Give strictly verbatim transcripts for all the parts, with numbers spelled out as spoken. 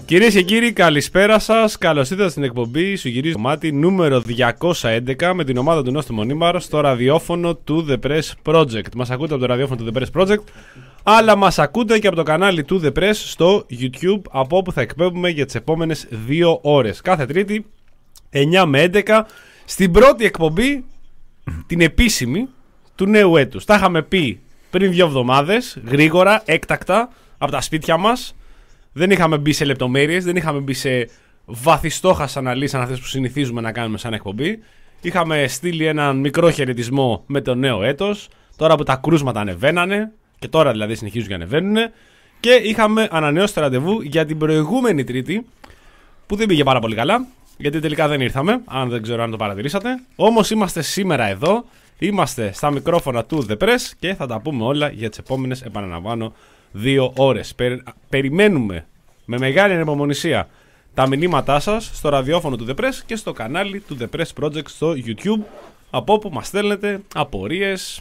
Κυρίες και κύριοι, καλησπέρα σας. Καλώς ήρθατε στην εκπομπή Σου γυρίζει το μάτι νούμερο διακόσια έντεκα με την ομάδα του Νόστιμου Νίμαρο στο ραδιόφωνο του The Press Project. Μας ακούτε από το ραδιόφωνο του The Press Project, αλλά μας ακούτε και από το κανάλι του The Press στο YouTube, από όπου θα εκπέμπουμε για τις επόμενες δύο ώρες. Κάθε Τρίτη, εννιά με έντεκα, στην πρώτη εκπομπή, την επίσημη του νέου έτους. Τα είχαμε πει πριν δύο εβδομάδες, γρήγορα, έκτακτα, από τα σπίτια μας. Δεν είχαμε μπει σε λεπτομέρειες, δεν είχαμε μπει σε βαθιστόχας αναλύσεις σαν αυτές που συνηθίζουμε να κάνουμε σαν εκπομπή. Είχαμε στείλει έναν μικρό χαιρετισμό με το νέο έτος, τώρα που τα κρούσματα ανεβαίνανε, και τώρα δηλαδή συνεχίζουν και ανεβαίνουν, και είχαμε ανανεώσει το ραντεβού για την προηγούμενη Τρίτη, που δεν πήγε πάρα πολύ καλά, γιατί τελικά δεν ήρθαμε, αν δεν ξέρω αν το παρατηρήσατε. Όμως είμαστε σήμερα εδώ, είμαστε στα μικρόφωνα του The Press και θα τα πούμε όλα για τις επόμενες, επαναλαμβάνω, δύο ώρες. Περι... Περιμένουμε με μεγάλη ανυπομονησία τα μηνύματά σας στο ραδιόφωνο του The Press και στο κανάλι του The Press Project στο YouTube, από όπου μας στέλνετε απορίες,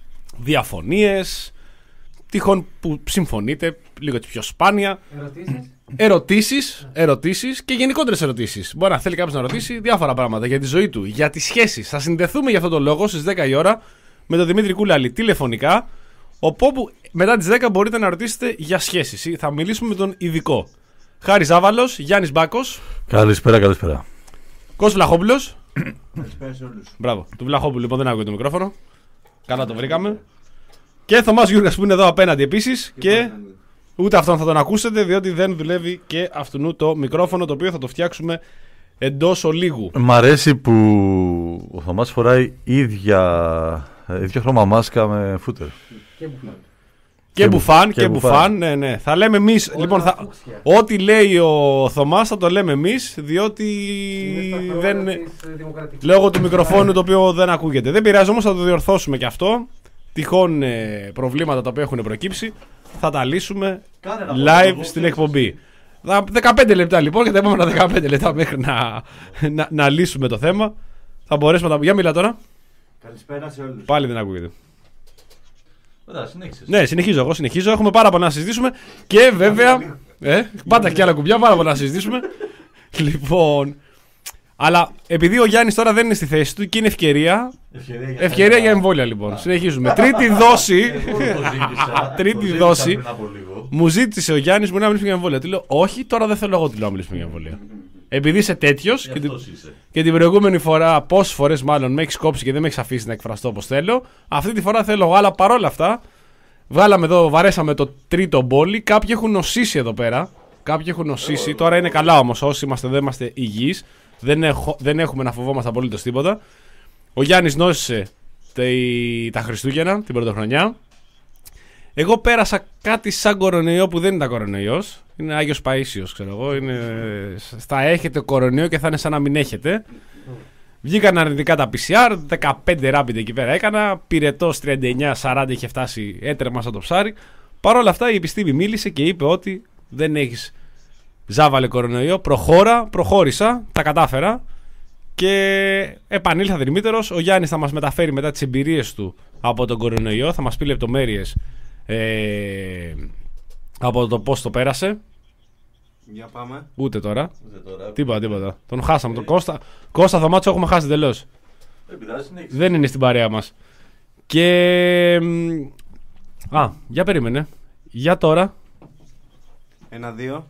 διαφωνίες, τυχόν που συμφωνείτε λίγο πιο σπάνια, ερωτήσεις, ερωτήσεις, ερωτήσεις και γενικότερες ερωτήσεις. Μπορεί να θέλει κάποιος να ρωτήσει διάφορα πράγματα για τη ζωή του, για τις σχέσεις. Θα συνδεθούμε για αυτό το λόγο στις δέκα η ώρα με τον Δημήτρη Κούλαλη τηλεφωνικά, όπου μετά τις δέκα μπορείτε να ρωτήσετε για σχέσεις. Θα μιλήσουμε με τον ειδικό. Χάρης Ζάβαλος, Γιάννης Μπάκος. Καλησπέρα, καλησπέρα. Κώστας Βλαχόπουλος. Καλησπέρα σε όλους. Μπράβο. Του Βλαχόπουλου λοιπόν δεν άκουγε το μικρόφωνο. Καλά το βρήκαμε. Και Θωμάς Γιούργας που είναι εδώ απέναντι επίσης. Και, και ούτε αυτόν θα τον ακούσετε, διότι δεν δουλεύει και αυτού το μικρόφωνο, το οποίο θα το φτιάξουμε εντός ολίγου. Μ' αρέσει που ο Θωμάς φοράει ίδια, ίδια χρώμα μάσκα με φούτερ. Και μπουφάν. Και μπουφάν, και μπουφάν, ναι, ναι. Θα λέμε εμείς, λοιπόν, θα, ό,τι λέει ο Θωμάς θα το λέμε εμείς, διότι δεν, λόγω του μικροφόνου το οποίο δεν ακούγεται. Δεν πειράζει, όμως θα το διορθώσουμε και αυτό. Τυχόν ε, προβλήματα τα οποία έχουν προκύψει θα τα λύσουμε live στην εκπομπή. δεκαπέντε λεπτά λοιπόν, και τα επόμενα δεκαπέντε λεπτά μέχρι να, να, να λύσουμε το θέμα. Θα μπορέσουμε να τα... Για μιλά τώρα. Καλησπέρα σε όλους. Πάλι δεν ακούγεται. Ωραία, συνέχισες. Ναι, συνεχίζω εγώ, συνεχίζω. Έχουμε πάρα πολλά να συζητήσουμε. Και βέβαια. Ε, πάντα και άλλα κουμπιά, πάρα πολλά να συζητήσουμε. Λοιπόν. Αλλά επειδή ο Γιάννης τώρα δεν είναι στη θέση του και είναι ευκαιρία. Ευκαιρία για, ευκαιρία για εμβόλια λοιπόν. Συνεχίζουμε. Τρίτη δόση. Τρίτη δόση. Μου ζήτησε ο Γιάννης μου να μιλήσουμε για εμβόλια. Του λέω όχι, τώρα δεν θέλω εγώ του λέω να μιλήσουμε για εμβόλια. Επειδή είσαι τέτοιος και, και την προηγούμενη φορά, πόσες φορές μάλλον με έχεις κόψει και δεν με έχεις αφήσει να εκφραστώ όπως θέλω, αυτή τη φορά θέλω εγώ, αλλά παρόλα αυτά, βγάλαμε εδώ, βαρέσαμε το τρίτο μπόλι. Κάποιοι έχουν νοσήσει εδώ πέρα. Κάποιοι έχουν νοσήσει. Τώρα είναι καλά όμως, όσοι είμαστε δεν είμαστε υγιείς. Δεν, έχω, δεν έχουμε να φοβόμαστε απολύτως τίποτα. Ο Γιάννης νόσησε τε, τα Χριστούγεννα, την πρωτοχρονιά. Εγώ πέρασα κάτι σαν κορονοϊό που δεν ήταν κορονοϊός. Είναι Άγιος Παΐσιος, ξέρω εγώ. Είναι... Στα έχετε κορονοϊό και θα είναι σαν να μην έχετε. Βγήκαν αρνητικά τα πι σι αρ, δεκαπέντε rapid εκεί πέρα έκανα. Πυρετός τριάντα εννιά σαράντα είχε φτάσει, έτρεμα σαν το ψάρι. Παρ' όλα αυτά η επιστήμη μίλησε και είπε ότι δεν έχεις ζάβαλε κορονοϊό. Προχώρα, προχώρησα, τα κατάφερα. Και επανήλθα δρυμύτερος. Ο Γιάννης θα μας μεταφέρει μετά τις εμπειρίες του από τον κορονοϊό. Θα μας πει λεπτομέρειες ε, από το πώς το πέρασε. Για πάμε. Ούτε τώρα. Ούτε τώρα. Τίποτα, τίποτα. Τον χάσαμε. Τον Κώστα, Κώστα Θωμάτσο έχουμε χάσει τελώς. Δεν είναι στην παρέα μας. Και... Α, για περίμενε. Για τώρα. Ένα-δύο.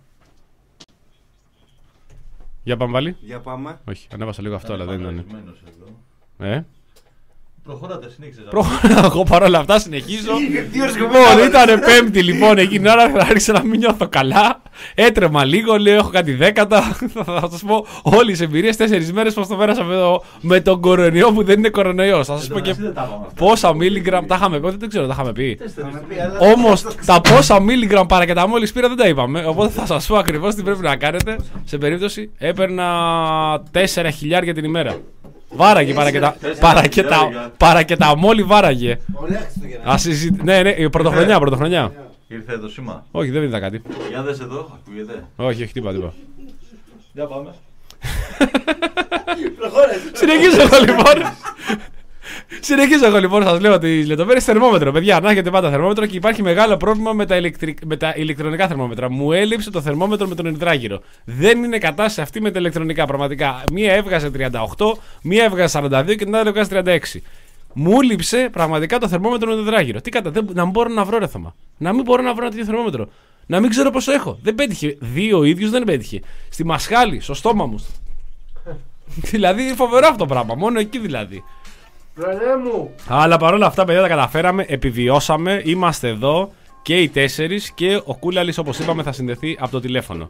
Για πάμε πάλι. Για πάμε. Όχι, ανέβασα λίγο αυτό, αλλά δεν ήταν. Ε. Προχωράτε, συνέχισε. Προχωράω εγώ παρόλα αυτά, συνεχίζω. Λοιπόν, ήταν Πέμπτη λοιπόν, εκείνη την ώρα άρχισα να μην νιώθω καλά. Έτρεμα λίγο, λέω έχω κάτι δέκατα. Θα σας πω όλες τις εμπειρίες, τέσσερις μέρες πώς το πέρασα με τον κορονοϊό που δεν είναι κορονοϊός. Θα σας πω και πόσα μιλιγκραμ τα είχαμε πει, δεν ξέρω, τα είχαμε πει. Όμως τα πόσα μιλιγκραμ παρακεταμόλης πήρα δεν τα είπαμε. Οπότε θα σας πω ακριβώς τι πρέπει να κάνετε. Σε περίπτωση έπαιρνα τέσσερα χιλιάρια την ημέρα. Βάραγε παρακετα... παρακετα... παρακεταμόλη βάραγε. Ασυζη... Ναι, ναι, πρωτοχρονιά, πρωτοχρονιά. Ήρθε το σήμα. Όχι, δεν είδα κάτι. Για δες εδώ, ακούγεται. Όχι, όχι, τίποτα, τίποτα. Για πάμε. Συνεχίζω εγώ λοιπόν. Συνεχίζω εγώ λοιπόν, σας λέω τις λεπτομέρειες. Θερμόμετρο, παιδιά, να έχετε πάντα θερμόμετρο και υπάρχει μεγάλο πρόβλημα με τα, ηλεκτρι... με τα ηλεκτρονικά θερμόμετρα. Μου έλειψε το θερμόμετρο με τον ενδράγυρο. Δεν είναι κατάσταση αυτή με τα ηλεκτρονικά. Πραγματικά. Μία έβγαζε τριάντα οκτώ, μία έβγαζε σαράντα δύο και την άλλη έβγαζε τριάντα έξι. Μου έλειψε πραγματικά το θερμόμετρο με τον ενδράγυρο. Τι κατά, δεν... να μην μπορώ να βρω ρε Θωμά. Να μην μπορώ να βρω ένα τέτοιο θερμόμετρο. Να μην ξέρω πόσο έχω. Δεν πέτυχε. Δύο ίδιους δεν πέτυχε. Στη μασχάλη, στο στόμα μου. Δηλαδή φοβερό αυτό το πράγμα. Μόνο εκεί δηλαδή. Μου. Αλλά παρόλα αυτά, παιδιά, τα καταφέραμε. Επιβιώσαμε. Είμαστε εδώ και οι τέσσερις. Και ο Κούλαλης, όπως είπαμε, θα συνδεθεί από το τηλέφωνο.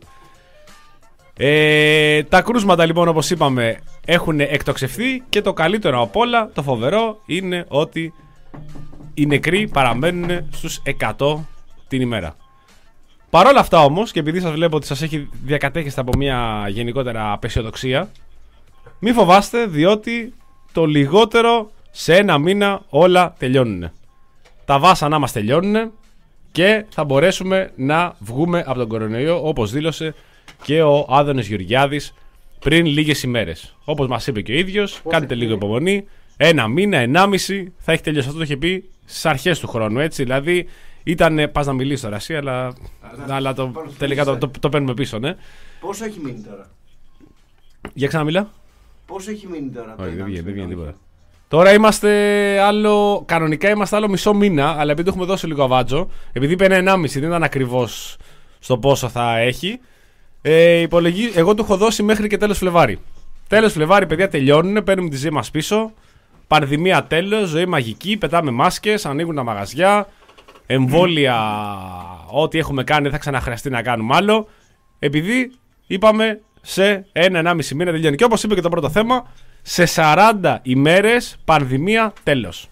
Ε, τα κρούσματα, λοιπόν, όπως είπαμε, έχουν εκτοξευθεί. Και το καλύτερο από όλα, το φοβερό, είναι ότι οι νεκροί παραμένουν στους εκατό την ημέρα. Παρ' όλα αυτά όμως, και επειδή σας βλέπω ότι σας έχει διακατέχεστε από μια γενικότερα απεσιοδοξία, μη φοβάστε, διότι το λιγότερο σε ένα μήνα όλα τελειώνουν. Τα βάσανά μας τελειώνουν και θα μπορέσουμε να βγούμε από τον κορονοϊό, όπως δήλωσε και ο Άδωνης Γεωργιάδης πριν λίγες ημέρες. Όπως μας είπε και ο ίδιος, πώς κάντε λίγο υπομονή, ένα μήνα, ενάμιση θα έχει τελειώσει. Αυτό το είχε πει στις αρχές του χρόνου, έτσι, δηλαδή ήταν, πας να μιλήσει τώρα εσύ, αλλά, αλλά, αλλά το, τελικά το, το, το παίρνουμε πίσω, ναι. Πόσο έχει μείνει τώρα? Για ξαναμιλά. Πόσο έχει μείνει τώρα? Όχι, δεν βγαίνει, δεν βγαίνει τίποτα. Τώρα είμαστε άλλο. Κανονικά είμαστε άλλο μισό μήνα, αλλά επειδή έχουμε δώσει λίγο αβάτζο, επειδή είπε ένα ενάμιση, δεν ήταν ακριβώς στο πόσο θα έχει. Ε, υπολογί... Εγώ του έχω δώσει μέχρι και τέλος Φλεβάρι. Τέλος Φλεβάρι, παιδιά, τελειώνουν, παίρνουμε τη ζωή μας πίσω. Πανδημία τέλος, ζωή μαγική, πετάμε μάσκες, ανοίγουν τα μαγαζιά. Εμβόλια, ό,τι έχουμε κάνει δεν θα ξαναχρειαστεί να κάνουμε άλλο. Επειδή είπαμε σε ένα ενάμιση μήνα τελειώνει. Και όπως είπε και το πρώτο θέμα, σε σαράντα ημέρες πανδημία τέλος.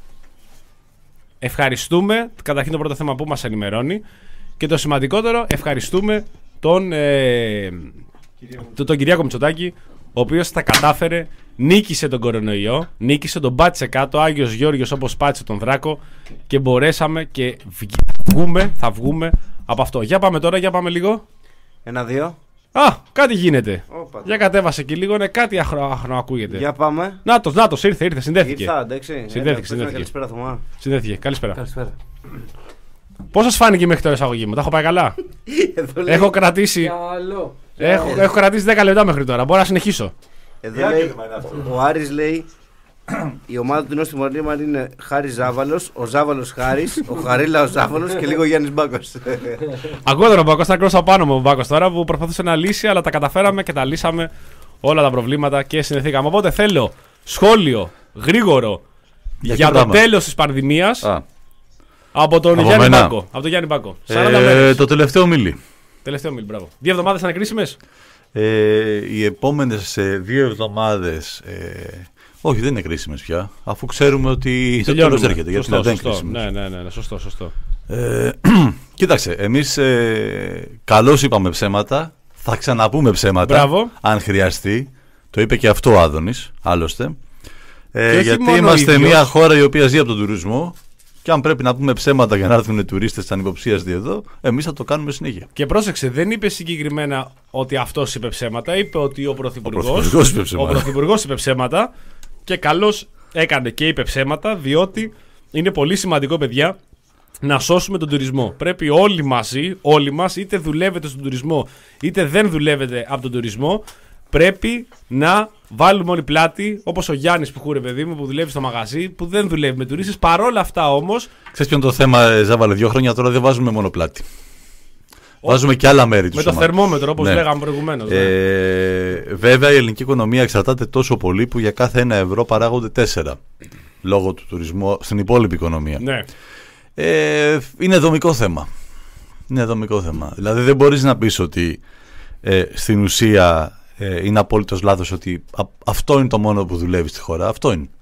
Ευχαριστούμε, καταρχήν το πρώτο θέμα που μας ενημερώνει. Και το σημαντικότερο, ευχαριστούμε τον, ε, τον, τον Κυριάκο Μητσοτάκη, ο οποίος τα κατάφερε, νίκησε τον κορονοϊό, νίκησε, τον πάτησε κάτω, Άγιος Γιώργος όπως πάτησε τον Δράκο και μπορέσαμε και βγούμε, θα βγούμε από αυτό. Για πάμε τώρα, για πάμε λίγο. Ένα-δύο. Α, κάτι γίνεται. Όπα. Για κατέβασε και λίγο, ναι, κάτι άχρονο, άχρονο ακούγεται. Για πάμε. Νάτος, νάτος, ήρθε, ήρθε, συνδέθηκε. Ήρθα, εντάξει. Συνδέθηκε, συνδέθηκε. Καλησπέρα, Θωμά. Συνδέθηκε, καλησπέρα. Καλησπέρα. Πώς σας φάνηκε μέχρι τώρα η εισαγωγή μου, τα έχω πάει καλά? Εδώ λέει... Έχω κρατήσει. Έχω, έχω κρατήσει δέκα λεπτά μέχρι τώρα, μπορώ να συνεχίσω. Εδώ λέει, ο Άρης λέει, η ομάδα του Νόστιμου Μαρνίμαν είναι Χάρης Ζάβαλος, ο Ζάβαλος Χάρης, ο Χαρίλα ο Ζάβαλος και λίγο Γιάννης Μπάκος. Ακούω τον Μπάκος, ήταν κρόσα πάνω μου ο Μπάκος τώρα που προσπαθούσε να λύσει, αλλά τα καταφέραμε και τα λύσαμε όλα τα προβλήματα και συνδεθήκαμε. Οπότε θέλω σχόλιο γρήγορο για, για το τέλος της πανδημίας από τον από Γιάννη Μπάκο. Από τον Γιάννη Μπάκο. Ε, το τελευταίο μίλι. Τελευταίο μίλι, μπράβο. Δύο εβδομάδες είναι κρίσιμες. Ε, οι επόμενες ε, δύο εβδομάδες. Ε, όχι, δεν είναι κρίσιμες πια. Αφού ξέρουμε ότι το τέλος έρχεται. Σωστό, γιατί σωστό. δεν είναι ναι, ναι, ναι, σωστό, σωστό. Ε, κοίταξε, εμείς ε, καλώς είπαμε ψέματα. Θα ξαναπούμε ψέματα. Μπράβο. Αν χρειαστεί. Το είπε και αυτό ο Άδωνης, άλλωστε. Ε, γιατί είμαστε ίδιος. μια χώρα η οποία ζει από τον τουρισμό. Και αν πρέπει να πούμε ψέματα για να έρθουν τουρίστες ανυποψίαστοι εδώ, εμείς θα το κάνουμε συνέχεια. Και πρόσεξε, δεν είπε συγκεκριμένα ότι αυτός είπε ψέματα. Είπε ότι ο Πρωθυπουργός, ο Πρωθυπουργός είπε ψέματα. Ο Πρωθυπουργός είπε ψέματα και καλώς έκανε και είπε ψέματα, διότι είναι πολύ σημαντικό, παιδιά, να σώσουμε τον τουρισμό. Πρέπει όλοι μαζί, όλοι μας, είτε δουλεύετε στον τουρισμό, είτε δεν δουλεύετε από τον τουρισμό, πρέπει να βάλουμε όλοι πλάτη, όπως ο Γιάννης που χούρε παιδί μου, που δουλεύει στο μαγαζί, που δεν δουλεύει με τουρίστες. Παρόλα αυτά όμως. Ξέρεις ποιο είναι το θέμα, Ζάβαλε, δύο χρόνια τώρα δεν βάζουμε μόνο πλάτη. Ο... Βάζουμε και άλλα μέρη του. Με το θερμόμετρο, όπως ναι. λέγαμε προηγουμένως. Ε, ναι. Βέβαια η ελληνική οικονομία εξαρτάται τόσο πολύ που για κάθε ένα ευρώ παράγονται τέσσερα. Λόγω του τουρισμού στην υπόλοιπη οικονομία. Ναι. Ε, είναι δομικό θέμα. Είναι δομικό θέμα. Δηλαδή δεν μπορείς να πεις ότι ε, στην ουσία. Ε, είναι απόλυτος λάθος ότι α, αυτό είναι το μόνο που δουλεύει στη χώρα. Αυτό είναι.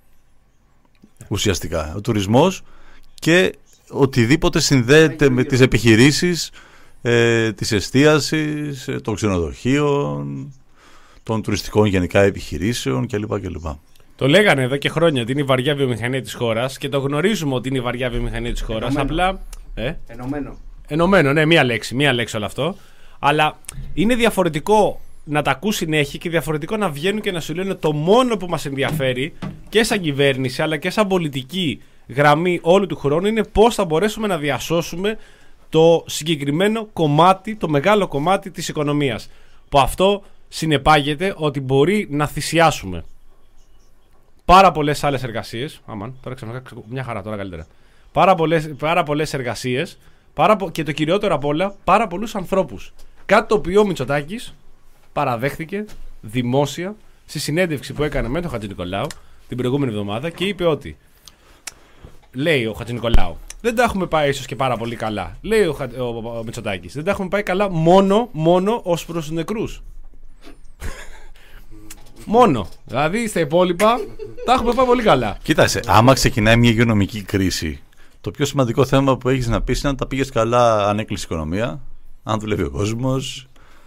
Ουσιαστικά. Ο τουρισμός και οτιδήποτε συνδέεται με τις επιχειρήσεις ε, της εστίασης, ε, των ξενοδοχείων, των τουριστικών γενικά επιχειρήσεων κλπ. κλπ. Το λέγανε εδώ και χρόνια ότι είναι η βαριά βιομηχανία της χώρας και το γνωρίζουμε ότι είναι η βαριά βιομηχανία της χώρας. Απλά. Ε? Ενωμένο. Ενωμένο, ναι, μία λέξη, μία λέξη όλο αυτό. Αλλά είναι διαφορετικό να τα ακούς συνέχεια και διαφορετικό να βγαίνουν και να σου λένε το μόνο που μας ενδιαφέρει και σαν κυβέρνηση αλλά και σαν πολιτική γραμμή όλου του χρόνου είναι πώς θα μπορέσουμε να διασώσουμε το συγκεκριμένο κομμάτι, το μεγάλο κομμάτι της οικονομίας. Που αυτό συνεπάγεται ότι μπορεί να θυσιάσουμε πάρα πολλές άλλες εργασίες. Αμάν, τώρα ξαφνικά μια χαρά, τώρα καλύτερα. Πάρα πολλές, πάρα πολλές εργασίες πάρα πο... και το κυριότερο απ' όλα, πάρα πολλούς ανθρώπους. Κάτι το οποίο ο Μητσοτάκης παραδέχθηκε δημόσια στη συνέντευξη που έκανε με τον Χατζηνικολάου την προηγούμενη εβδομάδα και είπε ότι, λέει ο Χατζηνικολάου, δεν τα έχουμε πάει ίσως και πάρα πολύ καλά. Λέει ο, ο, ο, ο Μητσοτάκης, δεν τα έχουμε πάει καλά μόνο, μόνο ως προς τους νεκρούς. Μόνο. Δηλαδή στα υπόλοιπα τα έχουμε πάει πολύ καλά. Κοίταξε, άμα ξεκινάει μια υγειονομική κρίση, το πιο σημαντικό θέμα που έχεις να πεις είναι αν τα πήγες καλά, αν έκλεισε η οικονομία, αν δουλεύει ο κόσμος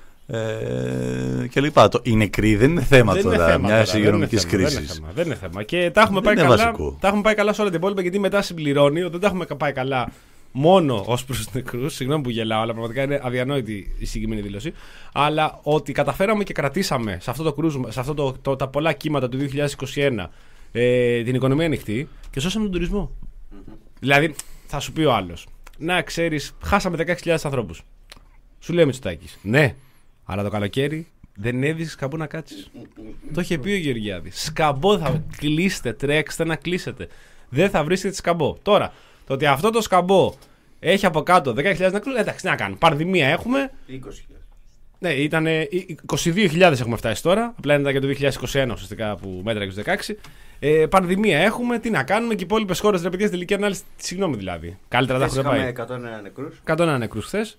ε, και λοιπά. Το, οι νεκροί δεν είναι θέμα δεν τώρα μια υγειονομική κρίση. Δεν, δεν είναι θέμα. Και τα έχουμε, πάει καλά, τα έχουμε πάει καλά σε όλα τα υπόλοιπα, γιατί μετά συμπληρώνει ότι δεν τα έχουμε πάει καλά μόνο ως προς τους νεκρούς. Συγγνώμη που γελάω, αλλά πραγματικά είναι αδιανόητη η συγκεκριμένη δήλωση. Αλλά ότι καταφέραμε και κρατήσαμε σε αυτό το κρούσμα, σε αυτό το, το, τα πολλά κύματα του δύο χιλιάδες είκοσι ένα ε, την οικονομία ανοιχτή και σώσαμε τον τουρισμό. Mm-hmm. Δηλαδή, θα σου πει ο άλλος, να ξέρεις, χάσαμε δεκαέξι χιλιάδες ανθρώπους. Σου λέει ο Μητσοτάκης, ναι, αλλά το καλοκαίρι δεν έβρισκες σκαμπό να κάτσεις. Το είχε πει ο Γεωργιάδης. Σκαμπό θα κλείσετε, τρέξτε να κλείσετε. Δεν θα βρίσκετε σκαμπό. Τώρα, το ότι αυτό το σκαμπό έχει από κάτω δέκα χιλιάδες νεκρούς, εντάξει, τι να κάνουμε. Πανδημία έχουμε. είκοσι χιλιάδες. Ναι, ήταν είκοσι δύο χιλιάδες έχουμε φτάσει τώρα. Απλά είναι για το δύο χιλιάδες είκοσι ένα ουσιαστικά που μέτραγε το δεκαέξι. Ε, πανδημία έχουμε, τι να κάνουμε. Και οι υπόλοιπες χώρες, ρε παιδιά, στη τελική ανάλυση, συγγνώμη δηλαδή. Καλύτερα τα έχουμε πάει. εκατόν ένα νεκρούς. εκατόν ένα νεκρούς χθες.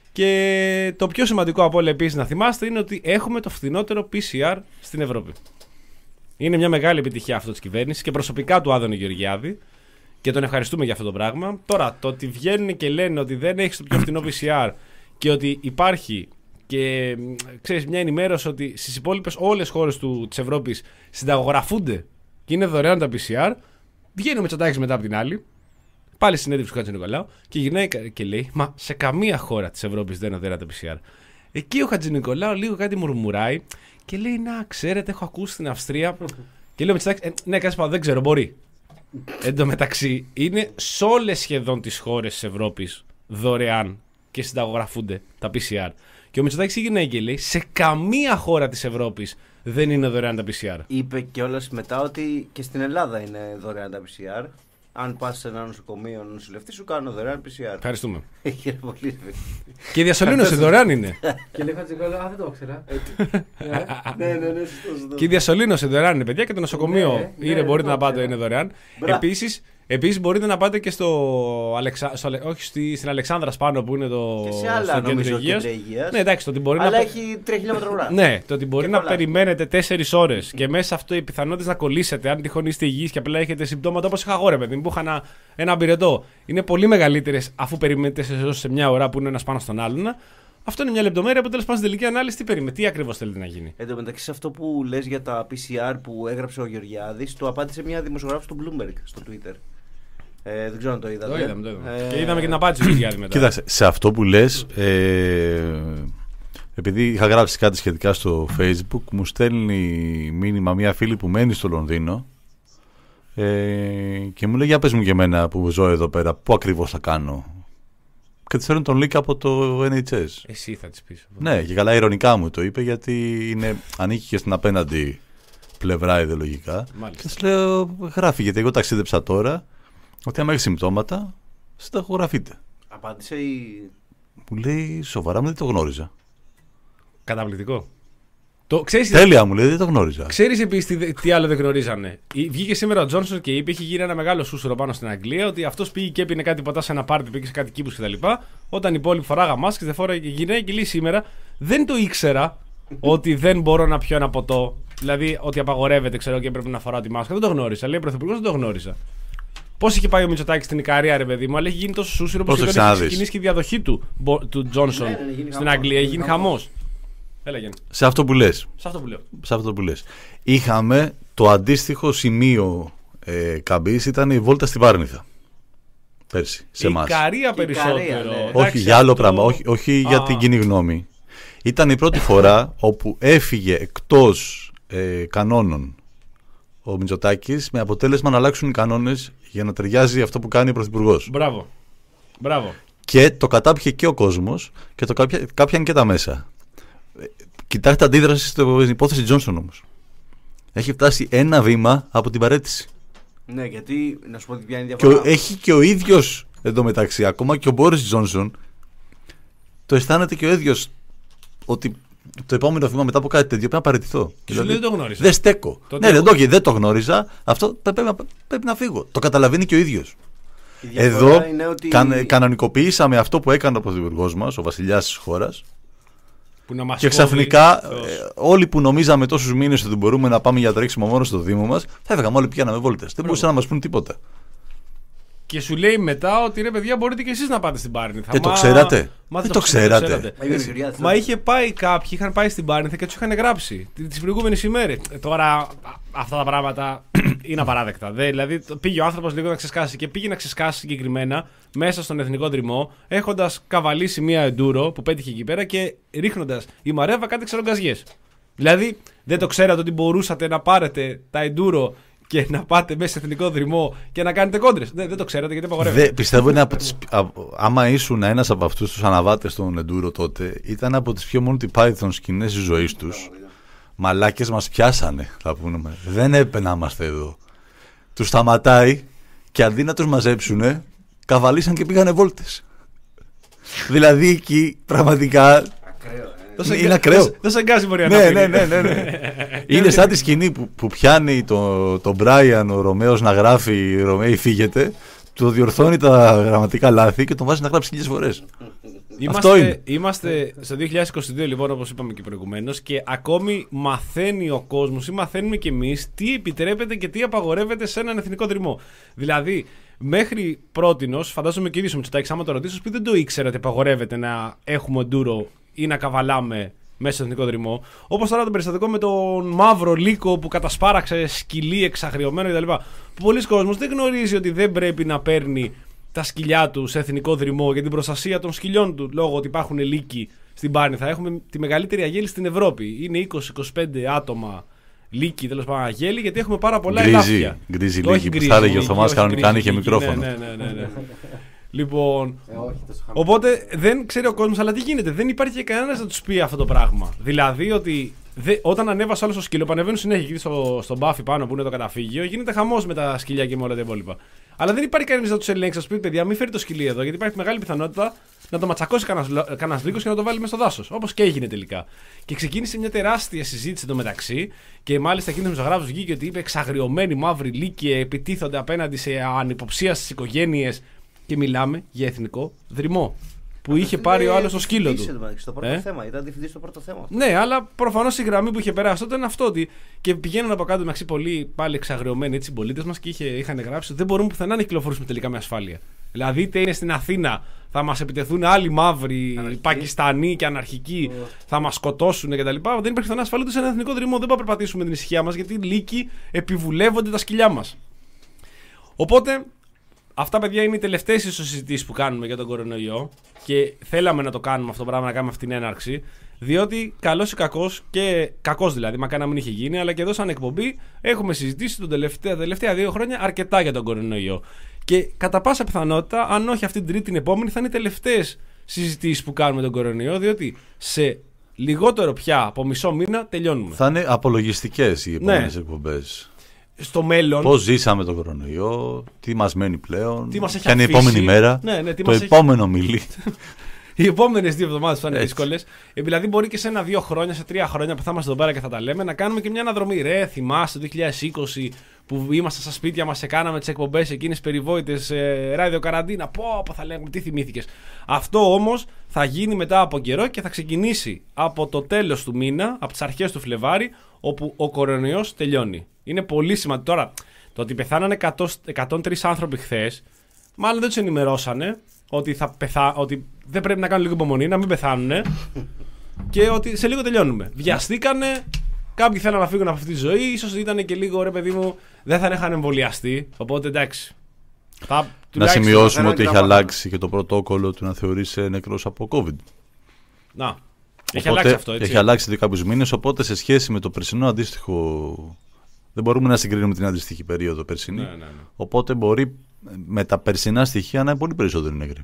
Και το πιο σημαντικό από όλα επίσης να θυμάστε είναι ότι έχουμε το φθηνότερο πι σι αρ στην Ευρώπη. Είναι μια μεγάλη επιτυχία αυτό της κυβέρνησης και προσωπικά του Άδωνη Γεωργιάδη. Και τον ευχαριστούμε για αυτό το πράγμα. Τώρα, το ότι βγαίνουν και λένε ότι δεν έχεις το πιο φθηνό πι σι αρ και ότι υπάρχει και ξέρεις, μια ενημέρωση ότι στις υπόλοιπες όλες χώρες της Ευρώπης συνταγογραφούνται και είναι δωρεάν τα πι σι αρ, βγαίνει ο Μητσοτάκης μετά από την άλλη, πάλι συνέντευξη του Χατζηνικολάου και γυρνάει και λέει: μα σε καμία χώρα της Ευρώπης δεν είναι δωρεάν τα πι σι αρ. Εκεί ο Χατζηνικολάου λίγο κάτι μουρμουράει και λέει: να, ξέρετε, έχω ακούσει στην Αυστρία. Και λέει ο Μητσοτάκης: ε, ναι, κάτι πάω, δεν ξέρω, μπορεί. Εν τω μεταξύ, είναι σε όλες σχεδόν τις χώρες της Ευρώπης δωρεάν και συνταγογραφούνται τα πι σι αρ. Και ο Μητσοτάκης γυρνάει και λέει: σε καμία χώρα της Ευρώπης δεν είναι δωρεάν τα πι σι αρ. Είπε κιόλας μετά ότι και στην Ελλάδα είναι δωρεάν τα πι σι αρ. Αν πας σε ένα νοσοκομείο νοσηλευτή, σου κάνουν δωρεάν πι σι αρ. Ευχαριστούμε. πολύ. Και η διασωλήνωση δωρεάν είναι. Και λέει Χατζηνικολάου, α, δεν το ήξερα. Ναι, ναι, ναι. Και η διασωλήνωση δωρεάν είναι, παιδιά, και το νοσοκομείο είναι, μπορείτε να πάτε, είναι δωρεάν. Επίσης, Επίσης μπορείτε να πάτε και στο, Αλεξα... στο... όχι στη... στην Αλεξάνδρα πάνω που είναι το και σε άλλα, νομίζω, κέντρο υγείας. Ναι, εντάξει, το ότι μπορεί αλλά να... έχει τρία χιλιόμετρα ουρά. Ναι, το ότι μπορεί να πολλά. Περιμένετε τέσσερις ώρες και μέσα σε αυτό οι πιθανότητες να κολλήσετε, αν τυχόν είστε υγιείς και απλά έχετε συμπτώματα όπως είχα εγώ, ρε παιδί μου, που είχα ένα, ένα πυρετό, είναι πολύ μεγαλύτερες αφού περιμένετε τέσσερις ώρες σε μια ώρα που είναι ένας πάνω στον άλλον. Αυτό είναι μια λεπτομέρεια που τέλος πάντων στην τελική ανάλυση τι περιμένετε, τι ακριβώς θέλετε να γίνει. Εν τω μεταξύ, σε αυτό που λες για τα πι σι αρ που έγραψε ο Γεωργιάδης, το απάντησε μια δημοσιογράφος του Bloomberg στο Twitter. Ε, δεν ξέρω αν το είδατε. Το είδαμε, το είδαμε. Ε... Και είδαμε και την απάντηση του Γεωργιάδη μετά. Κοίταξε, σε αυτό που λες, ε, επειδή είχα γράψει κάτι σχετικά στο Facebook, μου στέλνει μήνυμα μια φίλη που μένει στο Λονδίνο ε, και μου λέει: για πες μου και εμένα που ζω εδώ πέρα, πού ακριβώς θα κάνω. Και της φέρνει τον link από το εν έιτς ες. Εσύ θα της πεις. Ναι, και καλά ειρωνικά μου το είπε, γιατί είναι, ανήκει και στην απέναντι πλευρά ιδεολογικά. Μάλιστα. Και της λέω: γράφει, γιατί εγώ ταξίδεψα τώρα, ότι άμα έχει συμπτώματα, συνταγογραφείτε. Απάντησε η... Μου λέει: σοβαρά, μου δεν το γνώριζα. Καταπληκτικό. Το, ξέρεις, τέλεια, μου λέει, δεν το γνώριζα. Ξέρεις επίσης τι, τι άλλο δεν γνωρίζανε. Βγήκε σήμερα ο Τζόνσον και είπε: έχει γίνει ένα μεγάλο σούσουρο πάνω στην Αγγλία, ότι αυτός πήγε και έπινε κάτι ποτά σε ένα πάρτι, πήγε σε κάτι κήπους κτλ. Όταν οι υπόλοιποι φοράγα μάσκες, δεν φόραγε η γυναίκα και λέει σήμερα: δεν το ήξερα ότι δεν μπορώ να πιω ένα ποτό. Δηλαδή ότι απαγορεύεται, ξέρω, και πρέπει να φοράω τη μάσκα. Δεν το γνώρισα. Λέει ο Πρωθυπουργός: δεν το γνώρισα. Πώς είχε πάει ο Μητσοτάκης στην Ικαρία, ρε παιδί μου, αλλά έχει γίνει τόσο σούσουρο που είχε ξεκινήσει και η διαδοχή του, του Τζόνσον ναι, ναι, στην Αγγλία. Έχει γίνει χαμός. Έλα, Γιάννη. Σε αυτό που λες. Σε αυτό που λέω. Σε αυτό που λες. Είχαμε το αντίστοιχο σημείο ε, καμπής, ήταν η βόλτα στη Βάρνηθα. Πέρσι, σε εμάς. Η Ικαρία περισσότερο. Ικαρία, ναι. Όχι, εντάξει, για άλλο αυτό... πράγμα, όχι, όχι για την κοινή γνώμη. Ήταν η πρώτη φορά όπου έφυγε εκτός ε, κανόνων ο Μητσοτάκης με αποτέλεσμα να αλλάξουν οι κανόνες για να ταιριάζει αυτό που κάνει ο Πρωθυπουργός. Μπράβο. Μπράβο. Και το κατάπιε και ο κόσμος και το κάποια, κάποιαν και τα μέσα. Κοιτάξτε αντίδραση στην υπόθεση Τζόνσον όμως. Έχει φτάσει ένα βήμα από την παραίτηση. Ναι, γιατί να σου πω ότι πιάνει Και διαφορά. ο, έχει και ο ίδιος εντωμεταξύ, ακόμα και ο Μπόρις Τζόνσον, το αισθάνεται και ο ίδιος ότι το επόμενο βήμα μετά από κάτι τέτοιο πρέπει να παραιτηθώ. Και σου λέει δεν το γνώριζα. Δεν στέκω. Το ναι, δεν το, δεν το γνώριζα. Αυτό πρέπει, να, πρέπει να φύγω. Το καταλαβαίνει και ο ίδιος. Εδώ ότι... καν, κανονικοποιήσαμε αυτό που έκανε ο Πρωθυπουργός μας, ο βασιλιάς της χώρας. Που να μας και ξαφνικά ε, όλοι που νομίζαμε τόσους μήνες ότι μπορούμε να πάμε για τρέξιμο μόνο στο Δήμο μας, θα έφεγαμε όλοι πηγαίναμε βόλτες. Δεν μπορούσαν να μας πούν τίποτα. Και σου λέει μετά ότι ρε παιδιά μπορείτε και εσείς να πάτε στην Πάρνηθα. Δεν Μα... το ξέρατε. Μα δεν το, το ξέρατε. ξέρατε. ξέρατε. Μα είχε πάει κάποιοι, είχαν πάει στην Πάρνηθα και τους είχαν γράψει τις προηγούμενες ημέρες. Ε, τώρα αυτά τα πράγματα είναι απαράδεκτα. Δε, δηλαδή πήγε ο άνθρωπος λίγο να ξεσκάσει και πήγε να ξεσκάσει συγκεκριμένα μέσα στον Εθνικό Δρυμό, έχοντας καβαλήσει μία εντούρο που πέτυχε εκεί πέρα και ρίχνοντας η μαρέβα κάτι ξερογκαζιές. Δηλαδή δεν το ξέρατε ότι μπορούσατε να πάρετε τα εντούρο και να πάτε μέσα σε Εθνικό Δρυμό και να κάνετε κόντρες. Δεν, δεν το ξέρατε γιατί απαγορεύεται. Πιστεύω είναι από τις, α, άμα ήσουν ένας από αυτούς τους αναβάτες των Εντούρο τότε, ήταν από τις πιο Monty Python σκηνές της ζωής τους. Μαλάκες μας πιάσανε, θα πούμε. Δεν έπαιρνε να είμαστε εδώ. Τους σταματάει και αντί να τους μαζέψουνε, καβαλήσαν και πήγανε βόλτες. Δηλαδή εκεί πραγματικά. Ακραίο, είναι ακραίο. Δεν σε αγκάζει μπορεί να ναι, ναι, ναι, ναι, ναι. Είναι σαν τη σκηνή που, που πιάνει τον το Μπράιαν ο Ρωμαίος να γράφει «Ρωμαίοι φύγετε», του διορθώνει τα γραμματικά λάθη και τον βάζει να γράψει χίλιες φορές. Είμαστε, Αυτό είναι. Είμαστε στο δύο χιλιάδες είκοσι δύο λοιπόν, όπως είπαμε και προηγουμένως, και ακόμη μαθαίνει ο κόσμος ή μαθαίνουμε κι εμείς τι επιτρέπεται και τι απαγορεύεται σε έναν Εθνικό Δρυμό. Δηλαδή, μέχρι πρότινος, φαντάζομαι και ίδιος ο Μητσοτάκης, άμα το ρωτήσω, που δεν το ήξερε ότι απαγορεύεται να έχουμε εντούρο ή να καβαλάμε μέσα στο Εθνικό Δρυμό. Όπως τώρα το περιστατικό με τον μαύρο λύκο που κατασπάραξε σκυλί εξαγριωμένο κτλ. Που πολλοί κόσμος δεν γνωρίζει ότι δεν πρέπει να παίρνει τα σκυλιά του σε Εθνικό Δρυμό για την προστασία των σκυλιών του, λόγω ότι υπάρχουν λύκοι στην Πάρνηθα. Έχουμε τη μεγαλύτερη αγέλη στην Ευρώπη. Είναι είκοσι με είκοσι πέντε άτομα λύκοι, τέλος πάντων αγέλη, γιατί έχουμε πάρα πολλά ελάφια. Γκρίζι λύκοι, που θα έλεγε ο Θωμάς κανονικά αν είχε μικρόφωνο. Ναι, ναι, ναι, ναι. Λοιπόν, ε, όχι, οπότε δεν ξέρει ο κόσμος, αλλά τι γίνεται. Δεν υπάρχει κανένας να τους πει αυτό το πράγμα. Δηλαδή ότι δε, όταν ανέβασε όλο στο σκύλο, που ανεβαίνουν συνέχεια εκεί στο, στο μπάφι πάνω που είναι το καταφύγιο, γίνεται χαμός με τα σκυλιά και με όλα τα υπόλοιπα. Αλλά δεν υπάρχει κανένας να τους ελέγξει, να τους πει παιδιά, μην φέρει το σκυλί εδώ, γιατί υπάρχει μεγάλη πιθανότητα να το ματσακώσει κανένας λύκος και να το βάλει μέσα στο δάσος. Όπως και έγινε τελικά. Και ξεκίνησε μια τεράστια συζήτηση εντωμεταξύ, και μάλιστα εκείνος ο δημοσιογράφος βγήκε ότι είπε εξαγριωμένοι μαύροι λύκοι επιτίθονται απέναντι σε ανυποψία στις οικογένειες. Και μιλάμε για Εθνικό Δρυμό. Που είχε πάρει ο άλλος το σκύλο του. Στο πρώτο ε? θέμα, ήταν διευθυντής στο πρώτο θέμα. Ναι, αλλά προφανώς η γραμμή που είχε περάσει τότε είναι αυτό. Ότι και πηγαίνουν από κάτω μεταξύ πολλοί πάλι εξαγριωμένοι έτσι συμπολίτες μας και είχε, είχαν γράψει ότι δεν μπορούμε πουθενά να κυκλοφορήσουμε τελικά με ασφάλεια. Δηλαδή, είτε είναι στην Αθήνα, θα μας επιτεθούν άλλοι μαύροι, Αναρχική. Πακιστανοί και αναρχικοί, oh. θα μας σκοτώσουν κτλ. Δεν υπάρχει πιθανά ασφάλεια σε ένα Εθνικό Δρυμό. Δεν μπορούμε να περπατήσουμε την ησυχία μας, γιατί οι λύκοι επιβουλεύονται τα σκυλιά μας. Οπότε. Αυτά, παιδιά, είναι οι τελευταίες συζητήσεις που κάνουμε για τον κορονοϊό και θέλαμε να το κάνουμε αυτό το πράγμα, να κάνουμε αυτή την έναρξη, διότι καλός ή κακός, και κακός δηλαδή, μακάρι να μην είχε γίνει, αλλά και εδώ σαν εκπομπή έχουμε συζητήσει τον τελευταία, τα τελευταία δύο χρόνια αρκετά για τον κορονοϊό. Και κατά πάσα πιθανότητα, αν όχι αυτή την τρίτη, την επόμενη, θα είναι οι τελευταίες συζητήσεις που κάνουμε τον κορονοϊό, διότι σε λιγότερο πια από μισό μήνα τελειώνουμε. Θα είναι απολογιστικές οι επόμενες ναι. εκπομπές. Στο μέλλον. Πώς ζήσαμε τον κορονοϊό, τι μας μένει πλέον, τι μας έχει ποια είναι η επόμενη μέρα, ναι, ναι, τι το μας επόμενο έχει... μιλή. Οι επόμενες δύο εβδομάδες θα είναι δύσκολες. Ε, δηλαδή, μπορεί και σε ένα-δύο χρόνια, σε τρία χρόνια που θα είμαστε εδώ πέρα και θα τα λέμε, να κάνουμε και μια αναδρομή. Ρε, θυμάστε το δύο χιλιάδες είκοσι που ήμασταν στα σπίτια μας και κάναμε τις εκπομπές εκείνες περιβόητες ε, ραδιοκαραντίνα. Πω, πω, θα λέγαμε, τι θυμήθηκες. Αυτό όμως θα γίνει μετά από καιρό και θα ξεκινήσει από το τέλος του μήνα, από τις αρχές του Φλεβάρι, όπου ο κορονοϊός τελειώνει. Είναι πολύ σημαντικό. Τώρα, το ότι πεθάνανε εκατόν τρεις άνθρωποι χθες, μάλλον δεν τους ενημερώσανε ότι, θα πεθά, ότι δεν πρέπει να κάνουν λίγο υπομονή, να μην πεθάνουνε και ότι σε λίγο τελειώνουμε. Βιαστήκανε, κάποιοι θέλουν να φύγουν από αυτή τη ζωή, ίσως ήταν και λίγο, ρε παιδί μου, δεν θα είχαν εμβολιαστεί. Οπότε εντάξει. Θα, να σημειώσουμε ότι έχει αλλάξει και το πρωτόκολλο του να θεωρήσει νεκρός από COVID. Να. Έχει Οπότε, αλλάξει αυτό, έτσι. Έχει αλλάξει εδώ κάποιους μήνες, οπότε σε σχέση με το περσινό αντίστοιχο Δεν μπορούμε να συγκρίνουμε την αντίστοιχη περίοδο περσινή. Ναι, ναι, ναι. Οπότε μπορεί με τα περσινά στοιχεία να είναι πολύ περισσότεροι νεκροί.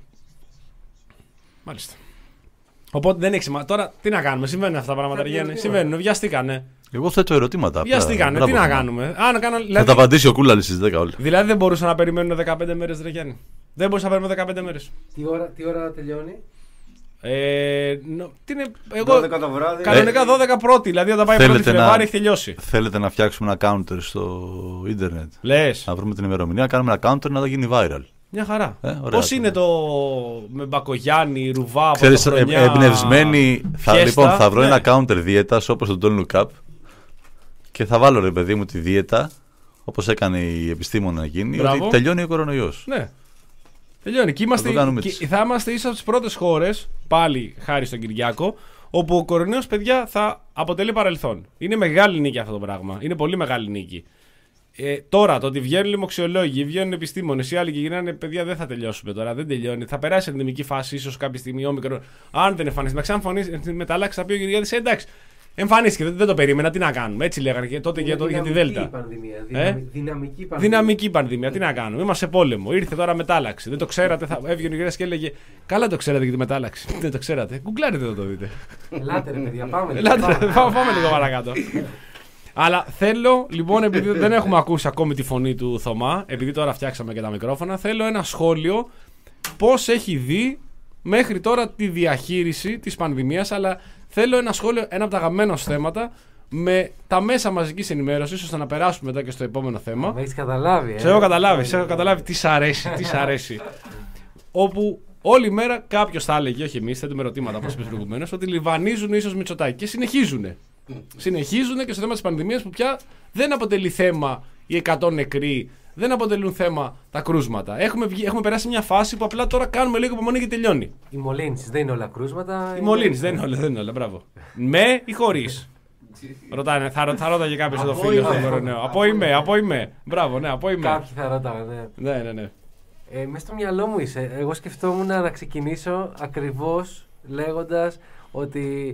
Μάλιστα. Οπότε δεν έχει σημασία. Τώρα τι να κάνουμε, συμβαίνουν αυτά τα πράγματα, Γιάννη. Συμβαίνουν, βιαστήκανε. Εγώ θέτω ερωτήματα. Βιαστήκανε, τι να κάνουμε. Αν κάνα, δηλαδή, θα τα απαντήσει ο Κούλαλης στις δέκα όλοι. Δηλαδή δεν μπορούσαν να περιμένουν δεκαπέντε μέρες, ρε Γιάννη. Δεν μπορούσαν να περιμένουν δεκαπέντε μέρες. Τι ώρα, τι ώρα τελειώνει? Ε, νο, τι είναι, εγώ, δώδεκα το βράδυ. κανονικά δώδεκα πρώτη, δηλαδή όταν πάει πρώτη Φλεβάρη έχει τελειώσει. Θέλετε να φτιάξουμε ένα counter στο ίντερνετ? Λες. Να βρούμε την ημερομηνία, να κάνουμε ένα counter να το γίνει viral. Μια χαρά. Ε, πώς είναι το με Μπακογιάννη, Ρουβά, Ξέρεις, εμπνευσμένοι. Θα, λοιπόν, θα βρω ναι. ένα counter δίαιτας όπως το Don't Look Up και θα βάλω, ρε παιδί μου, τη δίαιτα όπως έκανε η επιστήμονα εκείνη, ότι τελειώνει ο κορονοϊός. Ναι. Τελειώνει. Και είμαστε, θα, και θα είμαστε ίσως από τις πρώτες χώρες, πάλι χάρη στον Κυριάκο, όπου ο κορονοϊός, παιδιά, θα αποτελεί παρελθόν. Είναι μεγάλη νίκη αυτό το πράγμα. Είναι πολύ μεγάλη νίκη. Ε, τώρα το ότι βγαίνουν λοιμοξιολόγοι, βγαίνουν επιστήμονες, οι άλλοι και γυρνάνε, παιδιά, δεν θα τελειώσουμε τώρα. Δεν τελειώνει. Θα περάσει η ενδεμική φάση, ίσως κάποια στιγμή όμικρον. Αν δεν εμφανιστεί, να ξαναμφωνήσει, μεταλλάξει, θα πει ο Γεωργιάδης, εντάξει. Εμφανίστηκε, δεν, δεν το περίμενα, τι να κάνουμε. Έτσι λέγανε και τότε για, το, για τη Δέλτα. Πανδημία, ε? δυναμική, δυναμική πανδημία. Δυναμική πανδημία, τι να κάνουμε. Είμαστε σε πόλεμο. Ήρθε τώρα μετάλλαξη. Δεν το ξέρατε. Θα... Έβγαινε ο Γεωργιάδης και έλεγε, καλά το ξέρατε για τη μετάλλαξη. Δεν το ξέρατε. Γκουγκλάρετε να το δείτε. Ελάτε, ρε παιδιά, πάμε. Ελάτε, πάμε, πάμε, πάμε λίγο παρακάτω. Αλλά θέλω, λοιπόν, επειδή δεν έχουμε ακούσει ακόμη τη φωνή του Θωμά, επειδή τώρα φτιάξαμε και τα μικρόφωνα, θέλω ένα σχόλιο πώς έχει δει μέχρι τώρα τη διαχείριση της πανδημίας, αλλά θέλω ένα σχόλιο, ένα από τα αγαπημένα θέματα, με τα μέσα μαζικής ενημέρωσης, ώστε να περάσουμε μετά και στο επόμενο θέμα. Με έχεις καταλάβει, ε. Σε έχω καταλάβει, σε έχω καταλάβει τι σ' αρέσει, τι σ' αρέσει. Όπου όλη μέρα κάποιος θα έλεγε, όχι εμείς, θέτουμε ερωτήματα όπως είπες προηγουμένως, ότι λιβανίζουν ίσως Μητσοτάκη και συνεχίζουν. Συνεχίζουν και στο θέμα της πανδημίας που πια δεν αποτελεί θέμα οι εκατό νεκροί, δεν αποτελούν θέμα τα κρούσματα. Έχουμε, βγει, έχουμε περάσει μια φάση που απλά τώρα κάνουμε λίγο υπομονή και τελειώνει. Οι μολύνσεις δεν είναι όλα κρούσματα. Οι μολύνσεις δεν είναι όλα, δεν είναι όλα, μπράβο. Με ή χωρίς. Ρωτάνε, θα, θα ρώταγε κάποιος εδώ φίλο στον κορονοϊό. Από ή με, από ή με. Μπράβο, ναι, από ή με. Κάποιοι θα ρωτάνε, ναι. Ναι, ναι, ναι. Ε, μες στο μυαλό μου είσαι. Εγώ σκεφτόμουν να ξεκινήσω ακριβώς λέγοντας ότι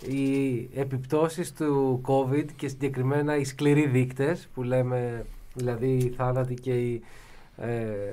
οι επιπτώσεις του COVID και συγκεκριμένα οι σκληροί δείκτες που λέμε, δηλαδή οι θάνατοι και οι, ε,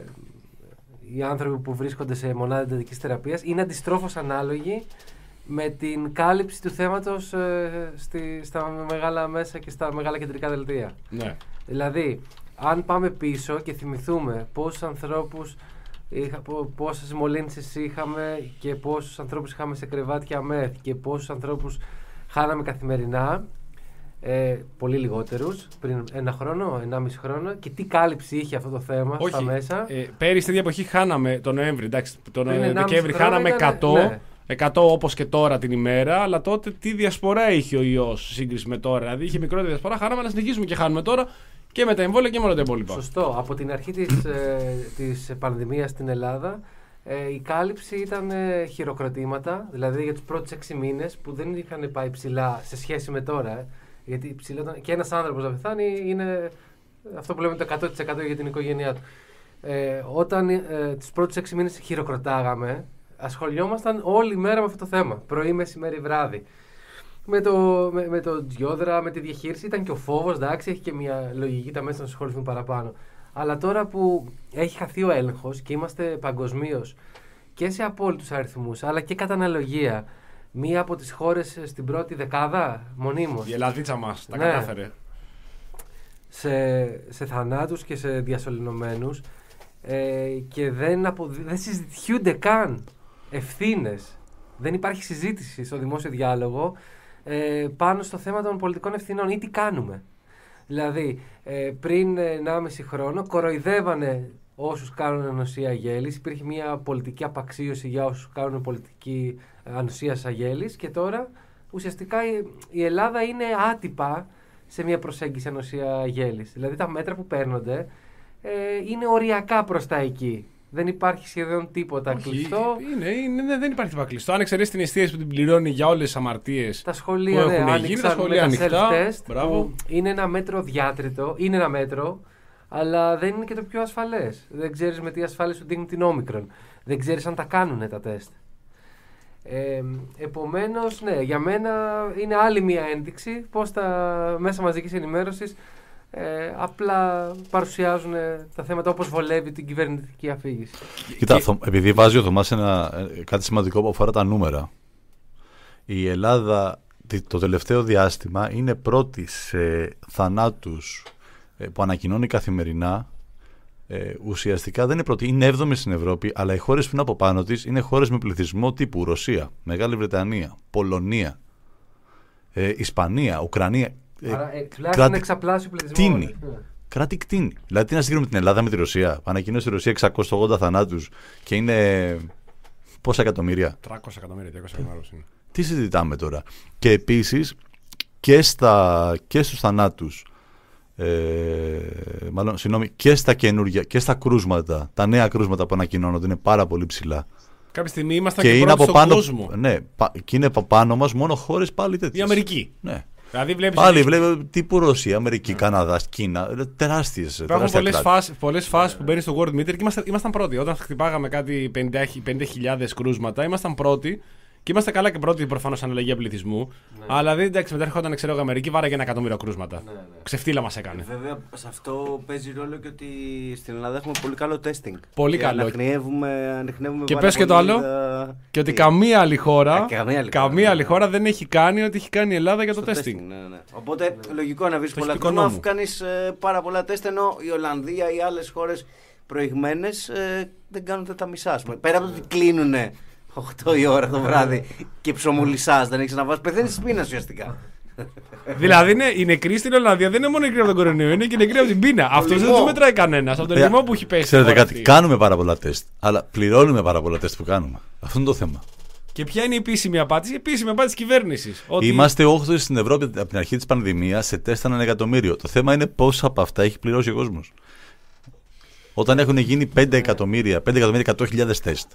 οι άνθρωποι που βρίσκονται σε μονάδα εντατικής θεραπείας είναι αντιστρόφως ανάλογοι με την κάλυψη του θέματος ε, στη, στα μεγάλα μέσα και στα μεγάλα κεντρικά δελτία. Ναι. Δηλαδή, αν πάμε πίσω και θυμηθούμε πόσους ανθρώπους Είχα, πόσες μολύνσεις είχαμε και πόσους ανθρώπους είχαμε σε κρεβάτια μεθ και πόσους ανθρώπους χάναμε καθημερινά, ε, πολύ λιγότερους πριν ένα χρόνο, ενάμιση χρόνο, και τι κάλυψη είχε αυτό το θέμα. Όχι, στα μέσα. Ε, πέρυσι την εποχή χάναμε τον Νοέμβρη, εντάξει, τον Δεκέμβρη χάναμε ήταν, εκατό, ναι. εκατό όπως και τώρα την ημέρα, αλλά τότε τι διασπορά είχε ο ιός σύγκριση με τώρα, δηλαδή είχε μικρότερη διασπορά, χάναμε να συνεχίσουμε και χάνουμε τώρα. Και με τα εμβόλια και με όλα τα υπόλοιπα. Σωστό. Από την αρχή της, ε, της πανδημίας στην Ελλάδα ε, η κάλυψη ήταν ε, χειροκροτήματα. Δηλαδή για τους πρώτους έξι μήνες που δεν είχαν πάει ψηλά σε σχέση με τώρα. Ε, γιατί ψηλά ήταν, και ένας άνθρωπος να πεθάνει είναι αυτό που λέμε το εκατό τοις εκατό για την οικογένειά του. Ε, όταν ε, τους πρώτους έξι μήνες χειροκροτάγαμε, ασχολιόμασταν όλη μέρα με αυτό το θέμα. Πρωί, μεσημέρι, βράδυ. Με το, με, με το Τζιόδρα, με τη διαχείριση, ήταν και ο φόβος, εντάξει, έχει και μια λογική τα μέσα να ασχοληθούν παραπάνω. Αλλά τώρα που έχει χαθεί ο έλεγχος και είμαστε παγκοσμίως και σε απόλυτους αριθμούς, αλλά και κατά αναλογία, μία από τις χώρες στην πρώτη δεκάδα, μονίμως. Η Ελλαδίτσα μας, τα ναι, κατάφερε. Σε, σε θανάτους και σε διασωληνωμένους ε, και δεν, απο, δεν συζητιούνται καν ευθύνες. Δεν υπάρχει συζήτηση στο δημόσιο διάλογο ε, πάνω στο θέμα των πολιτικών ευθυνών ή τι κάνουμε. Δηλαδή, ε, πριν ενάμιση χρόνο κοροϊδεύανε όσους κάνουν ανοσία γέλης, υπήρχε μια πολιτική απαξίωση για όσους κάνουν πολιτική ανοσία αγέλης και τώρα ουσιαστικά η, η Ελλάδα είναι άτυπα σε μια προσέγγιση ανοσία γέλης. Δηλαδή τα μέτρα που παίρνονται ε, είναι οριακά προς τα εκεί. Δεν υπάρχει σχεδόν τίποτα Όχι, κλειστό. Είναι, είναι, δεν υπάρχει τίποτα κλειστό. Αν εξαιρέσει την εστίαση που την πληρώνει για όλες τις αμαρτίες τα σχολεία, που έχουν ναι, γίνει, τα σχολεία ανοιχτά. Που είναι ένα μέτρο διάτριτο, είναι ένα μέτρο, αλλά δεν είναι και το πιο ασφαλές. Δεν ξέρεις με τι ασφάλεια σου δίνουν την όμικρον. Δεν ξέρεις αν τα κάνουν τα τεστ. Ε, επομένως, ναι, για μένα είναι άλλη μια ένδειξη πως τα μέσα μαζικής ενημέρωσης Ε, απλά παρουσιάζουν τα θέματα όπως βολεύει την κυβερνητική αφήγηση. Κοίτα, και... επειδή βάζει ο Θωμάς ένα, κάτι σημαντικό που αφορά τα νούμερα. Η Ελλάδα το τελευταίο διάστημα είναι πρώτη σε θανάτους που ανακοινώνει καθημερινά. Ε, ουσιαστικά δεν είναι πρώτη, είναι έβδομη στην Ευρώπη, αλλά οι χώρες που είναι από πάνω της είναι χώρες με πληθυσμό τύπου Ρωσία, Μεγάλη Βρετανία, Πολωνία, ε, Ισπανία, Ουκρανία. Άρα ε, τουλάχιστον εξαπλάσιο πληθυσμό. Κτίνει. Κράτη κτίνει. Δηλαδή, τι να συγκρίνουμε την Ελλάδα με τη Ρωσία. Ανακοινώσει η Ρωσία εξακόσια ογδόντα θανάτους και είναι. Πόσα εκατομμύρια. τριακόσια εκατομμύρια, διακόσια εκατομμύρια είναι. Τι συζητάμε τώρα. Και επίσης και, στα, και στους θανάτους, ε, μάλλον, συγγνώμη, και στα καινούργια, και στα κρούσματα, τα νέα κρούσματα που ανακοινώνονται είναι πάρα πολύ ψηλά. Κάποια στιγμή ήμασταν και, και, και πρώτοι στον πάνω, κόσμο. Ναι, και είναι από πάνω μας μόνο χώρες πάλι τέτοιες. Η Αμερική. Ναι. Δηλαδή βλέπεις πάλι ότι... βλέπω τύπου Ρωσία, Αμερική, yeah. Καναδάς, Κίνα, τεράστιες. Υπάρχουν πολλές φάσεις, πολλές φάσεις yeah. που μπαίνει στο World Meter και ήμασταν, ήμασταν πρώτοι. Όταν χτυπάγαμε κάτι πενήντα χιλιάδες κρούσματα, ήμασταν πρώτοι. Και είμαστε καλά και πρώτοι προφανώς αναλογία πληθυσμού. Ναι. Αλλά δεν εντάξει, μετά έρχονταν ξέρω, η Αμερική, βάραγε ένα εκατομμύριο κρούσματα. Ναι, ναι. Ξεφτύλα μας έκανε. Βέβαια, σε αυτό παίζει ρόλο και ότι στην Ελλάδα έχουμε πολύ καλό testing. Πολύ και καλό. Αναχνεύουμε, αναχνεύουμε και πες και το άλλο. Τα... Και ότι καμία άλλη χώρα, Α, καμία άλλη, καμία χώρα, άλλη ναι. χώρα δεν έχει κάνει ό,τι έχει κάνει η Ελλάδα για το testing. testing ναι, ναι. Οπότε ναι. λογικό να βρει πολλά κρούσματα αφού κάνει ε, πάρα πολλά τεστ, ενώ η Ολλανδία ή άλλες χώρες προηγμένες ε, δεν κάνουν τα μισά. Πέρα από το ότι κλείνουν οκτώ η ώρα το βράδυ και ψωμουλισσάς, δεν έχεις να βάζεις, πεθαίνεις της πείνας ουσιαστικά. Δηλαδή είναι, οι νεκροί στην Ολλανδία δεν είναι μόνο νεκροί από τον κορονοϊό, είναι και νεκροί από την πείνα. Αυτό δεν του μετράει κανένας. Από το λοιμό που έχει πέσει. Ξέρετε κάτι, αυτή. Κάνουμε πάρα πολλά τεστ, αλλά πληρώνουμε πάρα πολλά τεστ που κάνουμε. Αυτό είναι το θέμα. Και ποια είναι η επίσημη απάντηση? Η επίσημη απάντηση της κυβέρνησης. Ότι... Είμαστε όγδοοι στην Ευρώπη από την αρχή της πανδημίας σε τεστ ένα εκατομμύριο. Το θέμα είναι πόσα από αυτά έχει πληρώσει ο κόσμος. Όταν έχουν γίνει πέντε εκατομμύρια, πέντε εκατομμύρια εκατό χιλιάδες τεστ.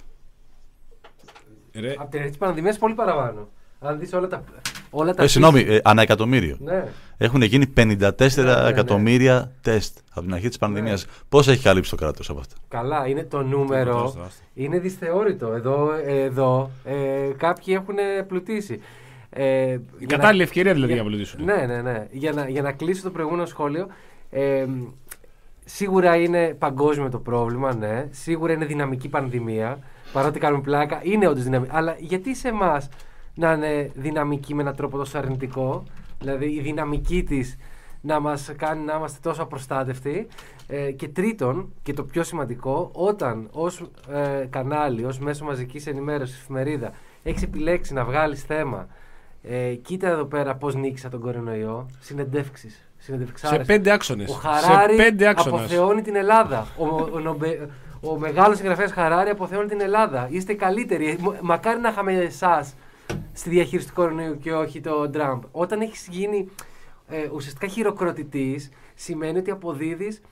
Ρε. Από την αρχή της πανδημίας πολύ παραπάνω. Αν δεις όλα τα. Όλα τα ε, συγγνώμη, ε, ανά εκατομμύριο. Ναι. Έχουν γίνει πενήντα τέσσερα ναι, ναι, εκατομμύρια ναι. τεστ από την αρχή της πανδημίας. Ναι. Πώς έχει καλύψει το κράτος από αυτά? Καλά, είναι το νούμερο. Είναι δυσθεώρητο. Εδώ, εδώ ε, κάποιοι έχουν πλουτίσει. Ε, Η κατάλληλη να... ευκαιρία δηλαδή για να πλουτίσουν. Ναι, ναι, ναι. Για να, για να κλείσω το προηγούμενο σχόλιο. Ε, σίγουρα είναι παγκόσμιο το πρόβλημα, ναι. Σίγουρα είναι δυναμική πανδημία. Παρότι κάνουμε πλάκα, είναι όντως δυναμική. Αλλά γιατί σε εμάς να είναι δυναμική με έναν τρόπο τόσο αρνητικό, δηλαδή η δυναμική της να μας κάνει να είμαστε τόσο απροστάτευτοι. Ε, και τρίτον, και το πιο σημαντικό, όταν ως ε, κανάλι, ως μέσο μαζικής ενημέρωσης, εφημερίδα, έχεις επιλέξει να βγάλεις θέμα, ε, κοίτα εδώ πέρα πώς νίκησα τον κορονοϊό, συνεντεύξεις. Σε πέντε άξονες. Ο Χαράρι αποθεώνει την Ελλάδα. Ο, ο, ο, ο μεγάλος συγγραφέας Χαράρι αποθεώνει την Ελλάδα. Είστε καλύτεροι. Μακάρι να είχαμε εσάς στη διαχείριση του κορονοϊού και όχι το Τραμπ. Όταν έχεις γίνει ε, ουσιαστικά χειροκροτητής, σημαίνει ότι αποδίδεις.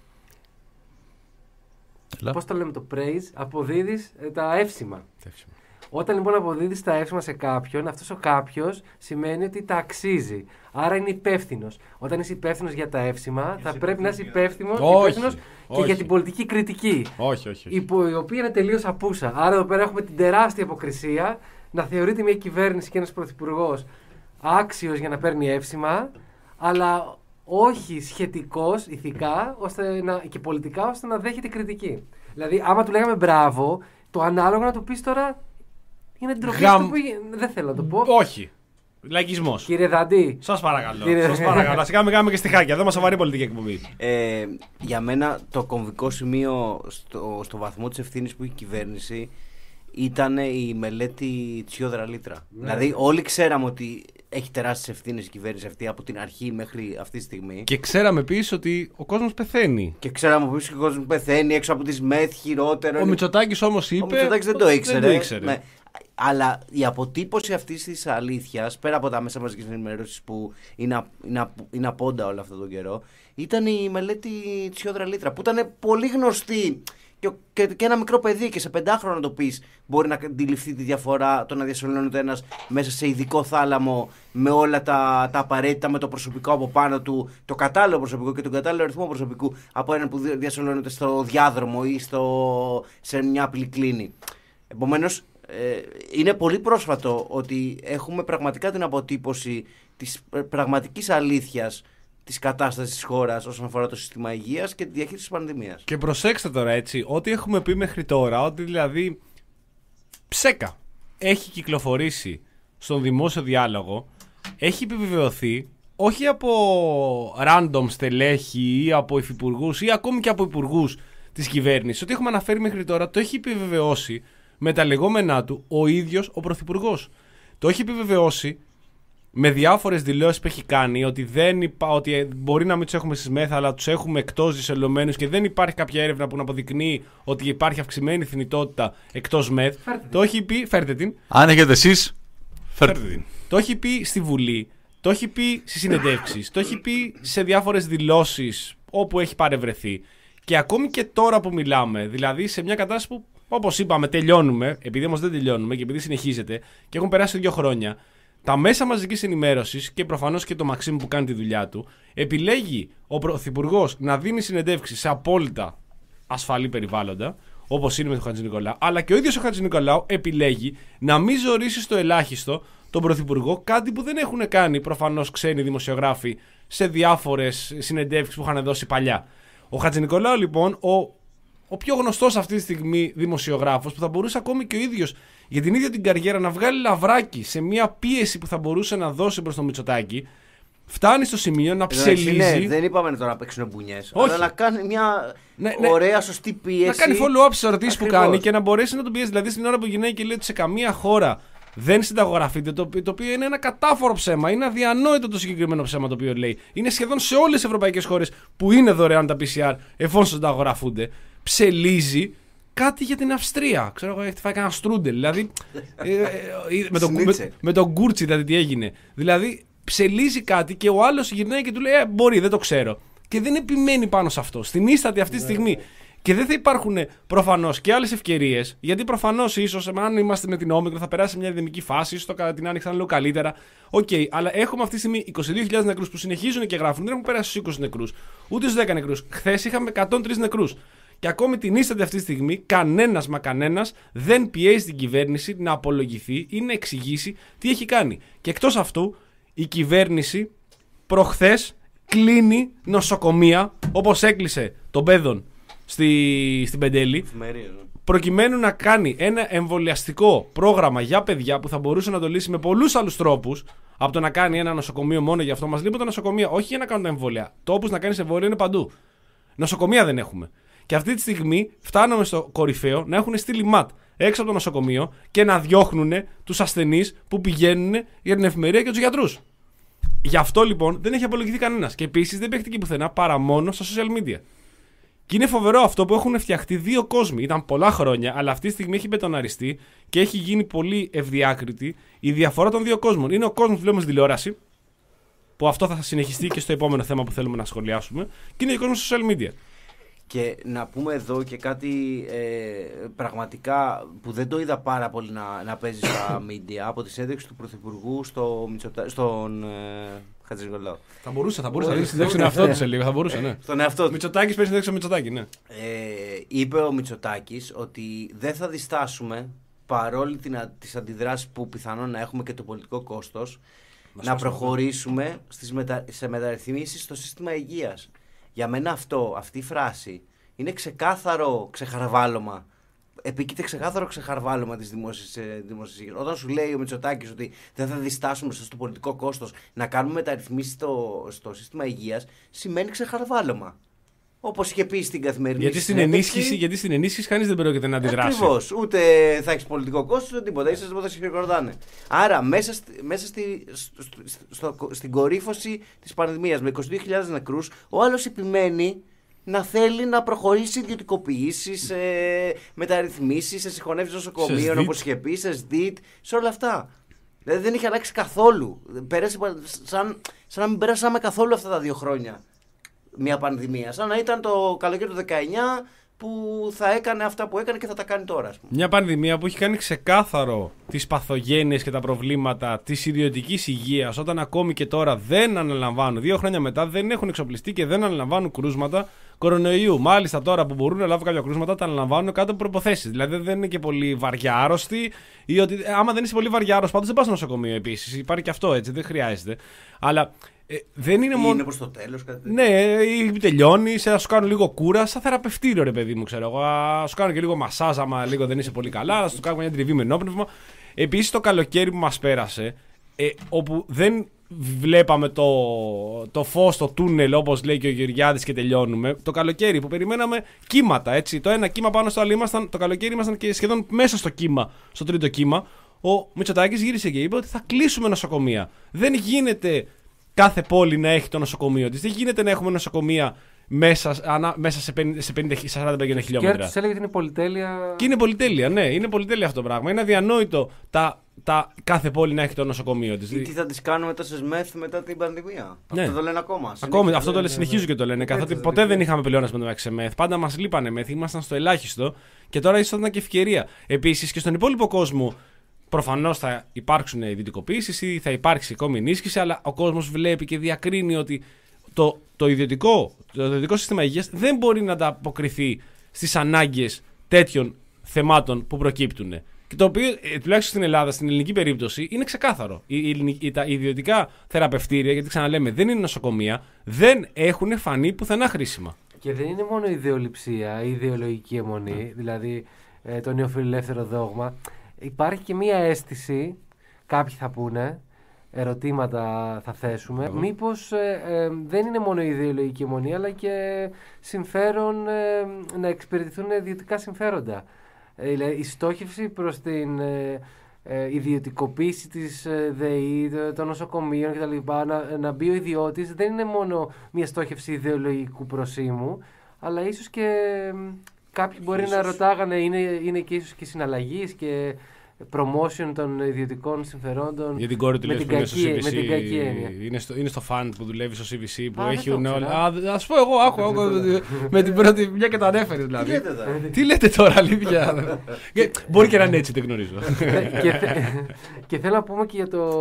Πώς το λέμε το praise, αποδίδεις ε, τα εύσημα. Εύσημα. Όταν λοιπόν αποδίδεις τα εύσημα σε κάποιον, αυτός ο κάποιος σημαίνει ότι τα αξίζει. Άρα είναι υπεύθυνος. Όταν είσαι υπεύθυνος για τα εύσημα, θα πρέπει να είσαι υπεύθυνος και για την πολιτική κριτική. Όχι, όχι. όχι. Η, η οποία είναι τελείως απούσα. Άρα εδώ πέρα έχουμε την τεράστια υποκρισία να θεωρείται μια κυβέρνηση και ένας πρωθυπουργός άξιος για να παίρνει εύσημα, αλλά όχι σχετικός ηθικά ώστε να, και πολιτικά ώστε να δέχεται κριτική. Δηλαδή, άμα του λέγαμε μπράβο, το ανάλογο να του πεις τώρα. Είναι ντροπή Γαμ... που δεν θέλω να το πω. Όχι. Λαϊκισμός. Κύριε Δαντή. Σας παρακαλώ. Κύριε... Σας παρακαλώ. Σιγά μην κάνουμε και στιχάκια. Εδώ μας σοβαρή πολιτική εκπομπή. Ε, για μένα το κομβικό σημείο στο, στο βαθμό της ευθύνης που έχει η κυβέρνηση ήταν η μελέτη Τσιόδρα Λίτρα. Ναι. Δηλαδή όλοι ξέραμε ότι έχει τεράστιες ευθύνες η κυβέρνηση αυτή από την αρχή μέχρι αυτή τη στιγμή. Και ξέραμε επίσης ότι ο κόσμος πεθαίνει. Και ξέραμε επίσης ότι ο κόσμος πεθαίνει έξω από τις ΜΕΘ, χειρότερο. Ο Μητσοτάκης όμως είπε. Ο Μητσοτάκης δεν το ήξερε. Δεν το ήξερε. Ναι. Αλλά η αποτύπωση αυτής της αλήθειας, πέρα από τα μέσα μαζικής ενημέρωσης που είναι, είναι, είναι απόντα όλο αυτόν τον καιρό, ήταν η μελέτη Τσιόδρα Λίτρα που ήταν πολύ γνωστή. Και, και, και ένα μικρό παιδί και σε πεντάχρονο να το πεις μπορεί να αντιληφθεί τη διαφορά το να διασωλώνεται ένας μέσα σε ειδικό θάλαμο με όλα τα, τα απαραίτητα, με το προσωπικό από πάνω του, το κατάλληλο προσωπικό και τον κατάλληλο αριθμό προσωπικού από έναν που διασωλώνεται στο διάδρομο ή στο, σε μια απλή κλίνη. Επομένως, ε, είναι πολύ πρόσφατο ότι έχουμε πραγματικά την αποτύπωση της πραγματικής αλήθειας της κατάστασης της χώρας όσον αφορά το σύστημα υγείας και τη διαχείριση της πανδημίας. Και προσέξτε τώρα έτσι, ό,τι έχουμε πει μέχρι τώρα, ότι δηλαδή ψέκα έχει κυκλοφορήσει στον δημόσιο διάλογο, έχει επιβεβαιωθεί όχι από random στελέχη ή από υφυπουργούς ή ακόμη και από υπουργούς της κυβέρνησης. Ό,τι έχουμε αναφέρει μέχρι τώρα το έχει επιβεβαιώσει με τα λεγόμενά του ο ίδιος ο Πρωθυπουργός. Το έχει επιβεβαιώσει με διάφορες δηλώσεις που έχει κάνει ότι, δεν υπά... ότι μπορεί να μην τους έχουμε στις ΜΕΘ, αλλά τους έχουμε εκτός δισελωμένους και δεν υπάρχει κάποια έρευνα που να αποδεικνύει ότι υπάρχει αυξημένη θνητότητα εκτός ΜΕΘ. Φέρτε Το έχει πει, φέρτε την. Αν έχετε εσείς, φέρτε την. Το έχει πει στη Βουλή, το έχει πει στις συνεντεύξεις, το έχει πει σε διάφορες δηλώσεις όπου έχει παρευρεθεί. Και ακόμη και τώρα που μιλάμε, δηλαδή σε μια κατάσταση που, όπως είπαμε, τελειώνουμε, επειδή όμως δεν τελειώνουμε και επειδή συνεχίζεται και έχουν περάσει δύο χρόνια, τα μέσα μαζικής ενημέρωσης και προφανώς και το Μαξίμου που κάνει τη δουλειά του, επιλέγει ο Πρωθυπουργός να δίνει συνεντεύξεις σε απόλυτα ασφαλή περιβάλλοντα, όπως είναι με τον Χατζηνικολάου, αλλά και ο ίδιος ο Χατζηνικολάου επιλέγει να μην ζωρίσει στο ελάχιστο τον Πρωθυπουργό, κάτι που δεν έχουν κάνει προφανώς ξένοι δημοσιογράφοι σε διάφορες συνεντεύξεις που είχαν δώσει παλιά. Ο Χατζηνικολάου λοιπόν, ο, ο πιο γνωστός αυτή τη στιγμή δημοσιογράφος, που θα μπορούσε ακόμη και ο ίδιος για την ίδια την καριέρα να βγάλει λαβράκι σε μια πίεση που θα μπορούσε να δώσει προς το Μητσοτάκη, φτάνει στο σημείο να ψελίζει. Ναι, δεν είπαμε τώρα να παίξουν μπουνιές, αλλά να κάνει μια ναι, ναι, ωραία, σωστή πίεση. Να κάνει follow-up στις ερωτήσεις που κάνει και να μπορέσει να τον πιέσει. Δηλαδή, στην ώρα που γυρνάει και λέει ότι σε καμία χώρα δεν συνταγογραφείται, το, το οποίο είναι ένα κατάφορο ψέμα. Είναι αδιανόητο το συγκεκριμένο ψέμα το οποίο λέει. Είναι σχεδόν σε όλες τις ευρωπαϊκές χώρες που είναι δωρεάν τα πι σι αρ εφόσον συνταγογραφούνται. Ψελίζει κάτι για την Αυστρία. Ξέρω εγώ, έχει φάει κανένα στρούντελ. Δηλαδή. ε, ε, ε, με, τον, με, με τον Γκούρτσι, δηλαδή τι έγινε. Δηλαδή, ψελίζει κάτι και ο άλλος γυρνάει και του λέει: ε, μπορεί, δεν το ξέρω. Και δεν επιμένει πάνω σε αυτό. Στην ίστατη αυτή τη στιγμή. Και δεν θα υπάρχουν προφανώς και άλλες ευκαιρίες, γιατί προφανώς ίσως αν είμαστε με την Όμικρον θα περάσει μια ενδεμική φάση, ίσως το κατά την άνοιξη θα είναι λίγο καλύτερα. Οκ, okay, αλλά έχουμε αυτή τη στιγμή είκοσι δύο χιλιάδες νεκρούς που συνεχίζουν και γράφουν, δεν έχουν περάσει στους είκοσι νεκρούς, ούτε στους δέκα νεκρούς. Χθες είχαμε εκατόν τρεις νεκρούς. Και ακόμη την ίστατη αυτή τη στιγμή, κανένας μα κανένας δεν πιέζει την κυβέρνηση να απολογηθεί ή να εξηγήσει τι έχει κάνει. Και εκτός αυτού, η κυβέρνηση προχθές κλείνει νοσοκομεία, όπως έκλεισε τον Πέδων Στη, στην Πεντέλη, προκειμένου να κάνει ένα εμβολιαστικό πρόγραμμα για παιδιά που θα μπορούσε να το λύσει με πολλούς άλλους τρόπους από το να κάνει ένα νοσοκομείο μόνο για αυτό. Μας λείπουν τα νοσοκομεία, όχι για να κάνουν τα εμβόλια. Τόπους να κάνεις εμβόλια είναι παντού. Νοσοκομεία δεν έχουμε. Και αυτή τη στιγμή φτάνουμε στο κορυφαίο να έχουν στείλει ΜΑΤ έξω από το νοσοκομείο και να διώχνουν τους ασθενείς που πηγαίνουν για την εφημερία και τους γιατρούς. Γι' αυτό λοιπόν δεν έχει απολογηθεί κανένας. Και επίσης δεν παίχτηκε πουθενά παρά μόνο στα social media. Και είναι φοβερό αυτό που έχουν φτιαχτεί δύο κόσμοι. Ήταν πολλά χρόνια, αλλά αυτή τη στιγμή έχει μπετοναριστεί και έχει γίνει πολύ ευδιάκριτη η διαφορά των δύο κόσμων. Είναι ο κόσμος που βλέπουμε στην τηλεόραση, που αυτό θα συνεχιστεί και στο επόμενο θέμα που θέλουμε να σχολιάσουμε, και είναι ο κόσμος στα social media. Και να πούμε εδώ και κάτι ε, πραγματικά που δεν το είδα πάρα πολύ να, να παίζει στα media από τη συνέντευξη του Πρωθυπουργού στο Μητσοτα... στον ε, Χατζηνικολάου. Θα μπορούσε, θα μπορούσε να συνέντευξει τον εαυτό του σε λίγο. Θα μπορούσε, ναι. Στον εαυτό του. Μητσοτάκης παίζει συνέντευξη στο Μητσοτάκη, ναι. Ε, είπε ο Μητσοτάκης ότι δεν θα διστάσουμε παρόλη τις αντιδράσεις που πιθανόν να έχουμε και το πολιτικό κόστος να προχωρήσουμε στις μετα... σε μεταρρυθμίσεις στο σύστημα υγείας. Για μένα αυτό, αυτή η φράση είναι ξεκάθαρο ξεχαρβάλωμα. Επίκειται ξεκάθαρο ξεχαρβάλωμα της δημόσιας υγείας. Όταν σου λέει ο Μητσοτάκης ότι δεν θα διστάσουμε στο πολιτικό κόστος να κάνουμε μεταρρυθμίσεις στο, στο σύστημα υγείας, σημαίνει ξεχαρβάλωμα. Όπως είχε πει στην καθημερινή γιατί στην ενίσχυση, γιατί στην ενίσχυση κανείς δεν πρόκειται να αντιδράσει. Ακριβώς. Ούτε θα έχεις πολιτικό κόστος, ούτε τίποτα. Ίσως τίποτα συγχωρητάνε. Άρα, μέσα, στη, μέσα στη, στο, στο, στην κορύφωση της πανδημίας με είκοσι δύο χιλιάδες νεκρούς, ο άλλος επιμένει να θέλει να προχωρήσει ιδιωτικοποιήσεις, ε, μεταρρυθμίσεις, σε συγχωνεύσεις νοσοκομείων, όπως είχε πει, σε ΣΔΙΤ, σε όλα αυτά. Δηλαδή δεν είχε αλλάξει καθόλου. Πέρασε, σαν, σαν να μην πέρασαμε καθόλου αυτά τα δύο χρόνια. Μια πανδημία. Σαν να ήταν το καλοκαίρι του δεκαεννιά που θα έκανε αυτά που έκανε και θα τα κάνει τώρα. Ας πούμε. Μια πανδημία που έχει κάνει ξεκάθαρο τις παθογένειες και τα προβλήματα της ιδιωτικής υγείας, όταν ακόμη και τώρα δεν αναλαμβάνουν, δύο χρόνια μετά δεν έχουν εξοπλιστεί και δεν αναλαμβάνουν κρούσματα κορονοϊού. Μάλιστα τώρα που μπορούν να λάβουν κάποια κρούσματα, τα αναλαμβάνουν κάτω από προϋποθέσεις. Δηλαδή δεν είναι και πολύ βαριά άρρωστοι, ή ότι άμα δεν είσαι πολύ βαριά άρρωστο, πάντως δεν πας στο νοσοκομείο επίσης. Υπάρχει και αυτό έτσι, δεν χρειάζεται. Αλλά Ε, δεν είναι Ή μόνο. είναι προς το τέλος, κάτι τέτοιο. Ναι, ή τελειώνει, να σου κάνουν λίγο κούρα, σαν θεραπευτήριο, ρε παιδί μου, ξέρω εγώ. Να σου κάνουν και λίγο μασάζ, άμα λίγο δεν είσαι πολύ καλά, να σου κάνουν μια τριβή με ενόπνευμα. Επίσης το καλοκαίρι που μας πέρασε, ε, όπου δεν βλέπαμε το, το φως, το τούνελ, όπως λέει και ο Γεωργιάδης, και τελειώνουμε. Το καλοκαίρι που περιμέναμε κύματα, έτσι. Το ένα κύμα πάνω στο άλλο ήμασταν, το καλοκαίρι ήμασταν και σχεδόν μέσα στο κύμα, στο τρίτο κύμα. Ο Μητσοτάκης γύρισε και είπε ότι θα κλείσουμε νοσοκομεία. Δεν γίνεται κάθε πόλη να έχει το νοσοκομείο της. Δεν γίνεται να έχουμε νοσοκομεία μέσα, ανα, μέσα σε πενήντα σαράντα πενήντα χιλιόμετρα. Και τους έλεγε ότι είναι πολυτέλεια. Και είναι πολυτέλεια, ναι, είναι πολυτέλεια αυτό το πράγμα. Είναι αδιανόητο τα, τα, κάθε πόλη να έχει το νοσοκομείο της. Ή τι θα τις κάνουμε τόσες μεθ μετά την πανδημία. Ναι. Αυτό το λένε ακόμα. Ακόμη, αυτό το ναι, λένε, ναι, συνεχίζουν ναι. και το λένε. Ναι, Καθότι ναι, ποτέ ναι. δεν είχαμε πλεόνασμα με σε μεθ. Πάντα μας λείπανε μεθ, ήμασταν στο ελάχιστο και τώρα ίσως θα ήταν και ευκαιρία. Επίσης και στον υπόλοιπο κόσμο. Προφανώς θα υπάρξουν ιδιωτικοποίησεις ή θα υπάρξει ακόμη ενίσχυση, αλλά ο κόσμος βλέπει και διακρίνει ότι το, το, ιδιωτικό, το ιδιωτικό σύστημα υγείας δεν μπορεί να ανταποκριθεί στις ανάγκες τέτοιων θεμάτων που προκύπτουν. Και το οποίο, τουλάχιστον στην Ελλάδα, στην ελληνική περίπτωση, είναι ξεκάθαρο. Οι, οι, τα ιδιωτικά θεραπευτήρια, γιατί ξαναλέμε δεν είναι νοσοκομεία, δεν έχουν φανεί πουθενά χρήσιμα. Και δεν είναι μόνο ιδεολειψία ή ιδεολογική αιμονή, δηλαδή ε, το νεοφιλελεύθερο δόγμα. Υπάρχει και μία αίσθηση, κάποιοι θα πούνε, ερωτήματα θα θέσουμε, Εγώ. μήπως ε, ε, δεν είναι μόνο η ιδεολογική αιμονή, αλλά και συμφέρον ε, να εξυπηρετηθούν ιδιωτικά συμφέροντα. Ε, δηλαδή, η στόχευση προς την ε, ε, ιδιωτικοποίηση της ε, ΔΕΗ, των νοσοκομείων κτλ. Να, να μπει ο ιδιώτης δεν είναι μόνο μια στόχευση ιδεολογικού προσήμου, αλλά ίσως και ε, κάποιοι μπορεί Ίσως. να ρωτάγανε, είναι, είναι και ίσως και συναλλαγής και promotion των ιδιωτικών συμφερόντων. Για την κόρη του με λες την που είναι στο κακή- σι βι σι. με την κακή έννοια. Είναι στο, είναι στο fund που δουλεύει στο σι βι σι που Α, δεν έχουν το όλα. ήξερα. Α, δε- ας πω εγώ, άκου, άκου, με την πρώτη μια και το ανέφερε Τι δηλαδή. λέτε τώρα. Τι λέτε τώρα, αλήθεια. Και μπορεί και να είναι έτσι, δεν γνωρίζω. και, θε- και θέλω να πούμε και για το.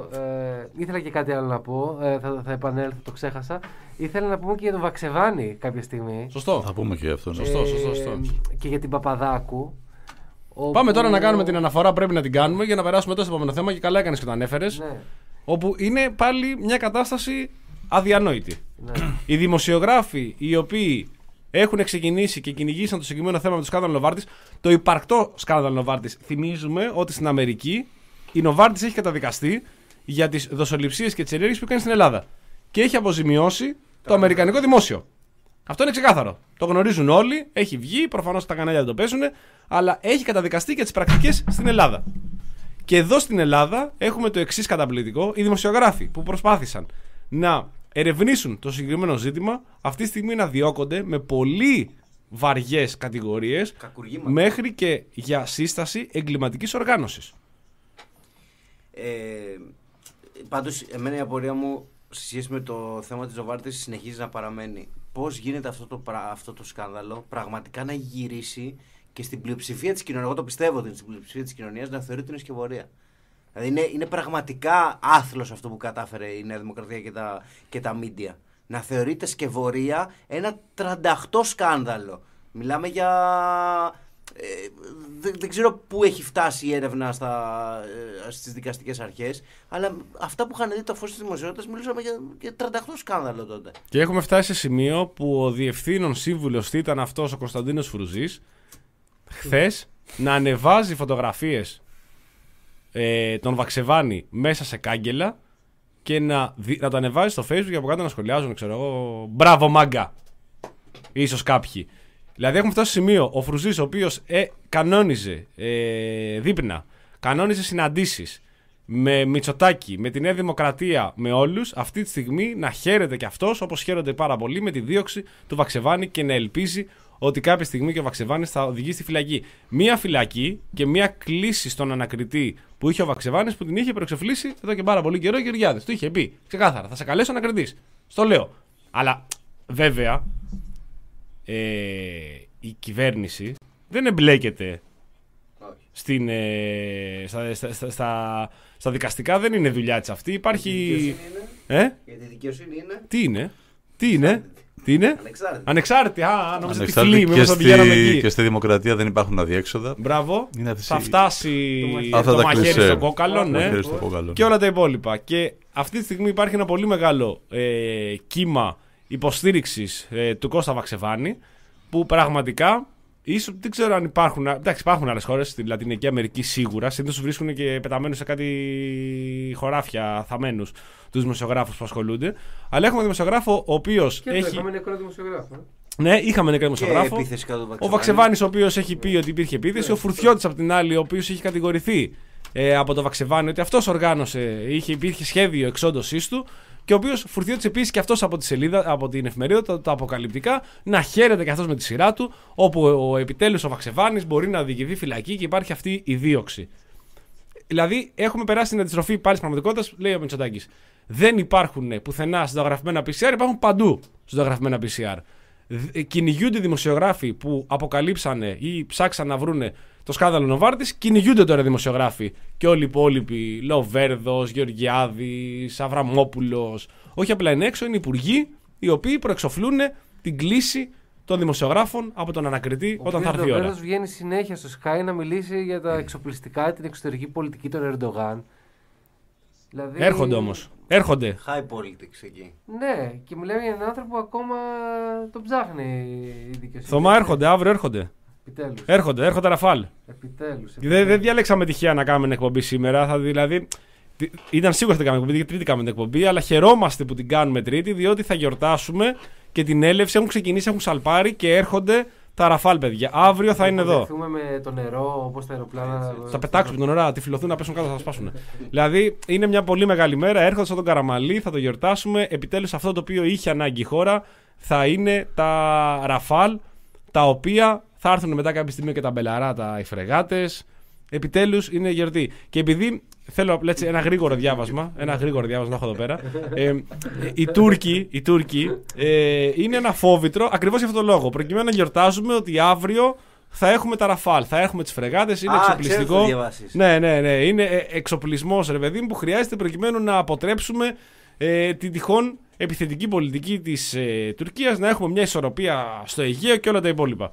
Ε, ήθελα και κάτι άλλο να πω. Ε, θα, θα επανέλθω, το ξέχασα. Ήθελα να πούμε και για τον Βαξεβάνη κάποια στιγμή. Σωστό. Θα πούμε και αυτό. Ναι. Σωστό, σωστό, σωστό. Και για την Παπαδάκου. Όπου... Πάμε τώρα να κάνουμε την αναφορά, πρέπει να την κάνουμε για να περάσουμε τώρα στο επόμενο θέμα και καλά έκανες και το ανέφερες. Ναι, Όπου είναι πάλι μια κατάσταση αδιανόητη. ναι. Οι δημοσιογράφοι οι οποίοι έχουν ξεκινήσει και κυνηγήσαν το συγκεκριμένο θέμα με το σκάνδαλο Νοβάρτης, το υπαρκτό σκάνδαλο Νοβάρτης, θυμίζουμε ότι στην Αμερική η Νοβάρτης έχει καταδικαστεί για τις δοσοληψίες και τις ενέργειες που κάνει στην Ελλάδα. Και έχει αποζημιώσει το αμερικανικό δημόσιο. Αυτό είναι ξεκάθαρο. Το γνωρίζουν όλοι, έχει βγει, προφανώς τα κανάλια δεν το παίζουν, αλλά έχει καταδικαστεί για τις πρακτικές στην Ελλάδα. Και εδώ στην Ελλάδα έχουμε το εξής καταπληκτικό: οι δημοσιογράφοι που προσπάθησαν να ερευνήσουν το συγκεκριμένο ζήτημα, αυτή τη στιγμή να διώκονται με πολύ βαριές κατηγορίες, Κακουργήματα. μέχρι και για σύσταση εγκληματικής οργάνωσης. Ε, πάντως, εμένα η απορία μου σε σχέση με το θέμα της Νοβάρτης συνεχίζει να παραμένει. Πώς γίνεται αυτό το, πρα- αυτό το σκάνδαλο πραγματικά να γυρίσει και στην πλειοψηφία της κοινωνίας, εγώ το πιστεύω ότι είναι στην πλειοψηφία της κοινωνίας, να θεωρεί ότι είναι σκευωρία. Δηλαδή είναι, είναι πραγματικά άθλος αυτό που κατάφερε η Νέα Δημοκρατία και τα, και τα media. Να θεωρείται σκευωρία ένα τρανταχτό σκάνδαλο. Μιλάμε για... Ε, δεν, δεν ξέρω πού έχει φτάσει η έρευνα στα, ε, στις δικαστικές αρχές, αλλά αυτά που είχαν δει το φως της δημοσιότητας μιλούσαμε για, για τρανταχτό σκάνδαλο τότε. Και έχουμε φτάσει σε σημείο που ο διευθύνων σύμβουλος ήταν αυτός ο Κωνσταντίνος Φρουζής, χθες να ανεβάζει φωτογραφίες ε, τον Βαξεβάνη μέσα σε κάγκελα και να, δι- να το ανεβάζει στο Facebook και από κάτω να σχολιάζουν, ξέρω εγώ, μπράβο μάγκα. Ίσως κάποιοι. Δηλαδή έχουμε φτάσει σε σημείο ο Φρουζής, ο οποίος ε, κανόνιζε ε, δείπνα, κανόνιζε συναντήσεις με Μητσοτάκη, με τη Νέα Δημοκρατία, με όλους, αυτή τη στιγμή να χαίρεται κι αυτός, όπως χαίρονται πάρα πολύ, με τη δίωξη του Βαξεβάνη και να ελπίζει ότι κάποια στιγμή και ο Βαξεβάνης θα οδηγεί στη φυλακή. Μία φυλακή και μία κλίση στον ανακριτή που είχε ο Βαξεβάνης, που την είχε προεξοφλήσει εδώ και πάρα πολύ καιρό ο Γεωργιάδης. Του είχε πει ξεκάθαρα: θα σε καλέσω ανακριτής. Στο λέω. Αλλά βέβαια ε, η κυβέρνηση δεν εμπλέκεται στην, ε, στα, στα, στα, στα, στα δικαστικά, δεν είναι δουλειά της αυτή. Υπάρχει. Η δικαιοσύνη είναι. Ε? Γιατί η δικαιοσύνη είναι. Τι είναι, τι είναι, Τι είναι? Ανεξάρτητη. Ανεξάρτητη. Α, νόμιζα τη Ανεξάρτητη φλή. και, Μήπως θα πηγαίναμε στη, εκεί. και στη δημοκρατία δεν υπάρχουν αδιέξοδα. Μπράβο. Είναι αυτές Θα οι- φτάσει Αυτά το τα μαχαίρι κλισέ. στο κόκαλο, Το ναι. μαχαίρι στο κόκαλο. Και όλα τα υπόλοιπα. Και αυτή τη στιγμή υπάρχει ένα πολύ μεγάλο ε, κύμα υποστήριξης ε, του Κώστα Βαξεβάνη, που πραγματικά ίσως δεν ξέρω αν υπάρχουν. Εντάξει, υπάρχουν άλλες χώρες, στη Λατινική Αμερική σίγουρα. Συνήθως βρίσκουν και πεταμένους σε κάτι χωράφια θαμένους τους δημοσιογράφους που ασχολούνται. Αλλά έχουμε δημοσιογράφο ο οποίος Και το έχει. είχαμε νεκρό δημοσιογράφο. ε. Ναι, είχαμε νεκρό Και δημοσιογράφο. επίθεση κάτω του Ο Βαξεβάνης, ο οποίος έχει πει ότι υπήρχε επίθεση. Ο Φουρτιώτης, απ' την άλλη, ο οποίος έχει κατηγορηθεί ε, από το Βαξεβάνη ότι αυτός οργάνωσε, είχε, υπήρχε σχέδιο εξόντωσής του. Και ο οποίος Φουρτιώτης επίσης και αυτός από τη σελίδα, από την εφημερίδα, τα αποκαλυπτικά, να χαίρεται και αυτός με τη σειρά του, όπου ο, ο επιτέλους ο Βαξεβάνης μπορεί να διοικηθεί φυλακή και υπάρχει αυτή η δίωξη. Δηλαδή, έχουμε περάσει την αντιστροφή πάλι της πραγματικότητας, λέει ο Μητσοτάκης. Δεν υπάρχουν πουθενά συνταγραφημένα πι σι αρ, υπάρχουν παντού συνταγραφημένα πι σι αρ. Δ- Κυνηγούνται οι δημοσιογράφοι που αποκαλύψανε ή ψάξαν να βρούνε το σκάνδαλο Νοβάρτης, κυνηγούνται τώρα οι δημοσιογράφοι και όλοι οι υπόλοιποι. Λοβέρδος, Γεωργιάδης, Αβραμόπουλος. Όχι απλά είναι έξω, είναι υπουργοί οι οποίοι προεξοφλούν την κλίση των δημοσιογράφων από τον ανακριτή όταν θα έρθει η ώρα. Ο βγαίνει συνέχεια στο Sky να μιλήσει για τα εξοπλιστικά, την εξωτερική πολιτική των Ερντογάν. Δηλαδή... Έρχονται όμως. Έρχονται. High politics εκεί. Ναι, και μιλάμε για έναν άνθρωπο που ακόμα τον ψάχνει η δικαιοσύνη. Θωμά, έρχονται, αύριο έρχονται. Επιτέλους. Έρχονται, έρχονται Ραφάλ. Επιτέλους. Δεν, δεν διαλέξαμε τυχαία να κάνουμε την εκπομπή σήμερα. Θα, δηλαδή, τι- ήταν σίγουρο ότι θα κάνουμε εκπομπή, γιατί Τρίτη κάνουμε την εκπομπή, αλλά χαιρόμαστε που την κάνουμε Τρίτη, διότι θα γιορτάσουμε και την έλευση. Έχουν ξεκινήσει, έχουν σαλπάρει και έρχονται τα Ραφάλ, παιδιά. Αύριο θα είναι εδώ. Θα με το νερό όπως τα αεροπλάνα. Θα πετάξουν τον ώρα, τυφλωθούν να πέσουν κάτω, θα τα σπάσουν. Δηλαδή είναι μια πολύ μεγάλη μέρα. Έρχονται στον Καραμαλή, θα το γιορτάσουμε. Επιτέλους αυτό το οποίο είχε ανάγκη η χώρα θα είναι τα Ραφάλ, τα οποία θα έρθουν μετά κάποια στιγμή και τα Μπελαράτα, οι φρεγάτες. Επιτέλους είναι γιορτή. Και επειδή θέλω απλά έτσι ένα γρήγορο διάβασμα, ένα γρήγορο διάβασμα έχω εδώ πέρα. Ε, ε, οι Τούρκοι, οι Τούρκοι ε, είναι ένα φόβητρο ακριβώς για αυτόν τον λόγο. Προκειμένου να γιορτάζουμε ότι αύριο θα έχουμε τα Ραφάλ, θα έχουμε τις φρεγάτες, είναι Α, εξοπλιστικό. ξέρω, το διαβάσεις. Ναι, ναι, ναι. Είναι ε, εξοπλισμός, ρε παιδί μου, που χρειάζεται προκειμένου να αποτρέψουμε ε, την τυχόν επιθετική πολιτική της ε, Τουρκίας, να έχουμε μια ισορροπία στο Αιγαίο και όλα τα υπόλοιπα.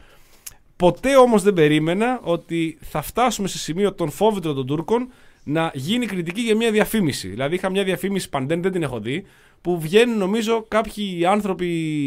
Ποτέ όμως δεν περίμενα ότι θα φτάσουμε σε σημείο των φόβητρων των Τούρκων να γίνει κριτική για μια διαφήμιση. Δηλαδή, είχα μια διαφήμιση Παντέν, δεν την έχω δει, που βγαίνουν νομίζω κάποιοι άνθρωποι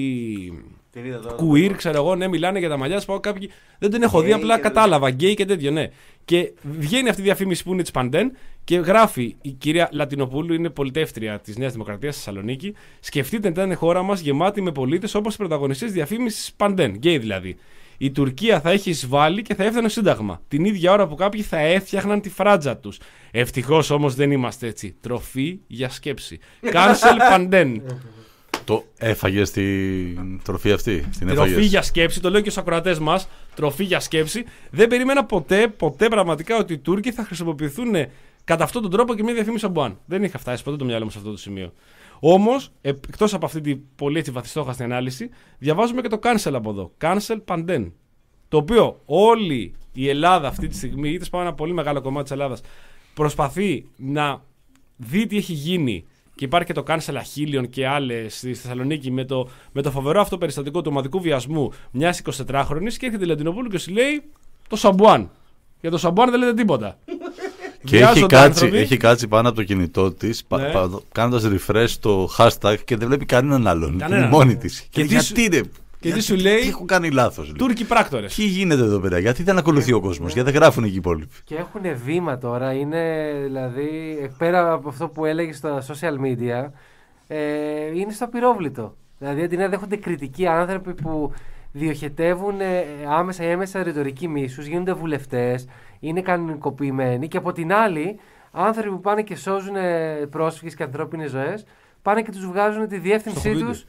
Την είδα τώρα. queer, ξέρω εγώ, ναι, μιλάνε για τα μαλλιά σου. Κάποιοι δεν την έχω δει, Γκέι απλά και κατάλαβα. Γκέι και τέτοιο, ναι. Και βγαίνει αυτή η διαφήμιση που είναι τη Παντέν και γράφει η κυρία Λατινοπούλου, είναι πολιτεύτρια τη Νέα Δημοκρατία στη Θεσσαλονίκη. Σκεφτείτε, ήταν η χώρα μα γεμάτη με πολίτε όπως οι πρωταγωνιστές διαφήμιση Παντέν, γκέι δηλαδή. Η Τουρκία θα έχει εισβάλει και θα έφτανε στο Σύνταγμα. Την ίδια ώρα που κάποιοι θα έφτιαχναν τη φράτζα τους. Ευτυχώς όμως δεν είμαστε έτσι. Τροφή για σκέψη. Cancel Παντέν. Το έφαγε την τροφή αυτή. Την Τροφή έφαγες. για σκέψη, το λέω και στους ακροατές μας. Τροφή για σκέψη. Δεν περίμενα ποτέ, ποτέ πραγματικά ότι οι Τούρκοι θα χρησιμοποιηθούν κατά αυτόν τον τρόπο και μια διαφήμιση Αμπουάν. Δεν είχα φτάσει ποτέ το μυαλό μου σε αυτό το σημείο. Όμως, εκτός από αυτή την πολύ έτσι βαθιστόχαστη ανάλυση, διαβάζουμε και το cancel από εδώ. Cancel Παντέν. Το οποίο όλη η Ελλάδα αυτή τη στιγμή, είτε σπάω ένα πολύ μεγάλο κομμάτι της Ελλάδας, προσπαθεί να δει τι έχει γίνει. Και υπάρχει και το cancel Αχίλιον και άλλες στη Θεσσαλονίκη με το, με το φοβερό αυτό περιστατικό του ομαδικού βιασμού μιας εικοσιτετράχρονης και έρχεται η Λατινοπούλου και σου λέει το Σαμπουάν. Για το Σαμπουάν δεν λέτε τίποτα. Και έχει Βιάζονται κάτσει, άνθρωποι. έχει κάτσει πάνω από το κινητό τη, Ναι. κάνοντας refresh το hashtag και δεν βλέπει κανέναν άλλον. Κανέναν. Είναι μόνη τη. Και Και, τι γιατί σου- είναι. και τι γιατί- σου λέει? Τι έχω κάνει λάθος. Τούρκοι πράκτορες. Τι γίνεται εδώ πέρα, γιατί δεν ακολουθεί ο κόσμος, γιατί δεν γράφουν εκεί οι υπόλοιποι. Και έχουν βήμα τώρα, είναι δηλαδή, πέρα από αυτό που έλεγε στα social media, ε, είναι στο απειρόβλητο. Δηλαδή αντί να δέχονται κριτικοί άνθρωποι που διοχετεύουν ε, άμεσα ή έμεσα ρητορική μίσους, γίνονται βουλευτές, είναι κανονικοποιημένοι και από την άλλη άνθρωποι που πάνε και σώζουν ε, πρόσφυγες και ανθρώπινες ζωές, πάνε και τους βγάζουν τη διεύθυνσή Στο τους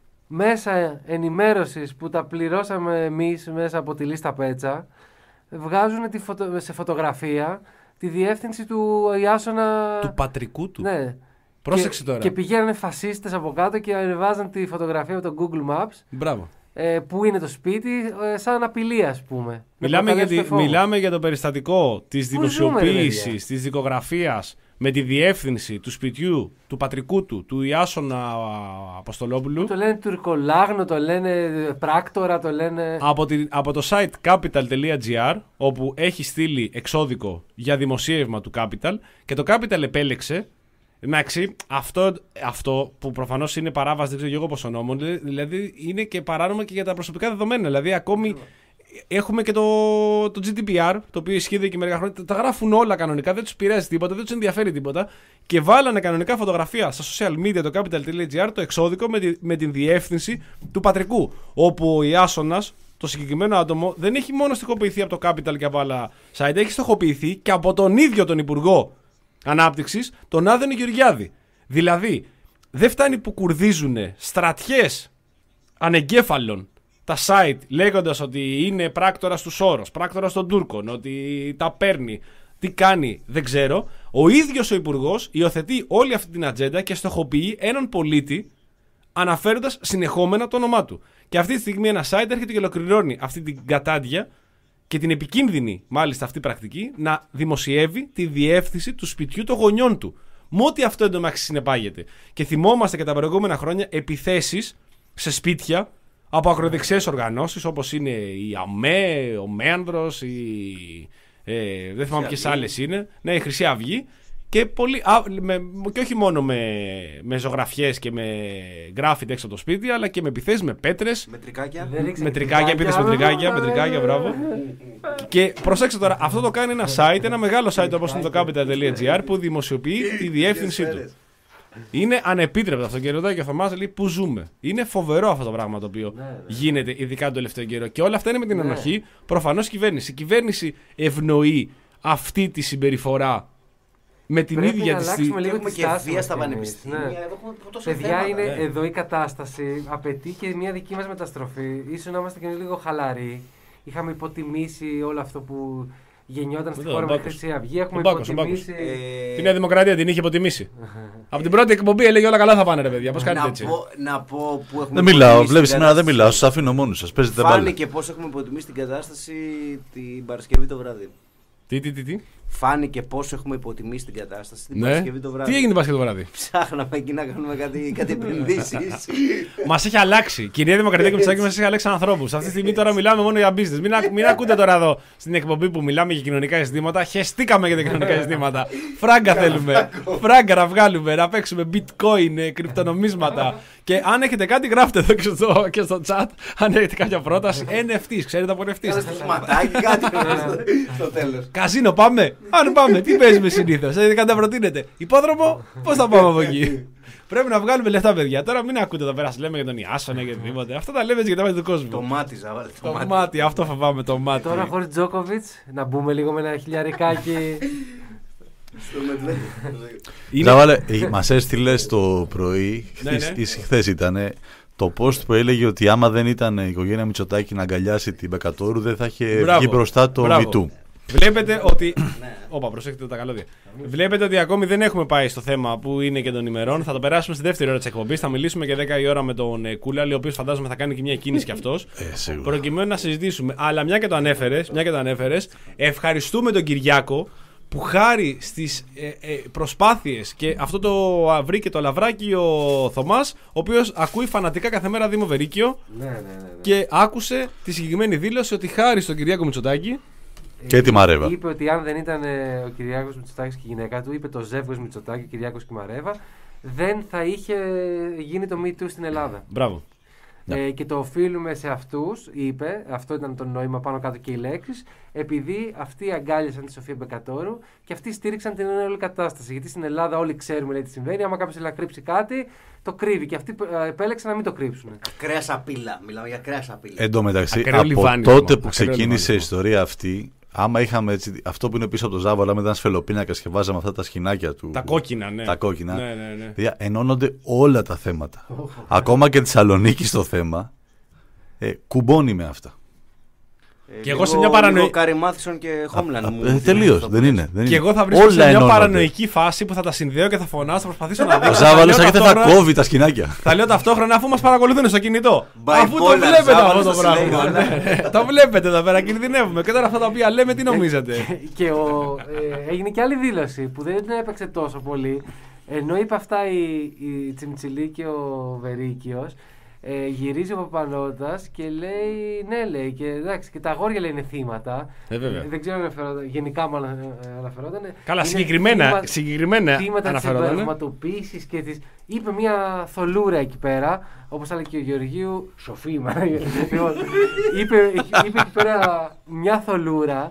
μέσα ενημέρωσης που τα πληρώσαμε εμείς μέσα από τη λίστα Πέτσα, βγάζουν τη φωτο- σε φωτογραφία τη διεύθυνση του Ιάσονα. Του πατρικού του. Ναι. Πρόσεξε και, τώρα. Και πηγαίνανε φασίστες από κάτω και ανεβάζαν τη φωτογραφία από το Google Maps. Μπράβο. Ε, που είναι το σπίτι, ε, σαν απειλή, ας πούμε. Να Μιλάμε για, προκαλέσουν τη- φόβο. μιλάμε για το περιστατικό της Πού ζούμε, ρε δημοσιοποίησης, παιδιά? της δικογραφίας με τη διεύθυνση του σπιτιού του πατρικού του, του Ιάσονα Αποστολόπουλου. Το λένε τουρκολάγνο, το λένε πράκτορα, το λένε. Από, τη, από το site capital τελεία gr, όπου έχει στείλει εξώδικο για δημοσίευμα του Capital, και το Capital επέλεξε. Εντάξει, αυτό, αυτό που προφανώς είναι παράβαση, δεν ξέρω και εγώ πόσο νόμο, δηλαδή είναι και παράνομο και για τα προσωπικά δεδομένα. Δηλαδή, ακόμη έχουμε και το, το τζι ντι πι αρ, το οποίο ισχύει εδώ και μερικά χρόνια. Τα γράφουν όλα κανονικά, δεν τους πειράζει τίποτα, δεν τους ενδιαφέρει τίποτα. Και βάλανε κανονικά φωτογραφία στα social media, το capital τελεία gr, το εξώδικο με, τη, με την διεύθυνση του πατρικού. Όπου ο Ιάσονας, το συγκεκριμένο άτομο, δεν έχει μόνο στοχοποιηθεί από το Capital και από άλλα site, έχει στοχοποιηθεί και από τον ίδιο τον Υπουργό Ανάπτυξης, τον Άδωνη Γεωργιάδη. Δηλαδή, δεν φτάνει που κουρδίζουν στρατιές ανεγκέφαλων τα site λέγοντας ότι είναι πράκτορας του Σόρος, πράκτορας των Τούρκων, ότι τα παίρνει, τι κάνει, δεν ξέρω. Ο ίδιος ο Υπουργός υιοθετεί όλη αυτή την ατζέντα και στοχοποιεί έναν πολίτη αναφέροντας συνεχόμενα το όνομά του. Και αυτή τη στιγμή ένα site έρχεται και ολοκληρώνει αυτή την κατάντια και την επικίνδυνη μάλιστα αυτή πρακτική να δημοσιεύει τη διεύθυνση του σπιτιού των γονιών του. Με ό,τι αυτό εντωμεταξύ συνεπάγεται. Και θυμόμαστε και τα προηγούμενα χρόνια επιθέσεις σε σπίτια από ακροδεξιές οργανώσεις όπως είναι η ΑΜΕ, ο Μέανδρος, η, ε, δεν θυμάμαι ποιες άλλες είναι, ναι, η Χρυσή Αυγή. Και, πολύ, α, με, και όχι μόνο με, με ζωγραφιές και με γκράφιτ έξω από το σπίτι, αλλά και με επιθέσεις με πέτρες. Με τρικάκια. Με τρικάκια, επίθεση με τρικάκια, με τρικάκια, μπράβο. Και προσέξτε τώρα, αυτό το κάνει ένα site, ένα μεγάλο site όπως είναι το capital τελεία gr, που δημοσιοποιεί τη διεύθυνσή του. Είναι ανεπίτρεπτο αυτό και ρωτάει και ο Θωμάς, λέει, πού ζούμε. Είναι φοβερό αυτό το πράγμα το οποίο ναι, γίνεται, ειδικά τον τελευταίο καιρό. Και όλα αυτά είναι με την ενοχή ναι. προφανώς κυβέρνηση. Η κυβέρνηση ευνοεί αυτή τη συμπεριφορά. Με την Πρέπει ίδια να τη αλλάξουμε λίγο έχουμε τη και στάση βία μας στα εμείς, πανεπιστήμια. ναι. Εδώ έχουμε τόσο Παιδιά, θέματα. είναι Ναι. εδώ η κατάσταση. Απαιτεί και μια δική μας μεταστροφή. Ίσως να είμαστε και λίγο χαλαροί. Είχαμε υποτιμήσει όλο αυτό που γεννιόταν στη Εδώ, χώρα ο με Μπάκος. Χρυσή Αυγή. Έχουμε Ο Μπάκος, ο υποτιμήσει. Ε, Τη Νέα Δημοκρατία την είχε υποτιμήσει. Από την πρώτη εκπομπή έλεγε όλα καλά θα πάνε, ρε παιδιά. Πώς κάνετε να, έτσι. πω, να πω που έχουμε Δεν μιλάω, υποτιμήσει βλέπει την σήμερα δεν κατάσταση. μιλάω. Σα αφήνω μόνοι σα. Παίζετε μπάλα. Φάνηκε πώς έχουμε υποτιμήσει την κατάσταση την Παρασκευή το βράδυ. Τι, τι, τι, τι. Φάνηκε πόσο έχουμε υποτιμήσει την κατάσταση την Ναι. Παρασκευή το βράδυ. Τι έγινε την Παρασκευή το βράδυ. Ψάχναμε εκεί να κάνουμε κάτι, κάτι επενδύσεις. Μας έχει αλλάξει. Κυρία Δημοκρατία και Μητσοτάκη μας έχει αλλάξει ανθρώπους. Αυτή τη στιγμή τώρα μιλάμε μόνο για business. Μην, ακ- μην ακούτε τώρα εδώ στην εκπομπή που μιλάμε για κοινωνικά ζητήματα. Χεστήκαμε για τα κοινωνικά ζητήματα. Φράγκα θέλουμε. Φράγκα να βγάλουμε, να παίξουμε bitcoin, ε, κρυπτονομίσματα. Και αν έχετε κάτι, γράφτε εδώ και στο, και στο chat. Αν έχετε κάποια πρόταση, εν εφ τι, ξέρετε από εν εφ τι. Ένα στοιχηματάκι, κάτι στο τέλος. Καζίνο, πάμε. Αν πάμε, τι παίζουμε συνήθως. Ε, κάτι να προτείνετε. Υπόδρομο, πώς θα πάμε από εκεί. Πρέπει να βγάλουμε λεφτά, παιδιά. Τώρα μην ακούτε εδώ πέρα, σας λέμε για τον Ιάσονα και οτιδήποτε. Αυτά τα λέμε για τα μάτια του κόσμου. Το μάτι, Ζαβάλ. Το μάτι, αυτό φοβάμαι, το μάτι. Τώρα χωρίς Τζόκοβιτς, να μπούμε λίγο με ένα χιλιαρικάκι. Είναι- Ζαβάλε, μας έστειλε το πρωί, Ναι, ναι. ή χθε ήταν, το post που έλεγε ότι άμα δεν ήταν η οικογένεια Μητσοτάκη να αγκαλιάσει την Μπεκατόρου, δεν θα είχε Μπράβο. βγει μπροστά το Μπράβο. MeToo. Βλέπετε ότι. Όπα, προσέξτε τα καλώδια. Βλέπετε ότι ακόμη δεν έχουμε πάει στο θέμα που είναι και των ημερών. Θα το περάσουμε στη δεύτερη ώρα τη εκπομπή. Θα μιλήσουμε και δέκα η ώρα με τον ε, Κούλαλη, ο οποίο φαντάζομαι θα κάνει και μια κίνηση κι αυτό. Ε, σίγουρα. Προκειμένου να συζητήσουμε. Αλλά μια και το ανέφερε, μια και το ανέφερες, ευχαριστούμε τον Κυριάκο που χάρη στις ε, ε, προσπάθειες και αυτό το α, βρήκε το λαβράκι ο Θωμάς, ο οποίος ακούει φανατικά κάθε μέρα Δήμο Βερίκιο Ναι, ναι, ναι, ναι. και άκουσε τη συγκεκριμένη δήλωση ότι χάρη στον Κυριάκο Μητσοτάκη. Και τη Μαρέβα. Είπε ότι αν δεν ήταν ε, ο Κυριάκος Μητσοτάκης και η γυναίκα του, είπε το ζεύγος Μητσοτάκη, ο Κυριάκος και η Μαρέβα, δεν θα είχε γίνει το Me Too στην Ελλάδα. Μπράβο. Ε, και το οφείλουμε σε αυτούς, είπε, αυτό ήταν το νόημα πάνω κάτω και οι λέξεις, επειδή αυτοί αγκάλιασαν τη Σοφία Μπεκατόρου και αυτοί στήριξαν την όλη κατάσταση. Γιατί στην Ελλάδα όλοι ξέρουμε λέει, τι συμβαίνει. Άμα κάποιος θέλει να κρύψει κάτι, το κρύβει. Και αυτοί ε, επέλεξαν να μην το κρύψουν. Ακραία σαπίλα. Μιλάμε για ακραία σαπίλα. Εν τω μεταξύ, Ακραίο από λιβάνι, τότε λοιπόν. που Ακραίο ξεκίνησε η λιβάνι, ιστορία αυτή, άμα είχαμε έτσι, αυτό που είναι πίσω από το Ζάβολα με ένα σφελοπίνακα και βάζαμε αυτά τα σχοινάκια του. Τα κόκκινα, ναι. Τα κόκκινα. Ναι, ναι, ναι. Δηλαδή, ενώνονται όλα τα θέματα. Ακόμα και τη Θεσσαλονίκη στο θέμα. Ε, κουμπώνει με αυτά. Και εγώ σε μια παρανοϊκή. Κάρι Μάθισον και Homeland μου. Τελείως, δεν είναι. Και εγώ θα βρίσκω σε μια παρανοϊκή φάση που θα τα συνδέω και θα φωνάω, θα προσπαθήσω να δω. Ο Ζάβαλος θα θα κόβει τα σκηνάκια. Θα λέω ταυτόχρονα αφού μας παρακολουθούν στο κινητό. Αφού το βλέπετε αυτό το πράγμα. Το βλέπετε εδώ πέρα, κινδυνεύουμε. Και τώρα αυτά τα οποία λέμε, τι νομίζετε. Και έγινε και άλλη δήλωση που δεν έπαιξε τόσο πολύ. Ενώ είπε αυτά η Τσιμτσιλή και ο Βερίκιος. Ε, γυρίζει ο Παπανώτας και λέει ναι, λέει, και εντάξει, και τα αγόρια λέει είναι θύματα. Ε, ε, δεν ξέρω αν αναφερόταν, γενικά μου αναφερόταν. Καλά, συγκεκριμένα, θύμα, συγκεκριμένα θύματα αναφερόταν. Θύματα της εμπορευματοποίησης και της... Είπε μια θολούρα εκεί πέρα, όπως έλεγε και ο Γεωργίου, σοφή μα. είπε, είπε εκεί πέρα μια θολούρα.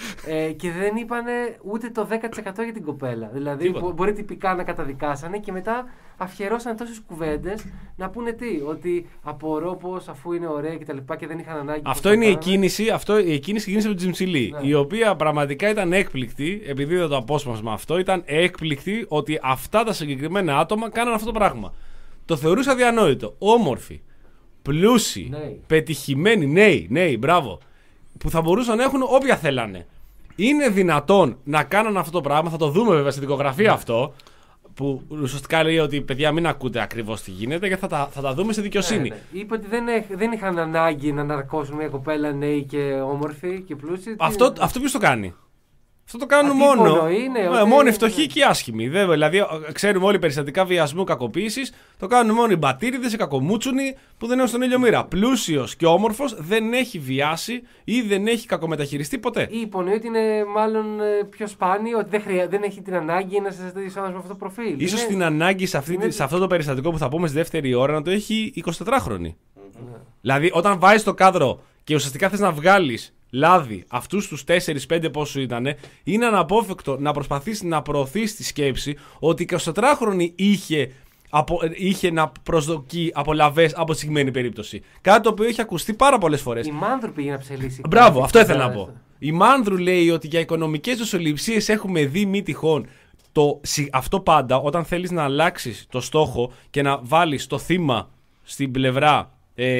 Ε, και δεν είπανε ούτε το δέκα τοις εκατό για την κοπέλα. Δηλαδή, μπο, μπορεί τυπικά να καταδικάσανε και μετά αφιερώσανε τόσες κουβέντες να πούνε τι, ότι απορώ πως αφού είναι ωραία και τα λοιπά και δεν είχαν ανάγκη. Αυτό είναι η κίνηση, αυτό, η κίνηση κίνηση από την Τζιμψιλή, ναι. Η οποία πραγματικά ήταν έκπληκτη, επειδή είδα το απόσπασμα αυτό, ήταν έκπληκτη ότι αυτά τα συγκεκριμένα άτομα κάναν αυτό το πράγμα. Το θεωρούσα διανόητο. Όμορφοι, πλούσιοι, ναι. Πετυχημένοι, νέοι, νέοι, μπράβο. Που θα μπορούσαν να έχουν όποια θέλανε. Είναι δυνατόν να κάνουν αυτό το πράγμα, θα το δούμε βέβαια στη δικογραφία αυτό, που ουσιαστικά λέει ότι παιδιά μην ακούτε ακριβώς τι γίνεται και θα τα, θα τα δούμε στη δικαιοσύνη. Ναι, ναι. Είπε ότι δεν, δεν είχαν ανάγκη να ναρκώσουν μια κοπέλα νέοι και όμορφοι και πλούσιοι. Αυτό, αυτό ποιος το κάνει? Αυτό το κάνουν μόνο. Είναι, ε, ότι... Μόνο οι φτωχοί και οι άσχημοι. Δε, δηλαδή, ξέρουμε όλοι περιστατικά βιασμού, κακοποίησης. Το κάνουν μόνο οι μπατήριδες, οι κακομούτσουνοι που δεν έχουν στον ήλιο μοίρα. Πλούσιος και όμορφος δεν έχει βιάσει ή δεν έχει κακομεταχειριστεί ποτέ. Ή υπονοεί ότι είναι μάλλον πιο σπάνιο, ότι δεν, χρειά, δεν έχει την ανάγκη να συζητήσει με αυτό το προφίλ. Ίσως είναι... την ανάγκη σε, αυτή, είναι... σε αυτό το περιστατικό που θα πούμε στη δεύτερη ώρα να το έχει εικοσιτετράχρονη. Mm-hmm. Δηλαδή, όταν βάζεις το κάδρο και ουσιαστικά θες να βγάλεις λάδι αυτούς τους τέσσερις πέντε πόσου ήτανε, είναι αναπόφευκτο να προσπαθήσει να προωθήσει τη σκέψη ότι η εικοσιτετράχρονη είχε, απο, είχε να προσδοκεί απολαβές από τη συγκεκριμένη περίπτωση. Κάτι το οποίο έχει ακουστεί πάρα πολλές φορές. Η Μάνδρου πήγε να ψελίσει. Μπράβο, αυτό ήθελα να πω. Η Μάνδρου λέει ότι για οικονομικές δοσοληψίες έχουμε δει μη τυχόν. Το, αυτό πάντα όταν θέλεις να αλλάξεις το στόχο και να βάλεις το θύμα στην πλευρά.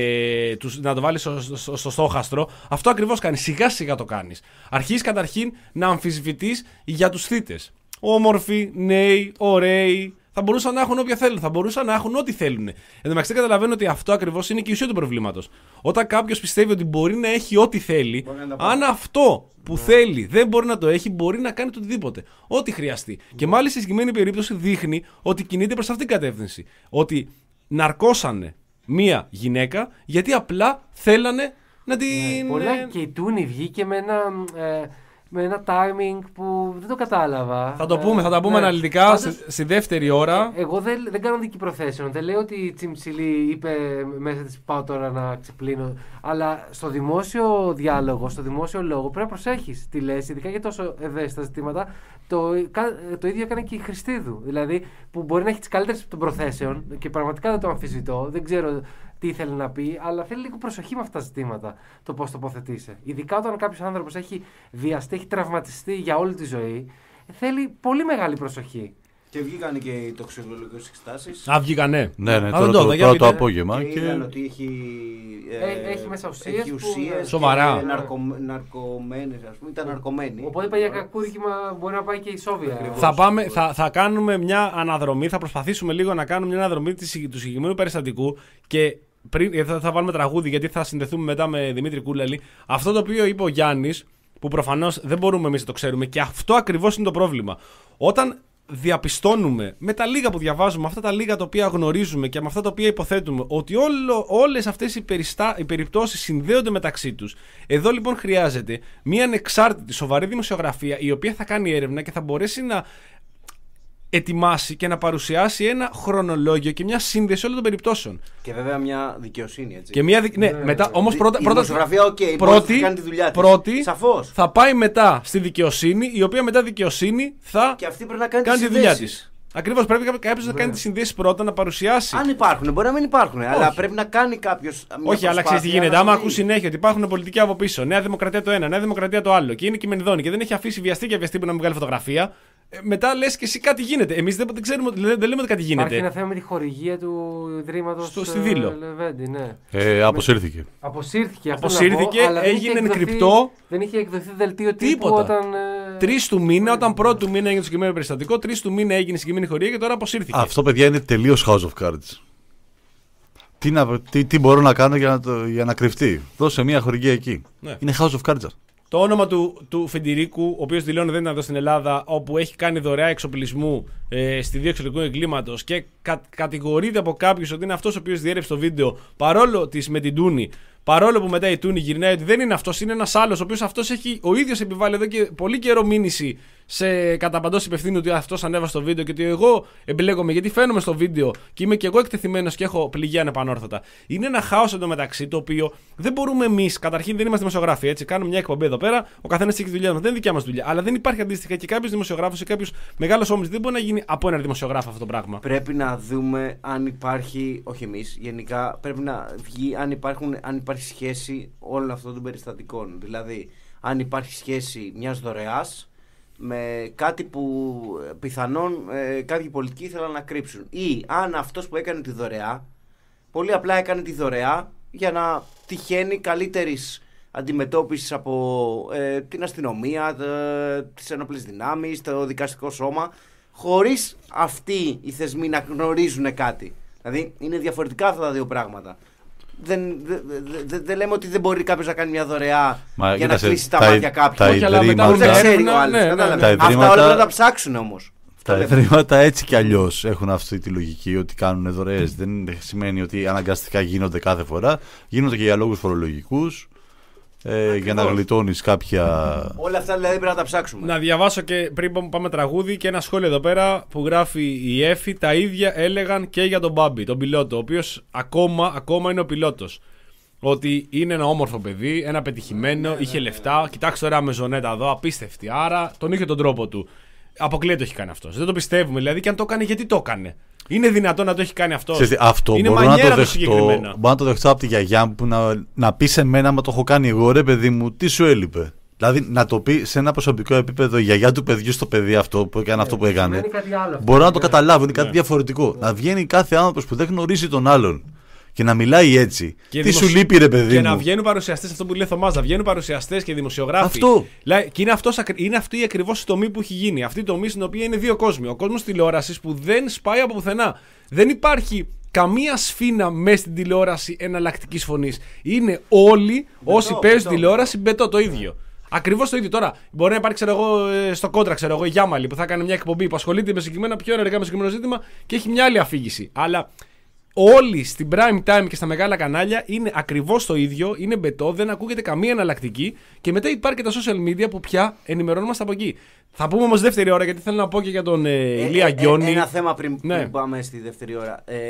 Ε, τους, να το βάλεις στο, στο, στο στόχαστρο, αυτό ακριβώς κάνεις. Σιγά σιγά το κάνεις. Αρχίζεις καταρχήν να αμφισβητείς για τους θύτες. Όμορφοι, νέοι, ωραίοι. Θα μπορούσαν να έχουν όποια θέλουν. Θα μπορούσαν να έχουν ό,τι θέλουν. Εν τω μεταξύ, καταλαβαίνω ότι αυτό ακριβώς είναι και η ουσία του προβλήματος. Όταν κάποιος πιστεύει ότι μπορεί να έχει ό,τι θέλει, αν αυτό που yeah. θέλει δεν μπορεί να το έχει, μπορεί να κάνει το οτιδήποτε. Ό,τι χρειαστεί. Yeah. Και μάλιστα στη συγκεκριμένη περίπτωση δείχνει ότι κινείται προς αυτήν την κατεύθυνση. Ότι ναρκώσανε μία γυναίκα γιατί απλά θέλανε να την... Ναι, πολλά και η Τούνη βγήκε με ένα, ε, με ένα timing που δεν το κατάλαβα. Θα το πούμε, θα τα πούμε ναι. αναλυτικά Πάντως, στη, στη δεύτερη ώρα. Εγώ δεν, δεν κάνω δική προθέσεων. Δεν λέω ότι η Τσιμψιλή είπε μέσα της πάω τώρα να ξεπλύνω. Αλλά στο δημόσιο διάλογο, στο δημόσιο λόγο πρέπει να προσέχεις τι λες, ειδικά για τόσο ευαίσθητα ζητήματα. Το, το ίδιο έκανε και η Χριστίδου. Δηλαδή που μπορεί να έχει τις καλύτερες των προθέσεων και πραγματικά δεν το αμφισβητώ. Δεν ξέρω τι ήθελε να πει, αλλά θέλει λίγο προσοχή με αυτά τα ζητήματα το πώς τοποθετείσαι. Ειδικά όταν κάποιος άνθρωπος έχει βιαστεί, έχει τραυματιστεί για όλη τη ζωή, θέλει πολύ μεγάλη προσοχή. Και βγήκαν και οι τοξικολογικές εξετάσεις. Α, βγήκανε. Ναι, ναι, τώρα το, το, το απόγευμα. Και, και... είδαν ότι έχει, ε, έχει μέσα ουσίες. Έχει ουσίες σοβαρά. Και ναρκω, ναρκωμένες, ας πούμε, ήταν ναρκωμένοι. Οπότε είπα για κακούργημα μπορεί να πάει και η Σόβια. Θα, πάμε, θα, θα κάνουμε μια αναδρομή, θα προσπαθήσουμε λίγο να κάνουμε μια αναδρομή του συγκεκριμένου περιστατικού και πριν, θα, θα βάλουμε τραγούδι γιατί θα συνδεθούμε μετά με Δημήτρη Κούλαλη. Αυτό το οποίο είπε ο Γιάννης, που προφανώς δεν μπορούμε εμείς να το ξέρουμε και αυτό ακριβώς είναι το πρόβλημα. Όταν διαπιστώνουμε με τα λίγα που διαβάζουμε, αυτά τα λίγα τα οποία γνωρίζουμε και με αυτά τα οποία υποθέτουμε ότι όλο, όλες αυτές οι, περιστά, οι περιπτώσεις συνδέονται μεταξύ τους. Εδώ λοιπόν χρειάζεται μια ανεξάρτητη σοβαρή δημοσιογραφία η οποία θα κάνει έρευνα και θα μπορέσει να ετοιμάσει και να παρουσιάσει ένα χρονολόγιο και μια σύνδεση όλων των περιπτώσεων. Και βέβαια μια δικαιοσύνη, έτσι. Και μια, ναι, ναι, μετά, όμως πρώτα, η δημοσιογραφία, οκ, okay, πρώτη, θα κάνει τη δουλειά της. Πρώτη, σαφώς. Θα πάει μετά στη δικαιοσύνη, η οποία μετά δικαιοσύνη θα και αυτή πρέπει να κάνει, κάνει τη δουλειά της. Ακριβώς, πρέπει κάποιος να κάνει τις συνδέσεις πρώτα, να παρουσιάσει. Αν υπάρχουν, μπορεί να μην υπάρχουν, αλλά πρέπει να κάνει κάποιος. Όχι, αλλά ξέρεις τι γίνεται. Άμα ακούς συνέχεια ότι υπάρχουν πολιτικοί από πίσω, Νέα Δημοκρατία το ένα, Νέα Δημοκρατία το άλλο και είναι κειμενιδόνοι και δεν έχει αφήσει βιαστή και βιαστή που να μην βγάλει φωτογραφία. Ε, μετά λες και εσύ κάτι γίνεται. Εμείς δεν, δεν ξέρουμε, δεν, δεν λέμε ότι κάτι γίνεται. Υπάρχει ένα θέμα με τη χορηγία του Ιδρύματος στη Δήλο. Λεβέντη, ναι. Ε, αποσύρθηκε. Αποσύρθηκε, αυτό Αποσύρθηκε, να πω, έγινε εκδοθεί, κρυπτό. Δεν είχε εκδοθεί δελτίο τύπου Τίποτα. όταν. Τρεις του μήνα, όταν πρώτου του μήνα έγινε το συγκεκριμένο περιστατικό, τρεις του μήνα έγινε η συγκεκριμένη χορηγία και τώρα αποσύρθηκε. Αυτό, παιδιά, είναι τελείως House of Cards. Τι, να, τι, τι μπορώ να κάνω για να, το, για να κρυφτεί. Δώσε μια χορηγία εκεί. Ναι. Είναι House of Cards. Το όνομα του, του Φεντηρίκου, ο οποίος δηλώνει δεν ήταν εδώ στην Ελλάδα, όπου έχει κάνει δωρεά εξοπλισμού ε, στη δίωξη εξωτερικού εγκλήματος και κα, κατηγορείται από κάποιους ότι είναι αυτός ο οποίος διέρευσε το βίντεο, παρόλο της με την Τούνη. Παρόλο που μετά η Τούνη γυρνάει ότι δεν είναι αυτός, είναι ένας άλλος, ο οποίος αυτός έχει ο ίδιος επιβάλει εδώ και πολύ καιρό μήνυση σε κατά παντός υπευθύνου ότι αυτός ανέβασε το βίντεο και ότι εγώ εμπλέκομαι γιατί φαίνομαι στο βίντεο και είμαι και εγώ εκτεθειμένος και έχω πληγεί ανεπανόρθωτα. Είναι ένα χάος εντωμεταξύ το οποίο δεν μπορούμε εμείς, καταρχήν δεν είμαστε δημοσιογράφοι, έτσι. Κάνουμε μια εκπομπή εδώ πέρα, ο καθένας έχει τη δουλειά μας, δεν είναι δικιά μας δουλειά. Αλλά δεν υπάρχει αντίστοιχα και κάποιος δημοσιογράφος ή κάποιος μεγάλος όμιλος. Δεν μπορεί να γίνει από έναν δημοσιογράφο αυτό το πράγμα. Πρέπει να δούμε αν υπάρχει, όχι εμείς, γενικά πρέπει να βγει αν, υπάρχουν, αν υπάρχει σχέση όλων αυτών των περιστατικών. Δηλαδή, αν υπάρχει σχέση μιας δωρεάς με κάτι που πιθανόν ε, κάποιοι πολιτικοί ήθελαν να κρύψουν. Ή αν αυτός που έκανε τη δωρεά, πολύ απλά έκανε τη δωρεά για να τυχαίνει καλύτερης αντιμετώπισης από ε, την αστυνομία, ε, τις ενόπλες δυνάμεις, το δικαστικό σώμα, χωρίς αυτοί οι θεσμοί να γνωρίζουν κάτι. Δηλαδή είναι διαφορετικά αυτά τα δύο πράγματα. Δεν δε, δε, δε λέμε ότι δεν μπορεί κάποιος να κάνει μια δωρεά Μα, για να σε, κλείσει τα, τα μάτια κάποιου. Τα Όχι, αλλά μετά δεν ξέρει ο ναι, άλλος. ναι, ναι, Αυτά ναι. Τα ιδρύματα- όλα πρέπει να τα ψάξουν όμως. Τα ιδρύματα έτσι κι αλλιώς έχουν αυτή τη λογική ότι κάνουν δωρεές. Δεν σημαίνει ότι αναγκαστικά γίνονται κάθε φορά. Γίνονται και για λόγους φορολογικούς. Ε, για να γλιτώνεις κάποια. Όλα αυτά δηλαδή πρέπει να τα ψάξουμε. Να διαβάσω και πριν πάμε τραγούδι και ένα σχόλιο εδώ πέρα που γράφει η Εφη. Τα ίδια έλεγαν και για τον Μπάμπη, τον πιλότο, ο οποίος ακόμα, ακόμα είναι ο πιλότος. Ότι είναι ένα όμορφο παιδί, ένα πετυχημένο, είχε λεφτά. Κοιτάξτε τώρα με ζωνέτα εδώ, απίστευτη. Άρα τον είχε τον τρόπο του. Αποκλείεται το έχει κάνει αυτός. Δεν το πιστεύουμε δηλαδή, και αν το έκανε, γιατί το έκανε. Είναι δυνατόν να το έχει κάνει αυτός. Ξέρετε, αυτό είναι μπορώ να μανιέρα το του δεχτώ. συγκεκριμένα. Μπορώ να το δεχτώ από τη γιαγιά μου που να, να πει σε μένα, μα το έχω κάνει εγώ, ρε παιδί μου, τι σου έλειπε. Δηλαδή να το πει σε ένα προσωπικό επίπεδο η γιαγιά του παιδιού στο παιδί αυτό που έκανε αυτό που έκανε. Σημαίνει κάτι άλλο αυτό. Μπορώ να το καταλάβω, είναι κάτι Ναι. διαφορετικό. Να βγαίνει κάθε άνθρωπος που δεν γνωρίζει τον άλλον και να μιλάει έτσι. Και Τι δημοσι- σου λείπει, ρε παιδί Και μου. να βγαίνουν παρουσιαστές, αυτό που λέει ο Θωμάς, να βγαίνουν παρουσιαστές και δημοσιογράφοι. Αυτό. Λέει, και είναι, αυτός, ακρι- είναι αυτή η ακριβώς η τομή που έχει γίνει. Αυτή η τομή στην οποία είναι δύο κόσμοι. Ο κόσμος τηλεόρασης που δεν σπάει από πουθενά. Δεν υπάρχει καμία σφήνα μέσα στην τηλεόραση εναλλακτικής φωνής. Είναι όλοι όσοι παίζουν τηλεόραση μπετό το ίδιο. Ακριβώς το ίδιο. Τώρα, μπορεί να υπάρξει, ξέρω εγώ, ε, στο κόντρα, ξέρω εγώ, η Γιάμαλη που θα κάνει μια εκπομπή που ασχολείται με συγκεκριμένα πιο ενεργά με συγκεκριμένο ζήτημα και έχει μια άλλη αφήγηση. Αλλά όλοι στην prime time και στα μεγάλα κανάλια είναι ακριβώς το ίδιο, είναι μπετό, δεν ακούγεται καμία εναλλακτική και μετά υπάρχει και τα social media που πια ενημερώνομαστε από εκεί. Θα πούμε όμως δεύτερη ώρα γιατί θέλω να πω και για τον ε, Ε, Ηλία ε, Γκιόνι. ε, ένα θέμα πριν, Ναι. πριν πάμε στη δεύτερη ώρα. Ε,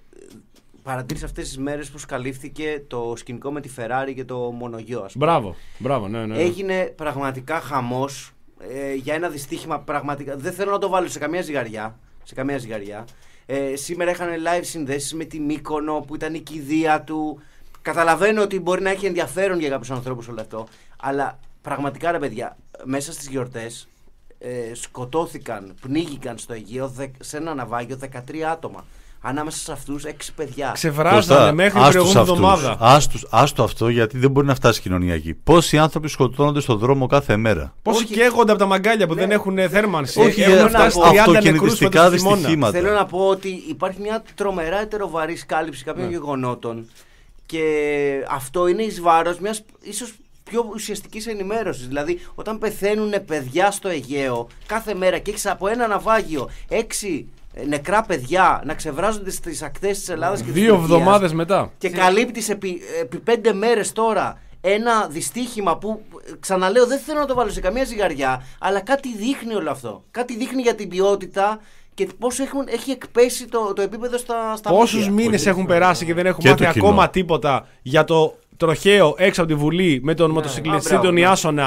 παρατήρησα αυτές τις μέρες που σκαλύφθηκε το σκηνικό με τη Ferrari και το μονογιό, ας πούμε. Μπράβο, μπράβο, ναι, ναι. ναι. Έγινε πραγματικά χαμός ε, για ένα δυστύχημα πραγματικά. Δεν θέλω να το βάλω σε καμία ζυγαριά. Σε καμία ζυγαριά. Ε, σήμερα είχαν live συνδέσεις με τη Μύκονο που ήταν η κηδεία του. Καταλαβαίνω ότι μπορεί να έχει ενδιαφέρον για κάποιους ανθρώπους όλο αυτό. Αλλά πραγματικά ρε παιδιά, μέσα στις γιορτές ε, σκοτώθηκαν, πνίγηκαν στο Αιγαίο δε, σε ένα ναυάγιο δεκατρία άτομα. Ανάμεσα σε αυτούς έξι παιδιά. Ξεβράζανε μέχρι την άστους προηγούμενη αυτούς. εβδομάδα. Άστους, άστο αυτό γιατί δεν μπορεί να φτάσει η κοινωνία εκεί. Πόσοι άνθρωποι σκοτώνονται στον δρόμο κάθε μέρα. Πόσοι Όχι. καίγονται από τα μαγκάλια που Ναι. δεν έχουν θέρμανση. Όχι, Έχουν θέλω φτάσει να πω, τριάντα νεκρούς αυτοκινητιστικά φέτος το χειμώνα. δυστυχήματα. Θέλω να πω ότι υπάρχει μια τρομερά ετεροβαρή κάλυψη κάποιων Ναι. γεγονότων και αυτό είναι εις βάρος μιας ίσως πιο ουσιαστικής ενημέρωσης. Δηλαδή, όταν πεθαίνουν παιδιά στο Αιγαίο κάθε μέρα και έχεις από ένα ναυάγιο έξι ε, νεκρά παιδιά να ξεβράζονται στις ακτές της Ελλάδας και της Δύο Τουρκίας εβδομάδες μετά. και καλύπτεις επί, επί πέντε μέρες τώρα ένα δυστύχημα που, ξαναλέω, δεν θέλω να το βάλω σε καμία ζυγαριά, αλλά κάτι δείχνει όλο αυτό. Κάτι δείχνει για την ποιότητα και πώς έχουν, έχει εκπέσει το, το επίπεδο στα, στα Πόσους media. μήνες έχουν περάσει και δεν έχουν Και μάθει το κοινό. ακόμα τίποτα για το τροχαίο έξω από τη Βουλή με τον μοτοσυκλετιστή Α, μπράβο, τον ναι. Ιάσονα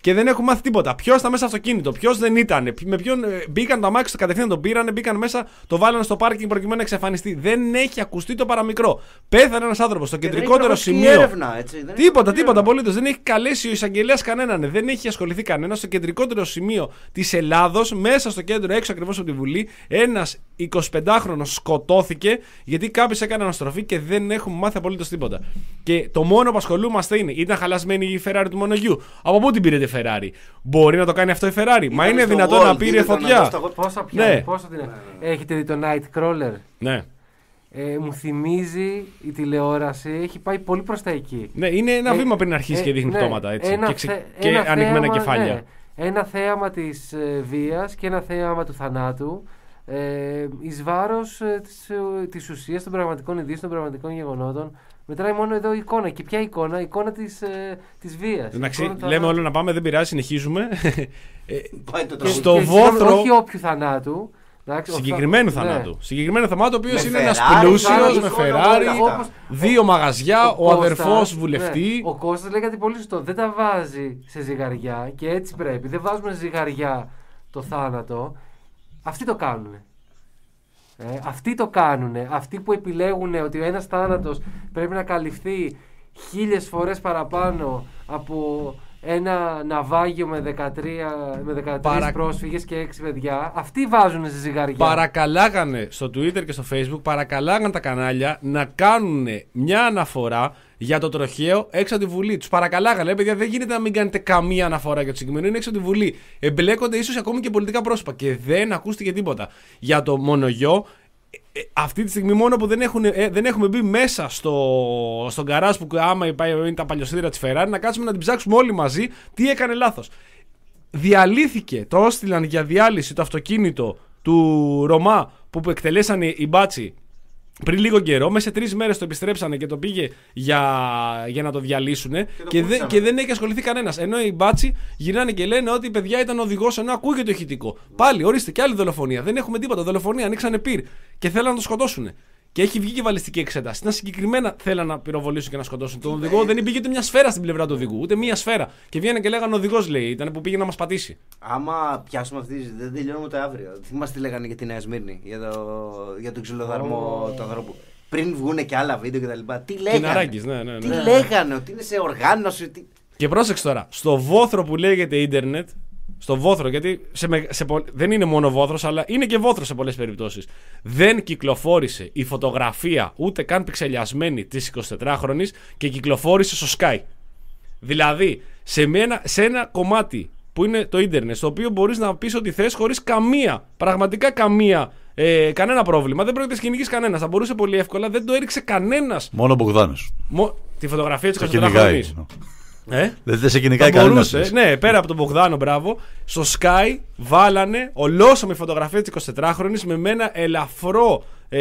Και δεν έχουν μάθει τίποτα. Ποιο ήταν μέσα στο αυτοκίνητο, ποιο δεν ήταν, με ποιον μπήκαν το αμάξι, κατευθείαν τον πήρανε, μπήκαν μέσα, το βάλανε στο πάρκινγκ προκειμένου να εξαφανιστεί. Δεν έχει ακουστεί το παραμικρό. Πέθανε ένα άνθρωπο στο Και κεντρικότερο δεν σημείο. Έρευνα, έτσι, δεν Τίποτα, έχει τίποτα έρευνα. απολύτω. Δεν έχει καλέσει ο εισαγγελέα κανέναν. Δεν έχει ασχοληθεί κανένα. Στο κεντρικότερο σημείο τη Ελλάδο, μέσα στο κέντρο, έξω ακριβώ από τη Βουλή, ένα εικοσιπεντάχρονο σκοτώθηκε γιατί κάποιο έκανε αναστροφή και δεν έχουμε μάθει απολύτω τίποτα. Και το μόνο που ασχολούμαστε είναι, ήταν χαλασμένη η Ferrari του μονογιού. Από πού την πήρε τη Ferrari? Μπορεί να το κάνει αυτό η Ferrari? Μα είναι στο δυνατόν Wall, να πήρε είδε τον φωτιά? εδώ στο- Πόσα πιάνει, Ναι. πόσα την... Έχετε δει το Nightcrawler? Ναι. Ε, μου θυμίζει η τηλεόραση, έχει πάει πολύ προς τα εκεί. Ναι, είναι ένα Ε, βήμα πριν αρχίσει ε, και δείχνει ναι, πτώματα έτσι. ένα Και, ξε... θε- και ένα ανοιγμένα θέαμα, κεφάλια. ναι. Ένα θέαμα της ε, βίας και ένα θέαμα του θανάτου, ε, εις βάρος ε, της, ε, της ουσίας των πραγματικών ειδήσεων, των πραγματικών γεγονότων. Μετράει μόνο εδώ η εικόνα. Και ποια εικόνα? Η εικόνα της, ε, της βίας. Εντάξει, Η εικόνα του λέμε θανάτου. όλο να πάμε, δεν πειράζει, συνεχίζουμε. Ε, Πάει το Και- τραγούδι. στο και βόθρο- συγγνώμη, όχι όποιου θανάτου. εντάξει, ο συγκεκριμένου θα- ναι. θανάτου. Συγκεκριμένο θανάτου, ο οποίο Με είναι ένα Ferrari, πλούσιο, Ferrari, με όλα Ferrari, αυτά. Όπως- δύο μαγαζιά, ο, Κώστας, αδερφός ναι, βουλευτή. ο Κώστας λέει κάτι πολύ σωστό. Δεν τα βάζει σε ζυγαριά και έτσι πρέπει. Δεν βάζουμε σε ζυγαριά το θάνατο. Αυτοί το κάνουν. Ε, αυτοί το κάνουν. Αυτοί που επιλέγουν ότι ο ένας θάνατος πρέπει να καλυφθεί χίλιες φορές παραπάνω από ένα ναυάγιο με δεκατρία, με δεκατρείς Παρα- πρόσφυγες και έξι παιδιά. Αυτοί βάζουν σε ζυγαριά. Παρακαλάγανε στο Twitter και στο Facebook, παρακαλάγανε τα κανάλια να κάνουν μια αναφορά για το τροχαίο έξω από τη Βουλή. Του παρακαλάγανε, «Ε, παιδιά, δεν γίνεται να μην κάνετε καμία αναφορά για το συγκεκριμένο. Είναι έξω από τη Βουλή. Εμπλέκονται ίσως ακόμη και πολιτικά πρόσωπα. Και δεν ακούστηκε τίποτα. Για το μονογιό, ε, ε, αυτή τη στιγμή μόνο που δεν, έχουν, ε, δεν έχουμε μπει μέσα στο, στον καράζ που άμα πάει- είναι τα παλιοσίδερα της Ferrari, να κάτσουμε να την ψάξουμε όλοι μαζί τι έκανε λάθος. Διαλύθηκε, το έστειλαν για διάλυση το αυτοκίνητο του Ρωμά που εκτελέσανε οι μπάτσι πριν λίγο καιρό. Μέσα σε τρεις μέρες το επιστρέψανε και το πήγε για, για να το διαλύσουν και, το και, δεν, πούλησαμε. και δεν έχει ασχοληθεί κανένας. Ενώ οι μπάτσι γυρνάνε και λένε ότι η παιδιά ήταν οδηγός, ενώ ακούγεται το ηχητικό. Πάλι, ορίστε, και άλλη δολοφονία. Δεν έχουμε τίποτα. Δολοφονία, ανοίξανε πυρ και θέλαν να το σκοτώσουν. Και έχει βγει και βαλιστική εξέταση. Ήταν συγκεκριμένα θέλαν να πυροβολήσουν και να σκοτώσουν τον οδηγό. Δεν υπήρχε ούτε μια σφαίρα στην πλευρά του οδηγού. Ούτε μια σφαίρα. Και βγαίνανε και λέγανε οδηγό, λέει, ήταν που πήγε να μα πατήσει. Άμα πιάσουμε αυτή, τη- δεν τελειώνουμε ούτε αύριο. Θυμάστε τι λέγανε για τη Νέα Σμύρνη, για, το, για τον ξυλοδαρμό του ανθρώπου. Πριν βγουνε και άλλα βίντεο κτλ. Τι λέγανε. Κιναράκης, ναι, ναι, ναι. Τι λέγανε, ότι είναι σε οργάνωση. Τι... Και πρόσεξε τώρα, στο βόθρο που λέγεται ίντερνετ, στο βόθρο, γιατί σε, με- σε, πο- δεν είναι μόνο βόθρος, αλλά είναι και βόθρο σε πολλές περιπτώσεις. Δεν κυκλοφόρησε η φωτογραφία ούτε καν πιξελιασμένη της εικοσιτετράχρονης και κυκλοφόρησε στο Sky. Δηλαδή, σε, μένα, σε ένα κομμάτι που είναι το ίντερνετ, στο οποίο μπορείς να πεις ό,τι θες χωρίς καμία, πραγματικά καμία, ε, κανένα πρόβλημα. Δεν πρόκειται να κυνηγήσει κανένα. Θα μπορούσε πολύ εύκολα, δεν το έριξε κανένας. Μόνο ο Μπογδάνος. Μο... Τη φωτογραφία της Σε κυνηγάει. εικοσιτετράχρονης. Ε? Δεν δεν σε Θα κυνηγάει κανένα. μπορούσε, ναι, πέρα από τον Μπογδάνο, μπράβο. Στο Sky βάλανε ολόσωμη φωτογραφία της εικοσιτετράχρονης με ένα ελαφρό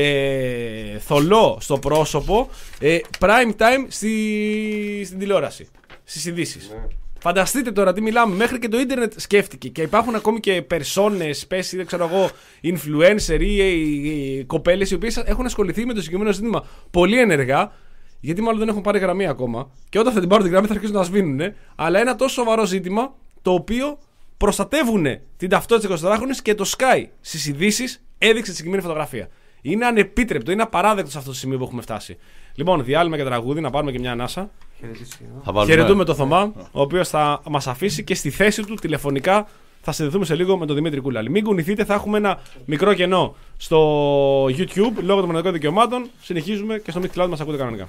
ε, θολό στο πρόσωπο, ε, prime time στη, στην τηλεόραση, στις ειδήσεις. Ναι. Φανταστείτε τώρα τι μιλάμε, μέχρι και το ίντερνετ σκέφτηκε και υπάρχουν ακόμη και περσόνες, πες ή δεν ξέρω εγώ, influencer ή, ή, ή κοπέλες οι οποίες έχουν ασχοληθεί με το συγκεκριμένο ζήτημα πολύ ενεργά. Γιατί μάλλον δεν έχουν πάρει γραμμή ακόμα. Και όταν θα την πάρουν τη γραμμή θα αρχίσουν να σβήνουν. Αλλά ένα τόσο σοβαρό ζήτημα το οποίο προστατεύουν την ταυτότητα της εικοσιτετράχρονης και το Sky στις ειδήσεις έδειξε τη συγκεκριμένη φωτογραφία. Είναι ανεπίτρεπτο, είναι απαράδεκτο σε αυτό το σημείο που έχουμε φτάσει. Λοιπόν, διάλειμμα και τραγούδι, να πάρουμε και μια ανάσα. Χαιρετίσιο. Χαιρετούμε τον Θωμά, ο οποίος θα μας αφήσει και στη θέση του τηλεφωνικά. Θα συνδεθούμε σε λίγο με τον Δημήτρη Κούλαλη. Μην κουνηθείτε, θα έχουμε ένα μικρό κενό στο YouTube λόγω των μοναδικών δικαιωμάτων. Συνεχίζουμε και στο Mixcloud μας ακούτε κανονικά.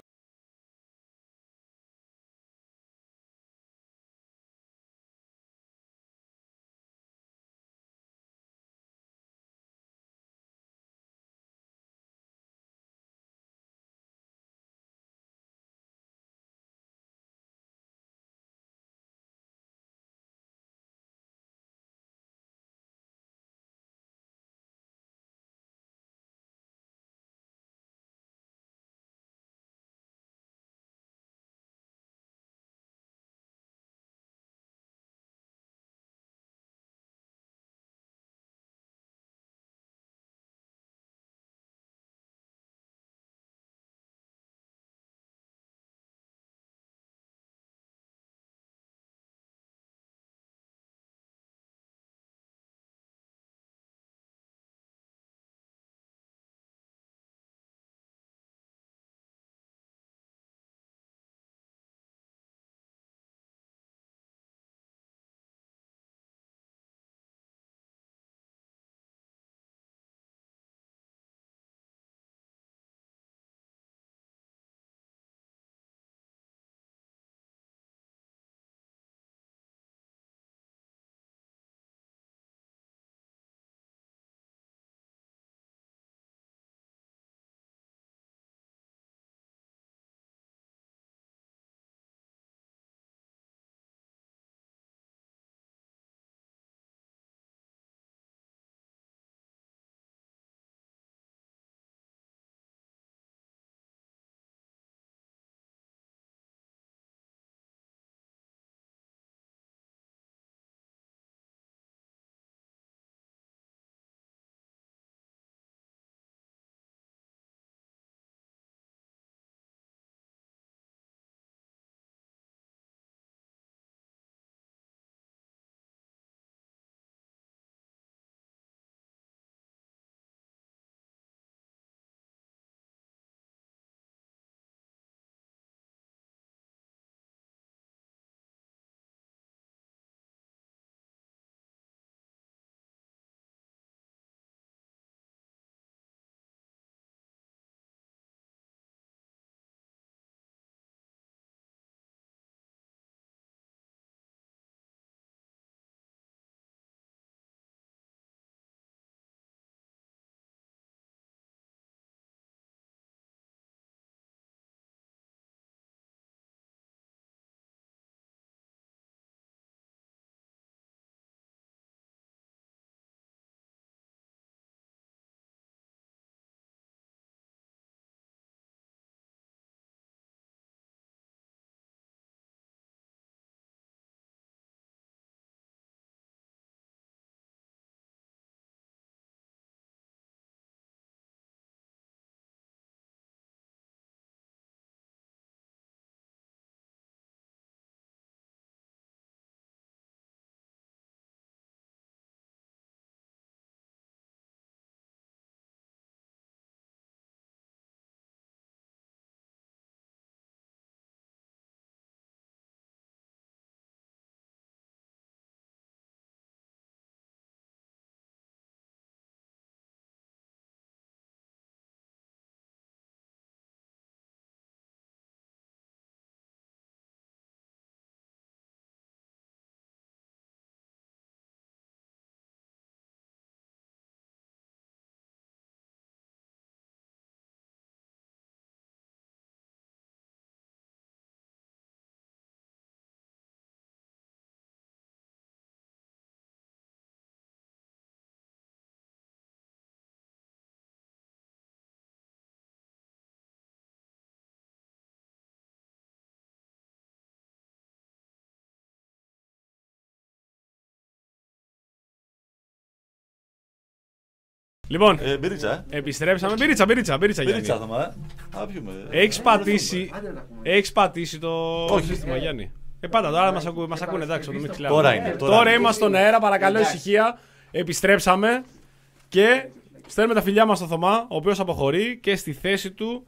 Λοιπόν, Ε, μπυρίτσα, ε. επιστρέψαμε. Μπυρίτσα, μπυρίτσα, μπυρίτσα. Μπυρίτσα θα μα. Α, πιούμε. Έχεις πατήσει, έχεις πατήσει το Όχι. σύστημα, Γιάννη. Ε, πάντα τώρα μας, ακού, μας ακούνε, εντάξει, το Mixcloud. Τώρα είναι, τώρα Τώρα είναι. είμαστε στον αέρα, παρακαλώ ησυχία. Επιστρέψαμε και στέλνουμε τα φιλιά μας στο Θωμά, ο οποίος αποχωρεί και στη θέση του.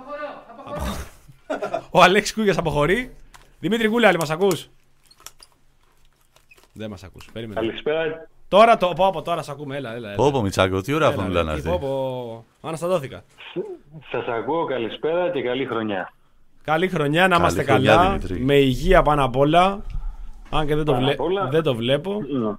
Ο Αλέξης Κούγιας αποχωρεί. Δημήτρη Γκούλαλη, μας ακούς? Δεν μας ακούς, περίμενε. Καλησπέρα. Τώρα το πω από τώρα, σ' ακούμε, έλα, έλα. έλα. Πω πω Μητσάκο, τι ωραία Έλα, φωνούλα είναι Νίκη, αυτή. πω, πω. Αναστατώθηκα. Σας ακούω, καλησπέρα και καλή χρονιά. Καλή χρονιά, να Καλή είμαστε χρονιά, καλά. Δημήτρη. Με υγεία πάνω απ' όλα. Αν και δεν το, Πάνω βλέ... απ' όλα. δεν το βλέπω. Ναι.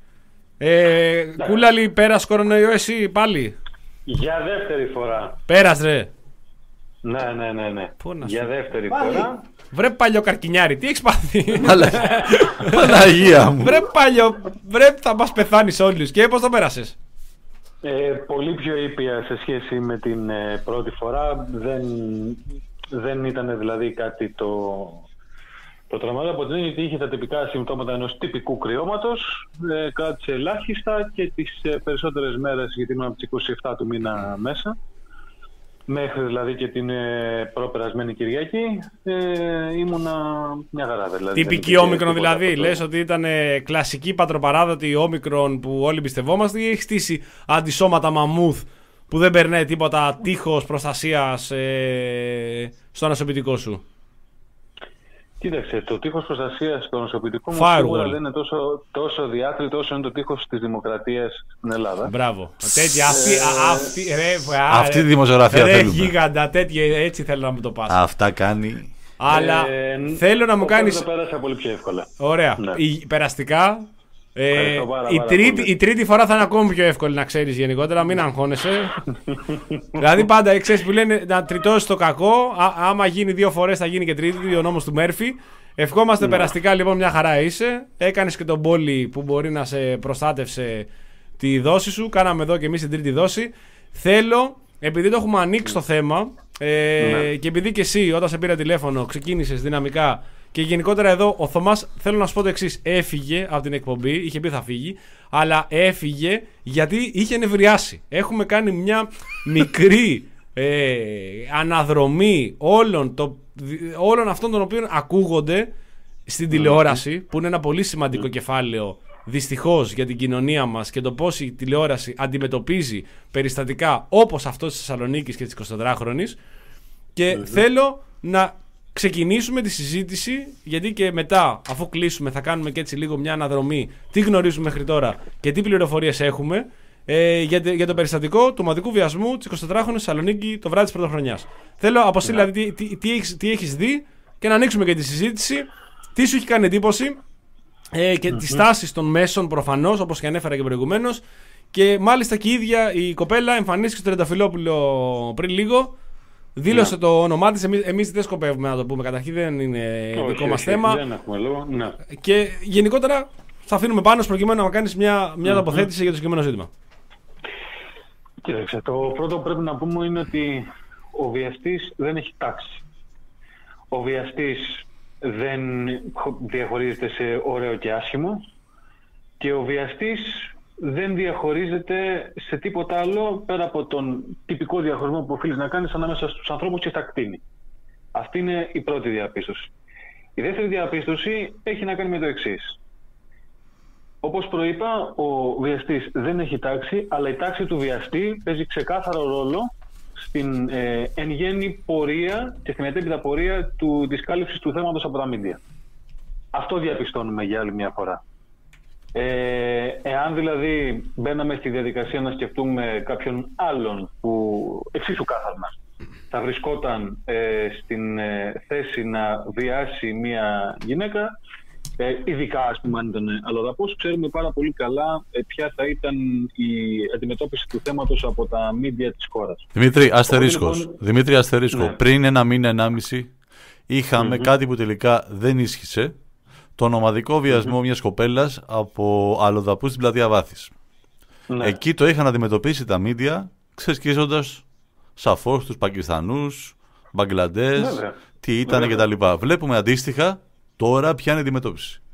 Ε, Κούλαλη, πέρας κορονοϊό εσύ πάλι? Για δεύτερη φορά. Πέρας ρε. Ναι, ναι, ναι, ναι. Πού να Για σου- δεύτερη φορά. Βρε παλιό καρκινιάρι, τι έχεις πάθει? Αλλά- Παναγία μου. Βρε παλιό, βρε θα μας πεθάνεις όλους. Και πώς το πέρασες? Ε, πολύ πιο ήπια σε σχέση με την ε, πρώτη φορά. Δεν, δεν ήταν δηλαδή κάτι το, το τρομερό από την έννοια ότι είχε τα τυπικά συμπτώματα ενός τυπικού κρυώματος. Ε, κράτησε ελάχιστα και τις ε, περισσότερες μέρες, γιατί ήμουν από τις είκοσι επτά του μήνα μέσα, μέχρι δηλαδή και την ε, προπερασμένη Κυριακή, ε, ήμουνα μια χαρά δηλαδή. Τυπική Δεν υπήρχε όμικρον τίποτα δηλαδή. από το- Λες ότι ήταν ε, κλασική πατροπαράδοτη όμικρον που όλοι πιστευόμαστε, ή έχει στήσει αντισώματα μαμούθ που δεν περνάει τίποτα τείχος προστασίας ε, στο ανασωπητικό σου? Κοίταξε, το τείχος προστασίας στο νοσοποιητικό μου Firewall. σίγουρα δεν είναι τόσο, τόσο διάκριτο όσο είναι το τείχος της δημοκρατίας στην Ελλάδα. Μπράβο. Τέτοια, αυτή, α, αυτή, ρε, α, Αυτή ρε, τη δημοσιογραφία ρε, θέλουμε. γίγαντα, τέτοια, έτσι θέλω να μου το πας. Αυτά κάνει. Αλλά Ε, θέλω να μου οπότε κάνεις. Το πέρασα πολύ πιο εύκολα. Ωραία. Ναι. Η, περαστικά. Ε, Ευχαριστώ πάρα, η, πάρα τρίτη, πολύ. η τρίτη φορά θα είναι ακόμη πιο εύκολη, να ξέρεις γενικότερα, μην αγχώνεσαι. Δηλαδή πάντα ε, ξέρεις που λένε να τριτώσεις το κακό. Α, άμα γίνει δύο φορές θα γίνει και τρίτη, ο νόμος του Μέρφυ. Ευχόμαστε περαστικά λοιπόν, μια χαρά είσαι. Έκανες και τον πόλη που μπορεί να σε προστάτευσε τη δόση σου. Κάναμε εδώ και εμείς την τρίτη δόση. Θέλω, επειδή το έχουμε ανοίξει το θέμα ε, Ναι. και επειδή και εσύ όταν σε πήρα τηλέφωνο ξεκίνησες δυναμικά και γενικότερα εδώ ο Θωμάς, θέλω να σου πω το εξής: έφυγε από την εκπομπή, είχε πει θα φύγει, αλλά έφυγε γιατί είχε νευριάσει. Έχουμε κάνει μια μικρή ε, αναδρομή όλων, το, όλων αυτών των οποίων ακούγονται στην τηλεόραση, που είναι ένα πολύ σημαντικό κεφάλαιο δυστυχώς για την κοινωνία μας και το πώς η τηλεόραση αντιμετωπίζει περιστατικά όπως αυτό της Θεσσαλονίκης και της εικοσιτετράχρονης. Και θέλω να ξεκινήσουμε τη συζήτηση, γιατί και μετά, αφού κλείσουμε, θα κάνουμε και έτσι λίγο μια αναδρομή τι γνωρίζουμε μέχρι τώρα και τι πληροφορίες έχουμε ε, για, τε- για το περιστατικό του ομαδικού βιασμού της εικοσιτετράχρονης Θεσσαλονίκη το βράδυ της πρωτοχρονιάς. Θέλω από εσύ, δηλαδή, τι, τι, τι, έχεις, τι έχεις δει και να ανοίξουμε και τη συζήτηση, τι σου έχει κάνει εντύπωση ε, και τις τάσεις των μέσων προφανώς, όπως και ανέφερα και προηγουμένως. Και μάλιστα και η ίδια η κοπέλα εμφανίστηκε στο Τρενταφυλλόπουλο πριν λίγο. Δήλωσε το όνομά της. Εμείς, εμείς δεν σκοπεύουμε να το πούμε. Καταρχήν δεν είναι Όχι, δικό μας όχι, θέμα. Δεν έχουμε λόγο. Ναι. Και γενικότερα θα αφήνουμε πάνω σου προκειμένου να κάνεις μια, μια τοποθέτηση για το συγκεκριμένο ζήτημα. Κοίταξε, το πρώτο που πρέπει να πούμε είναι ότι ο βιαστής δεν έχει τάξη. Ο βιαστής δεν διαχωρίζεται σε ωραίο και άσχημο και ο βιαστής δεν διαχωρίζεται σε τίποτα άλλο πέρα από τον τυπικό διαχωρισμό που οφείλεις να κάνεις ανάμεσα στους ανθρώπους και στα κτίνη. Αυτή είναι η πρώτη διαπίστωση. Η δεύτερη διαπίστωση έχει να κάνει με το εξής. Όπως προείπα, ο βιαστής δεν έχει τάξη, αλλά η τάξη του βιαστή παίζει ξεκάθαρο ρόλο στην ε, εν γέννη πορεία και στην μετέπειτα πορεία του, της κάλυψης του θέματος από τα μίντια. Αυτό διαπιστώνουμε για άλλη μια φορά. Ε, εάν δηλαδή μπαίναμε στη διαδικασία να σκεφτούμε κάποιον άλλον που εξίσου κάθαρμα θα βρισκόταν ε, στην ε, θέση να βιάσει μια γυναίκα, ε, ειδικά ας πούμε αν ήταν αλλοδαπός, ξέρουμε πάρα πολύ καλά ε, ποια θα ήταν η αντιμετώπιση του θέματος από τα μίντια της χώρας. Δημήτρη, αστερίσκος. Λοιπόν, Δημήτρη, αστερίσκο. ναι. Πριν ένα μήνα, ενάμιση, είχαμε κάτι που τελικά δεν ίσχυσε. Τον ομαδικό βιασμό μιας κοπέλας από αλλοδαπούς στην πλατεία Βάθης. Ναι. Εκεί το είχαν αντιμετωπίσει τα μίντια, ξεσκίζοντας σαφώς τους Πακιστανούς, Μπαγκλαντές, Βέβαια. τι ήταν Βέβαια. κτλ. Βλέπουμε αντίστοιχα τώρα ποια είναι η αντιμετώπιση.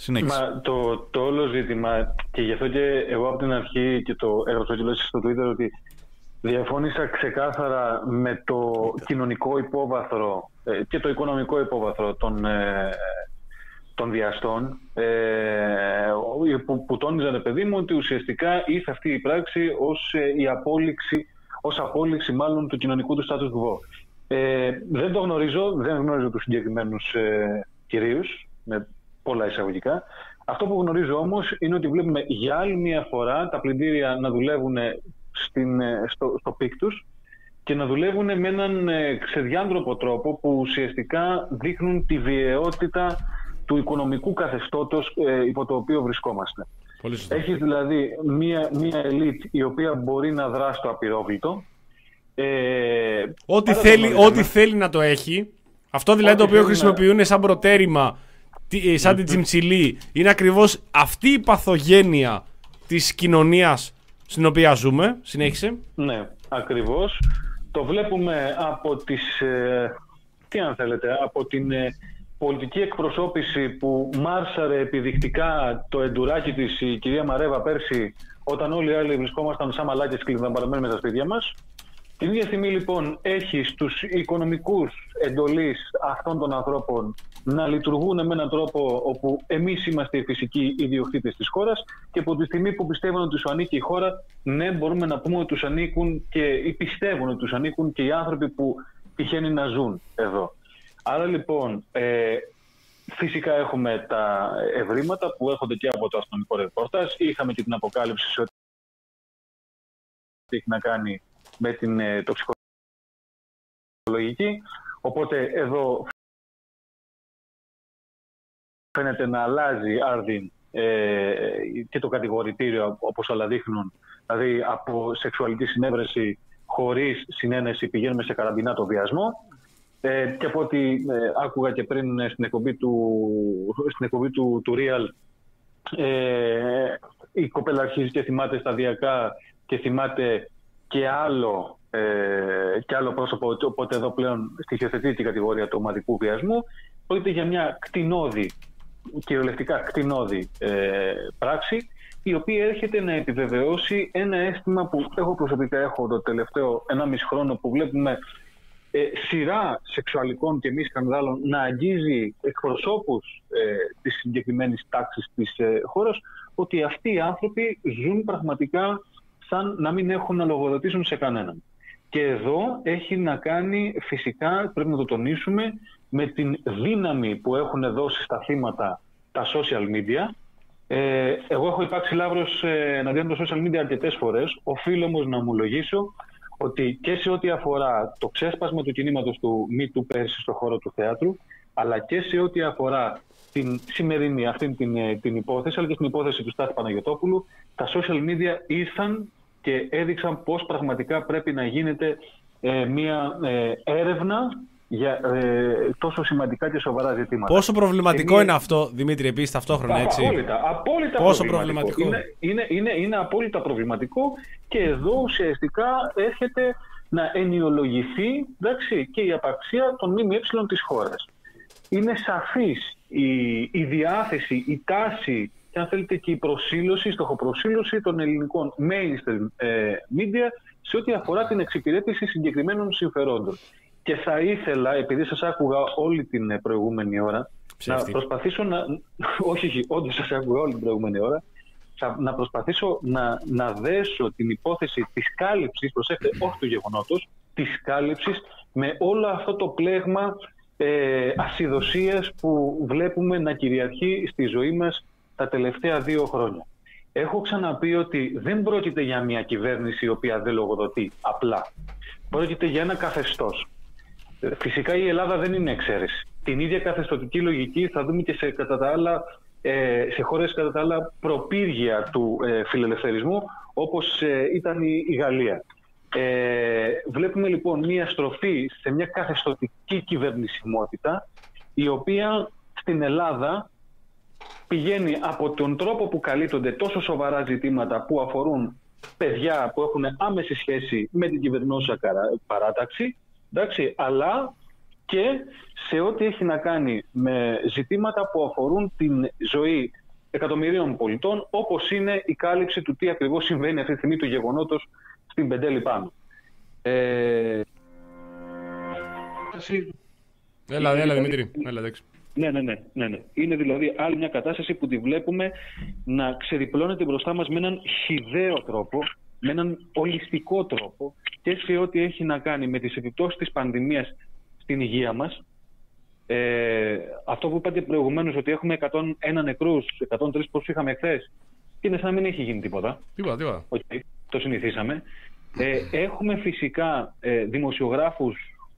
Συνέχισε. Μα το, το όλο ζήτημα, και γι' αυτό και εγώ από την αρχή και το έγραψα και λέω στο Twitter, ότι διαφώνησα ξεκάθαρα με το κοινωνικό υπόβαθρο ε, και το οικονομικό υπόβαθρο των, ε, των βιαστών, ε, που, που τόνιζαν, παιδί μου, ότι ουσιαστικά ήρθε αυτή η πράξη ως, ε, η απόλυξη, ως απόλυξη μάλλον του κοινωνικού του status quo. Ε, δεν το γνωρίζω, δεν γνωρίζω τους συγκεκριμένους ε, κυρίους, με πολλά εισαγωγικά. Αυτό που γνωρίζω όμως είναι ότι βλέπουμε για άλλη μια φορά τα πλυντήρια να δουλεύουν στην, στο, στο πικ τους και να δουλεύουν με έναν ξεδιάντροπο τρόπο που ουσιαστικά δείχνουν τη βιαιότητα του οικονομικού καθεστώτος ε, υπό το οποίο βρισκόμαστε. Έχεις δηλαδή μία, μία ελίτ η οποία μπορεί να δράσει στο απειρόβλητο. Ε, ό,τι θέλει, ό,τι θέλει να το έχει. Αυτό δηλαδή το οποίο χρησιμοποιούν να... σαν προτέρημα, σαν την τσιμψιλή, είναι ακριβώς αυτή η παθογένεια της κοινωνίας στην οποία ζούμε. Συνέχισε. Ναι, ακριβώς. Το βλέπουμε από τις, ε, τι αν θέλετε, από την ε, πολιτική εκπροσώπηση που μάρσαρε επιδεικτικά το εντουράκι της η κυρία Μαρέβα πέρσι, όταν όλοι οι άλλοι βρισκόμασταν σαν μαλάκες κλειδαμπαραμένοι με τα σπίτια μας. Την ίδια στιγμή λοιπόν έχει στους οικονομικούς εντολής αυτών των ανθρώπων να λειτουργούν με έναν τρόπο όπου εμείς είμαστε οι φυσικοί ιδιοκτήτες της χώρας, και από τη στιγμή που πιστεύουν ότι τους ανήκει η χώρα, ναι, μπορούμε να πούμε ότι τους ανήκουν και ή πιστεύουν ότι τους ανήκουν και οι άνθρωποι που τυχαίνει να ζουν εδώ. Άρα λοιπόν, ε, φυσικά έχουμε τα ευρήματα που έρχονται και από το αστυνομικό ρεπορτάζ. Είχαμε και την αποκάλυψη σε ό,τι έχει να κάνει με την ε, τοξικολογική. Οπότε εδώ φαίνεται να αλλάζει άρδιν ε, και το κατηγορητήριο, όπως όλα δείχνουν. Δηλαδή από σεξουαλική συνέβρεση χωρίς συνένεση πηγαίνουμε σε καραμπινάτο βιασμό. Ε, και από ό,τι ε, άκουγα και πριν στην εκπομπή του, στην εκπομπή του, του Real, ε, η κοπέλα αρχίζει και θυμάται σταδιακά και θυμάται και άλλο, ε, και άλλο πρόσωπο, οπότε εδώ πλέον στοιχειοθετεί την κατηγορία του ομαδικού βιασμού. Πρόκειται για μια κτηνώδη, κυριολεκτικά κτηνώδη ε, πράξη, η οποία έρχεται να επιβεβαιώσει ένα αίσθημα που εγώ προσωπικά έχω το τελευταίο ενάμιση χρόνο, που βλέπουμε ε, σειρά σεξουαλικών και μη σκανδάλων να αγγίζει εκπροσώπους ε, της συγκεκριμένης τάξης της ε, χώρας, ότι αυτοί οι άνθρωποι ζουν πραγματικά σαν να μην έχουν να λογοδοτήσουν σε κανέναν. Και εδώ έχει να κάνει, φυσικά πρέπει να το τονίσουμε, με την δύναμη που έχουν δώσει στα θύματα τα social media. Ε, εγώ έχω υπάρξει λάβρος ε, εναντίον των social media αρκετές φορές. Οφείλω όμως να ομολογήσω ότι και σε ό,τι αφορά το ξέσπασμα του κινήματος του MeToo πέρσι στον χώρο του θεάτρου, αλλά και σε ό,τι αφορά την σημερινή αυτή την, την υπόθεση, αλλά και την υπόθεση του Στάθη Παναγιωτόπουλου, τα social media ήρθαν και έδειξαν πώς πραγματικά πρέπει να γίνεται ε, μια ε, έρευνα για ε, τόσο σημαντικά και σοβαρά ζητήματα. Πόσο προβληματικό Εμείς... είναι αυτό, Δημήτρη, επίσης ταυτόχρονα, έτσι? Απόλυτα, απόλυτα Πόσο προβληματικό. προβληματικό. Είναι, είναι, είναι, είναι απόλυτα προβληματικό, και εδώ ουσιαστικά έρχεται να ενιολογηθεί, εντάξει, και η απαξία των ΜΜΕ της χώρας. Είναι σαφής η, η διάθεση, η τάση, και αν θέλετε και η προσήλωση, η στοχοπροσήλωση των ελληνικών mainstream ε, media σε ό,τι αφορά την εξυπηρέτηση συγκεκριμένων συμφερόντων. Και θα ήθελα, επειδή σας άκουγα όλη την προηγούμενη ώρα, Ψεύτη. να προσπαθήσω να... όχι, όχι, όντως σας άκουγα όλη την προηγούμενη ώρα, θα, να προσπαθήσω να, να δέσω την υπόθεση της κάλυψης, προσέχτε, όχι του γεγονότος, της κάλυψης με όλο αυτό το πλέγμα ε, ασυδοσίας που βλέπουμε να κυριαρχεί στη ζωή μας τα τελευταία δύο χρόνια. Έχω ξαναπεί ότι δεν πρόκειται για μια κυβέρνηση η οποία δεν λογοδοτεί απλά. Πρόκειται για ένα καθεστώς. Φυσικά η Ελλάδα δεν είναι εξαίρεση. Την ίδια καθεστωτική λογική θα δούμε και σε, κατά τα άλλα, ε, σε χώρες κατά τα άλλα προπύργια του ε, φιλελευθερισμού, όπως ε, ήταν η, η Γαλλία. Ε, βλέπουμε λοιπόν μια στροφή σε μια καθεστωτική κυβερνησιμότητα, η οποία στην Ελλάδα πηγαίνει από τον τρόπο που καλύπτονται τόσο σοβαρά ζητήματα που αφορούν παιδιά που έχουν άμεση σχέση με την κυβερνώσα παράταξη, εντάξει, αλλά και σε ό,τι έχει να κάνει με ζητήματα που αφορούν την ζωή εκατομμυρίων πολιτών, όπως είναι η κάλυψη του τι ακριβώς συμβαίνει αυτή τη στιγμή του γεγονότος στην Πεντέλη πάνω. Ε... Έλα, έλα Δημήτρη. Έλα, εντάξει. Ναι, ναι, ναι, ναι, ναι. Είναι δηλαδή άλλη μια κατάσταση που τη βλέπουμε να ξεδιπλώνεται μπροστά μας με έναν χυδαίο τρόπο, με έναν ολιστικό τρόπο και σε ό,τι έχει να κάνει με τις επιπτώσεις της πανδημίας στην υγεία μας. Ε, αυτό που είπατε προηγουμένως, ότι έχουμε εκατόν ένα νεκρούς, εκατόν τρεις πώς είχαμε χθες, είναι σαν να μην έχει γίνει τίποτα. Τίποτα, τίποτα. Okay, το συνηθίσαμε. Ε, έχουμε φυσικά ε, δημοσιογράφους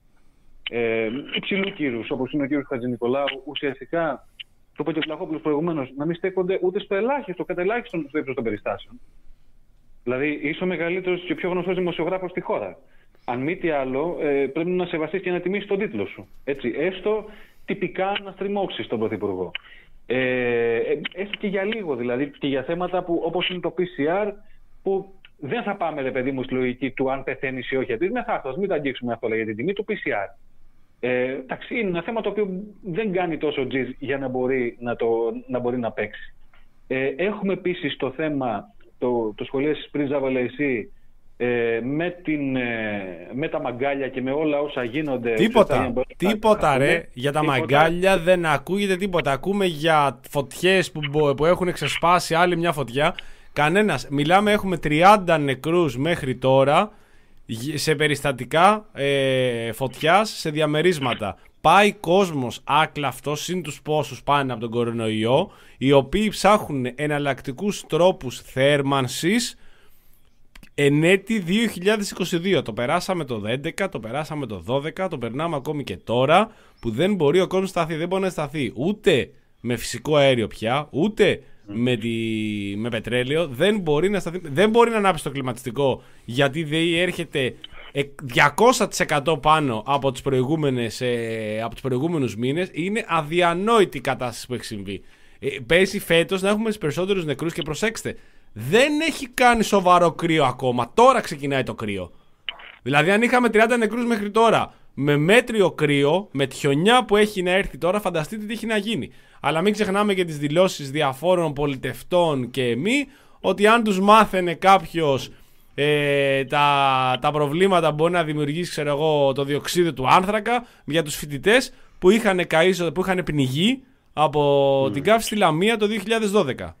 ε, υψηλού κύρους, όπως είναι ο κύριος Χατζηνικολάου, ουσιαστικά, το είπε και ο Βλαχόπουλος προηγουμένως, να μην στέκονται ούτε στο ελάχιστο, κατά ελάχιστον στο ύψος των περιστάσεων. Δηλαδή, είσαι ο μεγαλύτερος και πιο γνωστός δημοσιογράφος στη χώρα. Αν μη τι άλλο, ε, πρέπει να σεβαστείς και να τιμήσεις τον τίτλο σου. Έτσι, έστω τυπικά να στριμώξεις τον Πρωθυπουργό. Ε, έστω και για λίγο, δηλαδή, και για θέματα που, όπως είναι το πι σι αρ, που δεν θα πάμε, ρε παιδί μου, στη λογική του αν πεθαίνεις ή όχι. Γιατί είναι χάρτος, μην τα αγγίξουμε αυτό για την τιμή του πι σι αρ. Ε, εντάξει, είναι ένα θέμα το οποίο δεν κάνει τόσο τζιζ για να μπορεί να, το, να, μπορεί να παίξει. Ε, έχουμε επίσης το θέμα, το, το σχολείο πριν Ζάβαλα εσύ, ε, με, την, ε, με τα μαγκάλια και με όλα όσα γίνονται. Τίποτα, τίποτα ρε, πούμε, για τα τίποτα. Μαγκάλια δεν ακούγεται τίποτα. Ακούμε για φωτιές που, που έχουν ξεσπάσει άλλη μια φωτιά. Κανένας. Μιλάμε, έχουμε τριάντα νεκρούς μέχρι τώρα σε περιστατικά ε, φωτιάς σε διαμερίσματα. Πάει κόσμος άκλαυτος, συν τους πόσους πάνε από τον κορονοϊό, οι οποίοι ψάχνουν εναλλακτικούς τρόπους θέρμανσης εν έτη δύο χιλιάδες είκοσι δύο. Το περάσαμε το έντεκα, το περάσαμε το δώδεκα, το περνάμε ακόμη και τώρα, που δεν μπορεί ο κόσμος να σταθεί. Δεν μπορεί να σταθεί ούτε με φυσικό αέριο πια, ούτε με, τη, με πετρέλαιο. Δεν μπορεί να σταθεί, δεν μπορεί να ανάψει το κλιματιστικό, γιατί ΔΕΗ έρχεται διακόσια τοις εκατό πάνω από τους, προηγούμενες, ε, από τους προηγούμενους μήνες. Είναι αδιανόητη η κατάσταση που έχει συμβεί. Ε, πέσει φέτος να έχουμε τους περισσότερους νεκρούς και προσέξτε, δεν έχει κάνει σοβαρό κρύο ακόμα. Τώρα ξεκινάει το κρύο. Δηλαδή, αν είχαμε τριάντα νεκρούς μέχρι τώρα με μέτριο κρύο, με τη χιονιά που έχει να έρθει τώρα, φανταστείτε τι έχει να γίνει. Αλλά μην ξεχνάμε και τις δηλώσεις διαφόρων πολιτευτών και μη, ότι αν τους μάθαινε κάποιος ε, τα, τα προβλήματα που μπορεί να δημιουργήσει, ξέρω εγώ, το διοξείδιο του άνθρακα για τους φοιτητές που είχαν καΐσει, που είχαν πνιγεί από mm. την καύση στη Λαμία το δύο χιλιάδες δώδεκα.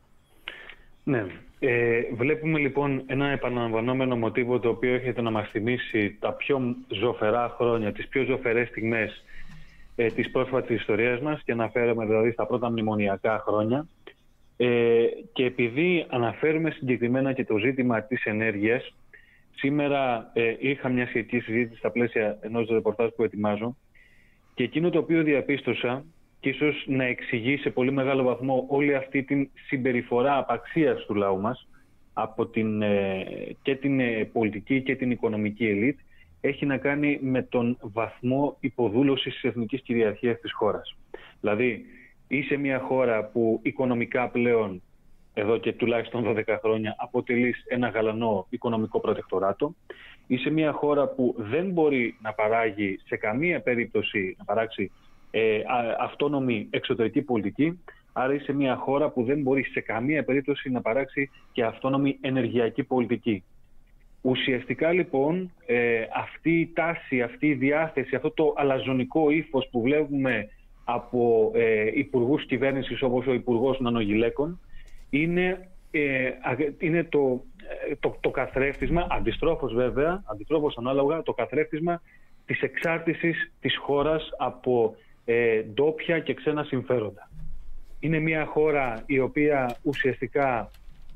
Ναι. Ε, βλέπουμε λοιπόν ένα επαναλαμβανόμενο μοτίβο, το οποίο έχετε να μας θυμίσει τα πιο ζωφερά χρόνια, τις πιο ζωφερές στιγμές ε, της πρόσφατης ιστορίας μας, και αναφέρομαι δηλαδή στα πρώτα μνημονιακά χρόνια. Ε, και επειδή αναφέρουμε συγκεκριμένα και το ζήτημα της ενέργειας, σήμερα ε, είχα μια σχετική συζήτηση στα πλαίσια ενός ρεπορτάζ που ετοιμάζω, και εκείνο το οποίο διαπίστωσα, και ίσως να εξηγεί σε πολύ μεγάλο βαθμό όλη αυτή την συμπεριφορά απαξίας του λαού μας από την, και την πολιτική και την οικονομική ελίτ, έχει να κάνει με τον βαθμό υποδούλωσης της εθνικής κυριαρχίας της χώρας. Δηλαδή, είσαι μια χώρα που οικονομικά πλέον, εδώ και τουλάχιστον δώδεκα χρόνια, αποτελείς ένα γαλανό οικονομικό προτεκτοράτο. Είσαι μια χώρα που δεν μπορεί να παράγει σε καμία περίπτωση, να παράξει Ε, αυτόνομη εξωτερική πολιτική, άρα είσαι μια χώρα που δεν μπορεί σε καμία περίπτωση να παράξει και αυτόνομη ενεργειακή πολιτική. Ουσιαστικά λοιπόν ε, αυτή η τάση, αυτή η διάθεση, αυτό το αλαζονικό ύφος που βλέπουμε από ε, υπουργούς κυβέρνησης όπως ο Υπουργός Νανογιλέκων είναι, ε, είναι το, το, το καθρέφτισμα, αντιστρόφως βέβαια, αντιστρόφως ανάλογα, το καθρέφτισμα της εξάρτησης της χώρας από Ε, ντόπια και ξένα συμφέροντα. Είναι μια χώρα η οποία ουσιαστικά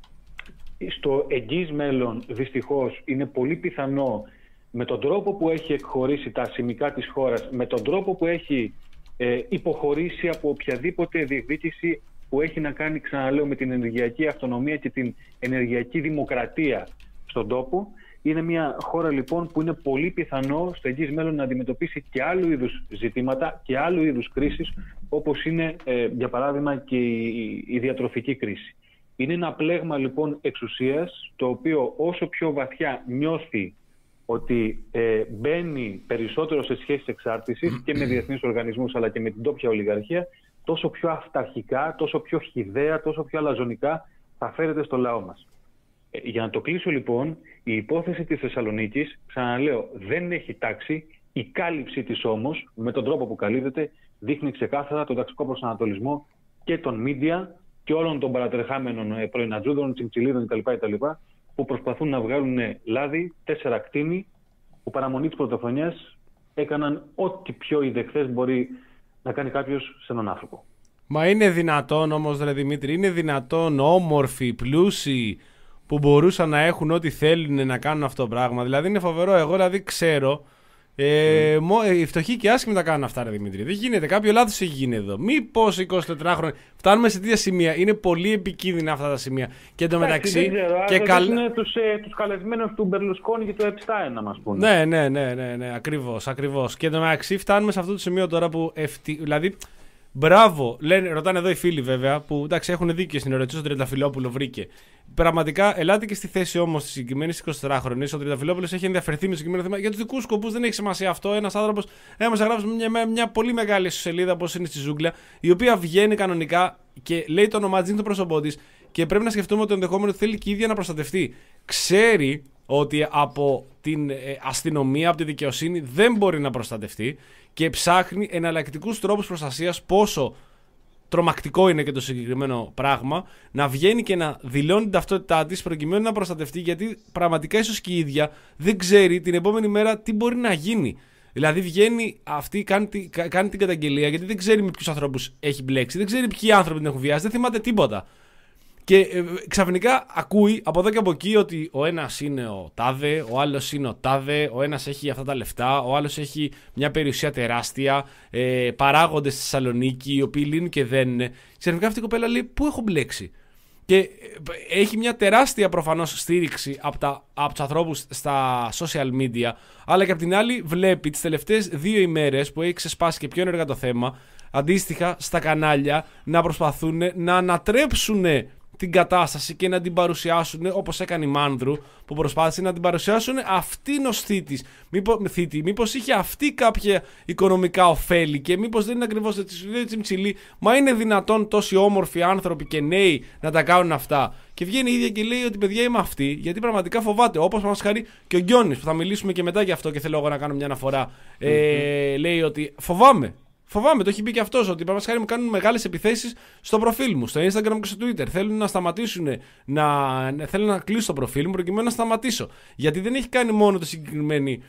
στο εγγύς μέλλον δυστυχώς είναι πολύ πιθανό, με τον τρόπο που έχει εκχωρήσει τα σημικά της χώρας, με τον τρόπο που έχει ε, υποχωρήσει από οποιαδήποτε διεκδίκηση που έχει να κάνει, ξαναλέω, με την ενεργειακή αυτονομία και την ενεργειακή δημοκρατία στον τόπο. Είναι μια χώρα λοιπόν που είναι πολύ πιθανό στο εγγύς μέλλον να αντιμετωπίσει και άλλου είδους ζητήματα και άλλου είδους κρίσεις, όπως είναι ε, για παράδειγμα και η, η διατροφική κρίση. Είναι ένα πλέγμα λοιπόν εξουσίας, το οποίο όσο πιο βαθιά νιώθει ότι ε, μπαίνει περισσότερο σε σχέσεις εξάρτησης και με διεθνείς οργανισμούς αλλά και με την τόπια ολιγαρχία, τόσο πιο αυταρχικά, τόσο πιο χυδαία, τόσο πιο αλαζονικά θα φέρεται στο λαό μας. Ε, για να το κλείσω λοιπόν, η υπόθεση της Θεσσαλονίκης, ξαναλέω, δεν έχει τάξη. Η κάλυψη της όμως, με τον τρόπο που καλύπτεται, δείχνει ξεκάθαρα τον ταξικό προσανατολισμό και των media και όλων των παρατρεχάμενων πρωινατζούδων, τσιμτσιλίδων κτλ. Που προσπαθούν να βγάλουν λάδι, τέσσερα κτίνη, που παραμονή της πρωτοφωνιάς έκαναν ό,τι πιο ιδεχθές μπορεί να κάνει κάποιος σε έναν άνθρωπο. Μα είναι δυνατόν όμως, ρε Δημήτρη, είναι δυνατόν όμορφοι, πλούσιοι, που μπορούσαν να έχουν ό,τι θέλουν να κάνουν αυτό το πράγμα? Δηλαδή είναι φοβερό. Εγώ δηλαδή ξέρω. Ε, mm. μο, οι φτωχοί και άσχημοι τα κάνουν αυτά, ρε Δημήτρη. Δεν γίνεται. Κάποιο λάθος έχει γίνει εδώ. Μήπως εικοσιτετράχρονοι φτάνουμε σε τέτοια σημεία? Είναι πολύ επικίνδυνα αυτά τα σημεία. Και εντωμεταξύ. Δεν ξέρω. Και καλ... είναι τους, ε, τους καλεσμένους του Μπερλουσκόνη και του Επστάιν, να μας πούνε. Ναι, ναι, ναι, ναι, ναι. Ακριβώς, ακριβώς. Και εντωμεταξύ φτάνουμε σε αυτό το σημείο τώρα που. Ευτι... Δηλαδή. Μπράβο, λένε, ρωτάνε εδώ οι φίλοι βέβαια, που εντάξει έχουν δίκιο στην ερώτηση, ο Τριανταφυλόπουλο βρήκε. Πραγματικά, ελάτε και στη θέση όμως τη συγκεκριμένη εικοσιτετράχρονη. Ο Τριανταφυλόπουλος έχει ενδιαφερθεί με το συγκεκριμένο θέμα. Για τους δικούς σκοπούς δεν έχει σημασία αυτό. Ένας άνθρωπος έμεσα γράψει μια, μια πολύ μεγάλη σελίδα, όπως είναι στη Ζούγκλα, η οποία βγαίνει κανονικά και λέει το όνομά της, είναι το πρόσωπό της. Και πρέπει να σκεφτούμε ότι το ενδεχόμενο θέλει και η ίδια να προστατευτεί. Ξέρει ότι από την αστυνομία, από τη δικαιοσύνη δεν μπορεί να προστατευτεί και ψάχνει εναλλακτικούς τρόπους προστασίας, πόσο τρομακτικό είναι και το συγκεκριμένο πράγμα, να βγαίνει και να δηλώνει την ταυτότητά της προκειμένου να προστατευτεί, γιατί πραγματικά ίσως και η ίδια δεν ξέρει την επόμενη μέρα τι μπορεί να γίνει. Δηλαδή βγαίνει αυτή, κάνει, κάνει την καταγγελία, γιατί δεν ξέρει με ποιους ανθρώπους έχει μπλέξει, δεν ξέρει ποιοι άνθρωποι την έχουν βιάσει, δεν θυμάται τίποτα. Και ε, ξαφνικά ακούει από εδώ και από εκεί ότι ο ένας είναι ο τάδε, ο άλλος είναι ο τάδε, ο ένας έχει αυτά τα λεφτά, ο άλλος έχει μια περιουσία τεράστια, ε, παράγοντες στη Θεσσαλονίκη, οι οποίοι λύνουν και δένουν. Ξαφνικά αυτή η κοπέλα λέει: πού έχω μπλέξει? Και ε, έχει μια τεράστια προφανώς στήριξη από, τα, από τους ανθρώπους στα social media, αλλά και απ' την άλλη βλέπει τις τελευταίες δύο ημέρες που έχει ξεσπάσει και πιο ενεργά το θέμα, αντίστοιχα στα κανάλια να προσπαθούν να ανατρέψουν την κατάσταση και να την παρουσιάσουν, όπως έκανε η Μάνδρου, που προσπάθησε να την παρουσιάσουν αυτήν ως θήτης. Μήπως, θήτη, μήπως είχε αυτή κάποια οικονομικά ωφέλη και μήπως δεν είναι ακριβώς έτσι ψηλή. Μα είναι δυνατόν τόσοι όμορφοι άνθρωποι και νέοι να τα κάνουν αυτά? Και βγαίνει η ίδια και λέει ότι παιδιά είμαι αυτή, γιατί πραγματικά φοβάται. Όπως μας χαρεί και ο Γκιόνης, που θα μιλήσουμε και μετά γι' αυτό και θέλω εγώ να κάνω μια αναφορά. Mm-hmm. Ε, λέει ότι φοβάμαι. Φοβάμαι, το έχει πει και αυτός, ότι παραδείγματος χάρη μου κάνουν μεγάλες επιθέσεις στο προφίλ μου, στο Instagram και στο Twitter. Θέλουν να σταματήσουν, να, θέλουν να κλείσουν το προφίλ μου προκειμένου να σταματήσω. Γιατί δεν έχει κάνει μόνο τη συγκεκριμένη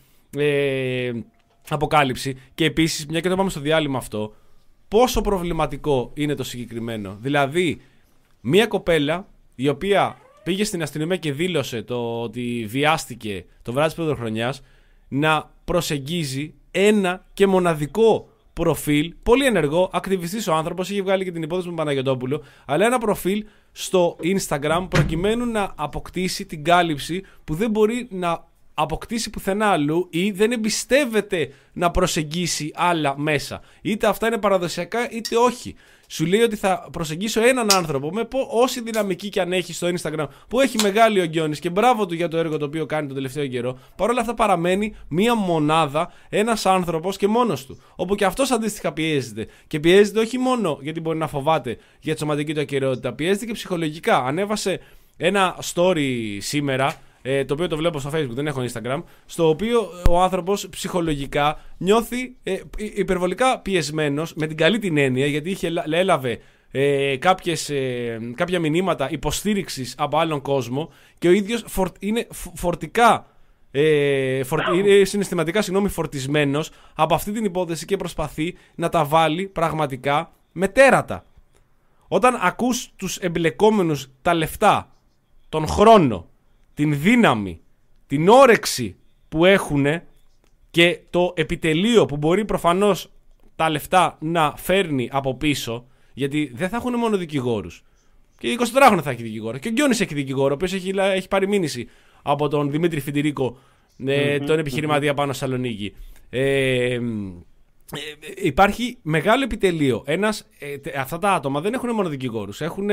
ε, αποκάλυψη. Και επίσης, μια και το πάμε στο διάλειμμα αυτό, πόσο προβληματικό είναι το συγκεκριμένο. Δηλαδή, μια κοπέλα η οποία πήγε στην αστυνομία και δήλωσε το ότι βιάστηκε το βράδυ της πρωτοχρονιάς, να προσεγγίζει ένα και μοναδικό προφίλ, πολύ ενεργό, ακτιβιστής ο άνθρωπος, είχε βγάλει και την υπόθεση με τον Παναγιωτόπουλο, αλλά ένα προφίλ στο Instagram προκειμένου να αποκτήσει την κάλυψη που δεν μπορεί να αποκτήσει πουθενά αλλού ή δεν εμπιστεύεται να προσεγγίσει άλλα μέσα. Είτε αυτά είναι παραδοσιακά είτε όχι. Σου λέει ότι θα προσεγγίσω έναν άνθρωπο με όση δυναμική και αν έχει στο Instagram, που έχει μεγάλη ο Γκιόνης και μπράβο του για το έργο το οποίο κάνει τον τελευταίο καιρό. Παρ' όλα αυτά παραμένει μία μονάδα, ένας άνθρωπος και μόνος του. Όπου και αυτός αντίστοιχα πιέζεται. Και πιέζεται όχι μόνο γιατί μπορεί να φοβάται για τη σωματική του ακεραιότητα, πιέζεται και ψυχολογικά. Ανέβασε ένα story σήμερα, Ε, το οποίο το βλέπω στο Facebook, δεν έχω Instagram, στο οποίο ο άνθρωπος ψυχολογικά νιώθει ε, υπερβολικά πιεσμένος, με την καλή την έννοια, γιατί είχε, έλαβε ε, κάποιες, ε, κάποια μηνύματα υποστήριξης από άλλον κόσμο και ο ίδιος φορ, είναι φορτικά ε, φορ, είναι συναισθηματικά συγγνώμη, φορτισμένος από αυτή την υπόθεση και προσπαθεί να τα βάλει πραγματικά με τέρατα. Όταν ακούς τους εμπλεκόμενους, τα λεφτά, τον χρόνο, την δύναμη, την όρεξη που έχουν και το επιτελείο που μπορεί προφανώς τα λεφτά να φέρνει από πίσω, γιατί δεν θα έχουν μόνο δικηγόρους. Και η εικοσιτετράχρονη θα έχει δικηγόρο. Και ο Γκιόνης έχει δικηγόρο, ο οποίος έχει, έχει πάρει μήνυση από τον Δημήτρη Φιντηρίκο, ε, mm-hmm, τον επιχειρηματία mm-hmm. πάνω στη Θεσσαλονίκη. Ε, Ε, υπάρχει μεγάλο επιτελείο. Ένας, ε, αυτά τα άτομα δεν έχουν μόνο δικηγόρους. Έχουν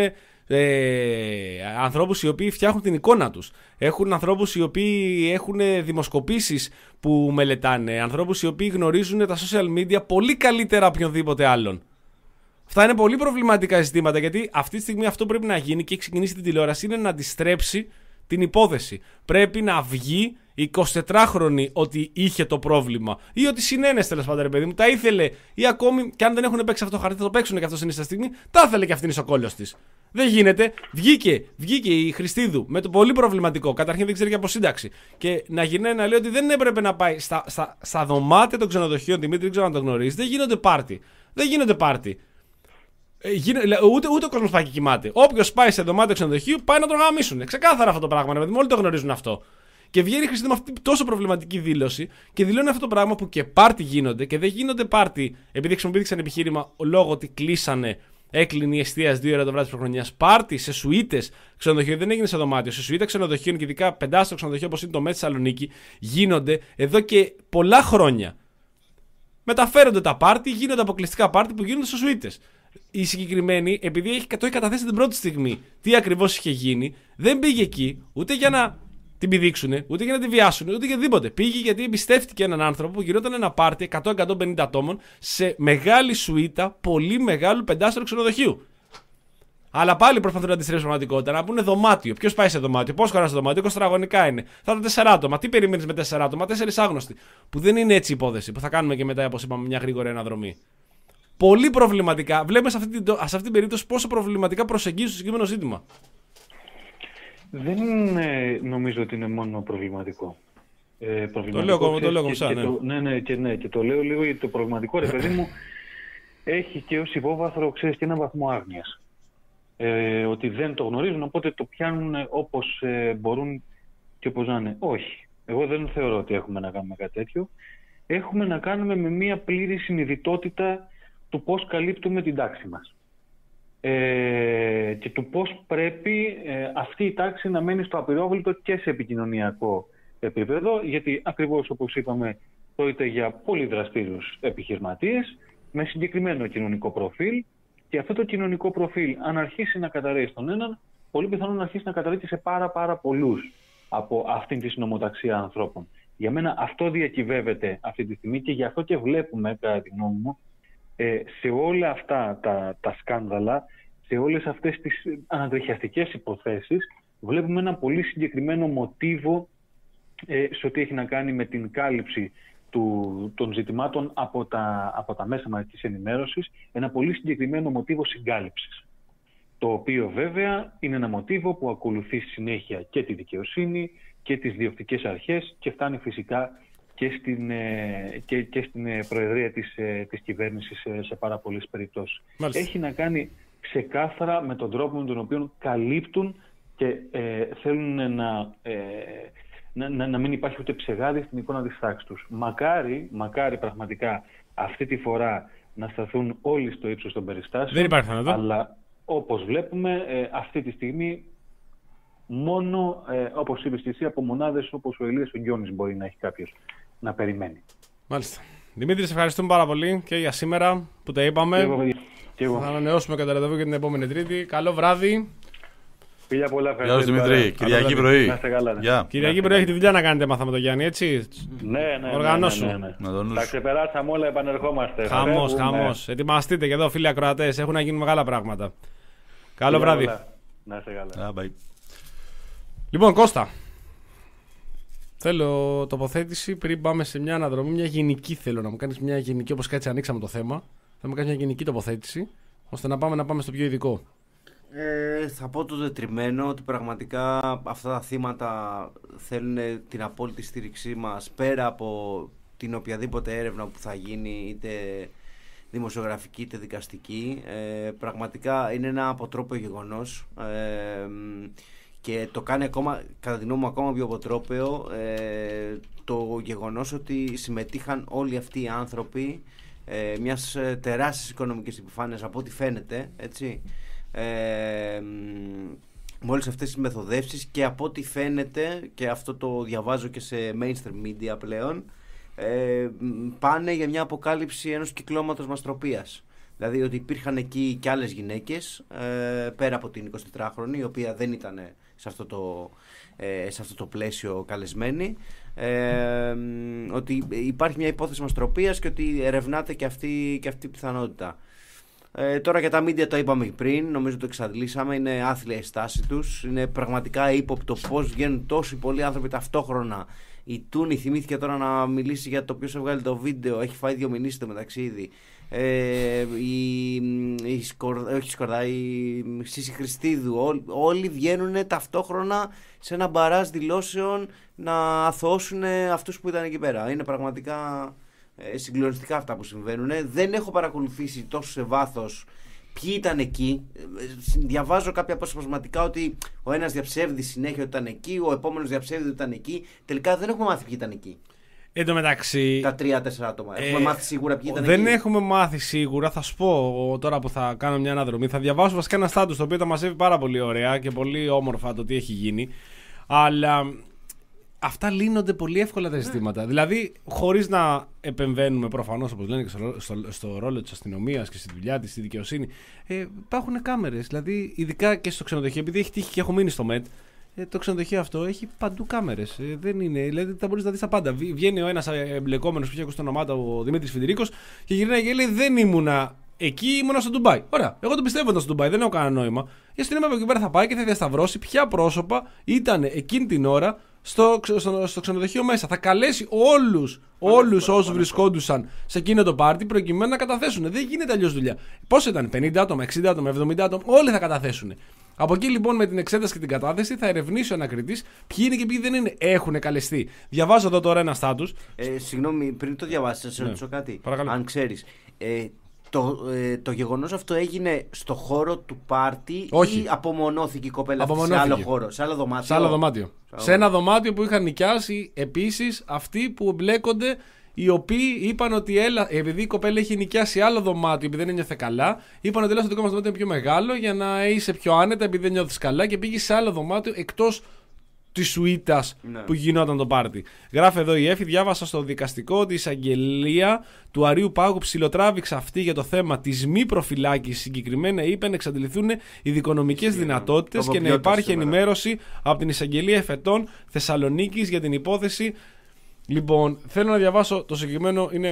ε, ανθρώπους οι οποίοι φτιάχνουν την εικόνα τους. Έχουν ανθρώπους οι οποίοι έχουν δημοσκοπήσεις που μελετάνε. Ανθρώπους οι οποίοι γνωρίζουν τα social media πολύ καλύτερα από οποιονδήποτε άλλον. Αυτά είναι πολύ προβληματικά ζητήματα, γιατί αυτή τη στιγμή αυτό πρέπει να γίνει και έχει ξεκινήσει την τηλεόραση είναι να αντιστρέψει την υπόθεση. Πρέπει να βγει εικοσιτετράχρονη ότι είχε το πρόβλημα ή ότι συνένεσε, τέλος πάντων, ρε παιδί μου, τα ήθελε ή ακόμη και αν δεν έχουν παίξει αυτό το χαρτί, θα το παίξουν και αυτό στην στιγμή, τα ήθελε και αυτήν η σοκόλος της. Δεν γίνεται. Βγήκε, βγήκε η Χριστίδου με το πολύ προβληματικό. Καταρχήν δεν ξέρει και από σύνταξη. Και να γυρνάει να λέει ότι δεν έπρεπε να πάει στα, στα, στα δωμάτια των ξενοδοχείων. Δημήτρη, δεν ξέρω αν το γνωρίζει. Δεν γίνονται πάρτι. Δεν γίνονται πάρτι. Ε, γίνε, ούτε, ούτε ο κόσμος πάει και κοιμάται. Όποιος πάει σε δωμάτιο ξενοδοχείου πάει να τον γαμίσουν. Ξεκάθαρα αυτό το πράγμα. Δηλαδή, όλοι το γνωρίζουν αυτό. Και βγαίνει η Χριστίδου με αυτή την τόσο προβληματική δήλωση και δηλώνει αυτό το πράγμα που και πάρτι γίνονται και δεν γίνονται πάρτι επειδή χρησιμοποιήθηκαν επιχείρημα λόγω ότι κλείσανε. Έκλεινε η εστίαση δύο ώρα το βράδυ τη πρωτοχρονιά. Πάρτι σε σουίτες ξενοδοχείων δεν έγινε σε δωμάτιο. Σε σουίτα ξενοδοχείων και ειδικά πεντάστρο ξενοδοχείο όπως είναι το ΜΕΤ Θεσσαλονίκη γίνονται εδώ και πολλά χρόνια. Μεταφέρονται τα πάρτι, γίνονται αποκλειστικά πάρτι που γίνονται σε σουίτες. Η συγκεκριμένη, επειδή έχει, το έχει καταθέσει την πρώτη στιγμή τι ακριβώς είχε γίνει, δεν πήγε εκεί ούτε για να την πηδήξουν, ούτε για να τη βιάσουν, ούτε για οτιδήποτε. Πήγε γιατί εμπιστεύτηκε έναν άνθρωπο που γινόταν ένα πάρτι εκατό με εκατόν πενήντα ατόμων σε μεγάλη σουίτα πολύ μεγάλου πεντάστερου ξενοδοχείου. Αλλά πάλι προσπαθούν να αντιστρέψουν πραγματικότητα. Να πούνε δωμάτιο. Ποιο πάει σε δωμάτιο, πώ χωρά σε δωμάτιο, είκοσι τετραγωνικά είναι. Θα ήταν τέσσερα άτομα. Τι περιμένει με τέσσερα άτομα, τέσσερις άγνωστοι. Που δεν είναι έτσι η υπόθεση που θα κάνουμε και μετά, όπως είπαμε, μια γρήγορη αναδρομή. Πολύ προβληματικά. Βλέπουμε σε αυτή την, σε αυτή την περίπτωση πόσο προβληματικά προσεγγίζουν το συγκεκριμένο ζήτημα. Δεν είναι, νομίζω ότι είναι μόνο προβληματικό. Ε, προβληματικό το λέω ακόμα, το λέω ακόμα σαν, ναι. Το, ναι, ναι, και ναι, και το λέω λίγο γιατί το προβληματικό, ρε παιδί μου, έχει και ως υπόβαθρο, ξέρεις, και έναν βαθμό άγνοιας. Ε, ότι δεν το γνωρίζουν, οπότε το πιάνουν όπως ε, μπορούν και όπως να είναι. Όχι. Εγώ δεν θεωρώ ότι έχουμε να κάνουμε κάτι τέτοιο. Έχουμε να κάνουμε με μια πλήρη συνειδητότητα του πώς καλύπτουμε την τάξη μας. Ε, και του πώς πρέπει ε, αυτή η τάξη να μένει στο απειρόβλητο και σε επικοινωνιακό επίπεδο, γιατί ακριβώς όπως είπαμε πρόκειται για πολύ δραστήριους επιχειρηματίες με συγκεκριμένο κοινωνικό προφίλ και αυτό το κοινωνικό προφίλ αν αρχίσει να καταρρέει στον έναν, πολύ πιθανόν να αρχίσει να καταρρέει σε πάρα πάρα πολλούς από αυτήν τη συνομοταξία ανθρώπων. Για μένα αυτό διακυβεύεται αυτή τη στιγμή και γι' αυτό και βλέπουμε, κατά τη γνώμη μου, σε όλα αυτά τα, τα σκάνδαλα, σε όλες αυτές τις ανατριχιαστικές υποθέσεις, βλέπουμε ένα πολύ συγκεκριμένο μοτίβο ε, σε ό,τι έχει να κάνει με την κάλυψη του, των ζητημάτων από τα, από τα μέσα μαζικής ενημέρωσης, ένα πολύ συγκεκριμένο μοτίβο συγκάλυψης. Το οποίο βέβαια είναι ένα μοτίβο που ακολουθεί συνέχεια και τη δικαιοσύνη και τις διοκτικές αρχές και φτάνει φυσικά και στην, και, και στην προεδρία της, της κυβέρνησης σε πάρα πολλές περιπτώσεις. Μάλιστα. Έχει να κάνει ξεκάθαρα με τον τρόπο με τον οποίο καλύπτουν και ε, θέλουν να, ε, να, να, να μην υπάρχει ούτε ψεγάδι στην εικόνα της τάξης τους. Μακάρι, μακάρι πραγματικά αυτή τη φορά να σταθούν όλοι στο ύψος των περιστάσεων. Δεν υπάρχει αυτό. Αλλά όπως βλέπουμε ε, αυτή τη στιγμή μόνο, ε, όπως είπες και εσύ, από μονάδες όπως ο Ηλίας ο Γκιόνης μπορεί να έχει κάποιος να περιμένει. Μάλιστα. Δημήτρη, σε ευχαριστούμε πάρα πολύ και για σήμερα που τα είπαμε. Και εγώ, και εγώ. Θα ανανεώσουμε κατά ραντεβού για την επόμενη Τρίτη. Καλό βράδυ. Φιλιά πολλά, Γεια σας Δημήτρη. Κυριακή πρωί. Να είστε καλά. Yeah. Κυριακή πρωί έχετε δουλειά να κάνετε, μάθαμε τον Γιάννη, έτσι. Ναι, ναι. Οργανώσου. Ναι, ναι, ναι, ναι. Τα ξεπεράσαμε όλα, επανερχόμαστε. Χαμός, χαμός. Ετοιμαστείτε και εδώ, φίλοι ακροατές. Έχουν να γίνουν μεγάλα πράγματα. Καλό βράδυ. Να είστε καλά. Yeah, λοιπόν, Κώστα. Θέλω τοποθέτηση πριν πάμε σε μια αναδρομή. Μια γενική θέλω να μου κάνεις μια γενική, όπως κάτσε ανοίξαμε το θέμα. Θα μου κάνεις μια γενική τοποθέτηση, ώστε να πάμε να πάμε στο πιο ειδικό. Ε, θα πω το τετριμένο ότι πραγματικά αυτά τα θύματα θέλουν την απόλυτη στήριξή μας πέρα από την οποιαδήποτε έρευνα που θα γίνει, είτε δημοσιογραφική είτε δικαστική. Ε, πραγματικά είναι ένα αποτρόπαιο γεγονός ε, και το κάνει ακόμα, κατά τη γνώμη μου, ακόμα πιο αποτρόπαιο ε, το γεγονός ότι συμμετείχαν όλοι αυτοί οι άνθρωποι ε, μιας τεράστιας οικονομικής επιφάνειας από ό,τι φαίνεται, έτσι. Ε, με όλες αυτές τις μεθοδεύσεις και από ό,τι φαίνεται, και αυτό το διαβάζω και σε mainstream media πλέον, ε, πάνε για μια αποκάλυψη ενός κυκλώματος μαστροπίας. Δηλαδή ότι υπήρχαν εκεί και άλλες γυναίκες, ε, πέρα από την εικοσιτετράχρονη, η οποία δεν ήταν σε αυτό το, ε, σε αυτό το πλαίσιο καλεσμένη. Ε, ότι υπάρχει μια υπόθεση μαστροπίας και ότι ερευνάται και αυτή, και αυτή η πιθανότητα. Ε, τώρα για τα media το είπαμε πριν, νομίζω το εξαντλήσαμε, είναι άθλια η στάση τους, είναι πραγματικά ύποπτο πώς βγαίνουν τόσοι πολλοί άνθρωποι ταυτόχρονα. Η Τούνη θυμήθηκε τώρα να μιλήσει για το ποιος έβγαλε το βίντεο, έχει φάει δύο μηνύσεις το μεταξύ ήδη. Ε, η, η, Σκορδά, όχι η Σκορδά, η Σύση Χριστίδου, ό, όλοι βγαίνουν ταυτόχρονα σε ένα μπαράζ δηλώσεων να αθωώσουν αυτούς που ήταν εκεί πέρα. Είναι πραγματικά ε, συγκλονιστικά αυτά που συμβαίνουν. Δεν έχω παρακολουθήσει τόσο σε βάθος ποιοι ήταν εκεί. Διαβάζω κάποια αποσπασματικά ότι ο ένας διαψεύδει συνέχεια ότι ήταν εκεί, ο επόμενος διαψεύδει ότι ήταν εκεί. Τελικά δεν έχουμε μάθει ποιοι ήταν εκεί. Εν τω μεταξύ. Τα τρία-τέσσερα άτομα. Έχουμε ε, μάθει σίγουρα ποιοι ήταν δεν εκεί. Δεν έχουμε μάθει σίγουρα. Θα σου πω τώρα που θα κάνω μια αναδρομή. Θα διαβάσω βασικά ένα στάτους το οποίο τα μαζεύει πάρα πολύ ωραία και πολύ όμορφα το τι έχει γίνει. Αλλά αυτά λύνονται πολύ εύκολα τα ζητήματα. Ναι. Δηλαδή, χωρίς να επεμβαίνουμε προφανώς, όπως λένε και στο, στο, στο ρόλο της αστυνομίας και στη δουλειά της, στη δικαιοσύνη, ε, υπάρχουν κάμερες. Δηλαδή, ειδικά και στο ξενοδοχείο, επειδή έχει τύχει και έχω μείνει στο ΜΕΤ. Το ξενοδοχείο αυτό έχει παντού κάμερες. Ε, δεν είναι, δηλαδή θα μπορείς να δεις τα πάντα. Βγαίνει ο ένας εμπλεκόμενος που είχε ακούσει το όνομά του, ο Δημήτρης Φιντηρίκος, και γυρνάει και λέει: δεν ήμουνα εκεί, ήμουνα στο Ντουμπάι. Ωραία, εγώ το πιστεύω ήταν στο Ντουμπάι, δεν έχω κανένα νόημα. Η αστυνομία από εκεί πέρα θα πάει και θα διασταυρώσει ποια πρόσωπα ήταν εκείνη την ώρα στο, στο, στο ξενοδοχείο μέσα. Θα καλέσει όλους, όλους όσους βρισκόντουσαν σε εκείνο το πάρτι προκειμένου να καταθέσουν. Δεν γίνεται αλλιώς δουλειά. Πόσο ήταν, πενήντα άτομα, εξήντα άτομα, εβδομήντα άτομα, όλοι θα καταθέσουν. Από εκεί λοιπόν με την εξέταση και την κατάθεση θα ερευνήσει ο ανακριτής ποιοι είναι και ποιοι δεν είναι. Έχουν καλεστεί. Διαβάζω εδώ τώρα ένα στάτους. Ε, συγγνώμη, πριν το διαβάσεις, θα σε ρωτήσω ναι. κάτι. Παρακαλώ. Αν ξέρεις. Ε, το, ε, το γεγονός αυτό έγινε στο χώρο του πάρτι Όχι. ή απομονώθηκε η κοπέλα αυτή σε άλλο χώρο, σε άλλο δωμάτιο. Σε άλλο δωμάτιο. Σε, σε ένα δωμάτιο που είχαν νοικιάσει επίσης αυτοί που εμπλέκονται, οι οποίοι είπαν ότι έλα, επειδή η κοπέλα είχε νοικιάσει άλλο δωμάτιο, επειδή δεν ένιωθε καλά, είπαν ότι έλα στο δικό μας δωμάτιο είναι πιο μεγάλο για να είσαι πιο άνετα, επειδή δεν νιώθεις καλά, και πήγε σε άλλο δωμάτιο εκτός της σουίτας ναι. που γινόταν το πάρτι. Γράφει εδώ η Εφη, διάβασα στο δικαστικό ότι η εισαγγελία του Αρείου Πάγου ψιλοτράβηξε αυτή για το θέμα της μη προφυλάκησης. Συγκεκριμένα είπε να εξαντληθούν οι δικονομικές yeah. δυνατότητες yeah. και να υπάρχει σήμερα. ενημέρωση από την εισαγγελία εφετών Θεσσαλονίκης για την υπόθεση. Λοιπόν, θέλω να διαβάσω το συγκεκριμένο, είναι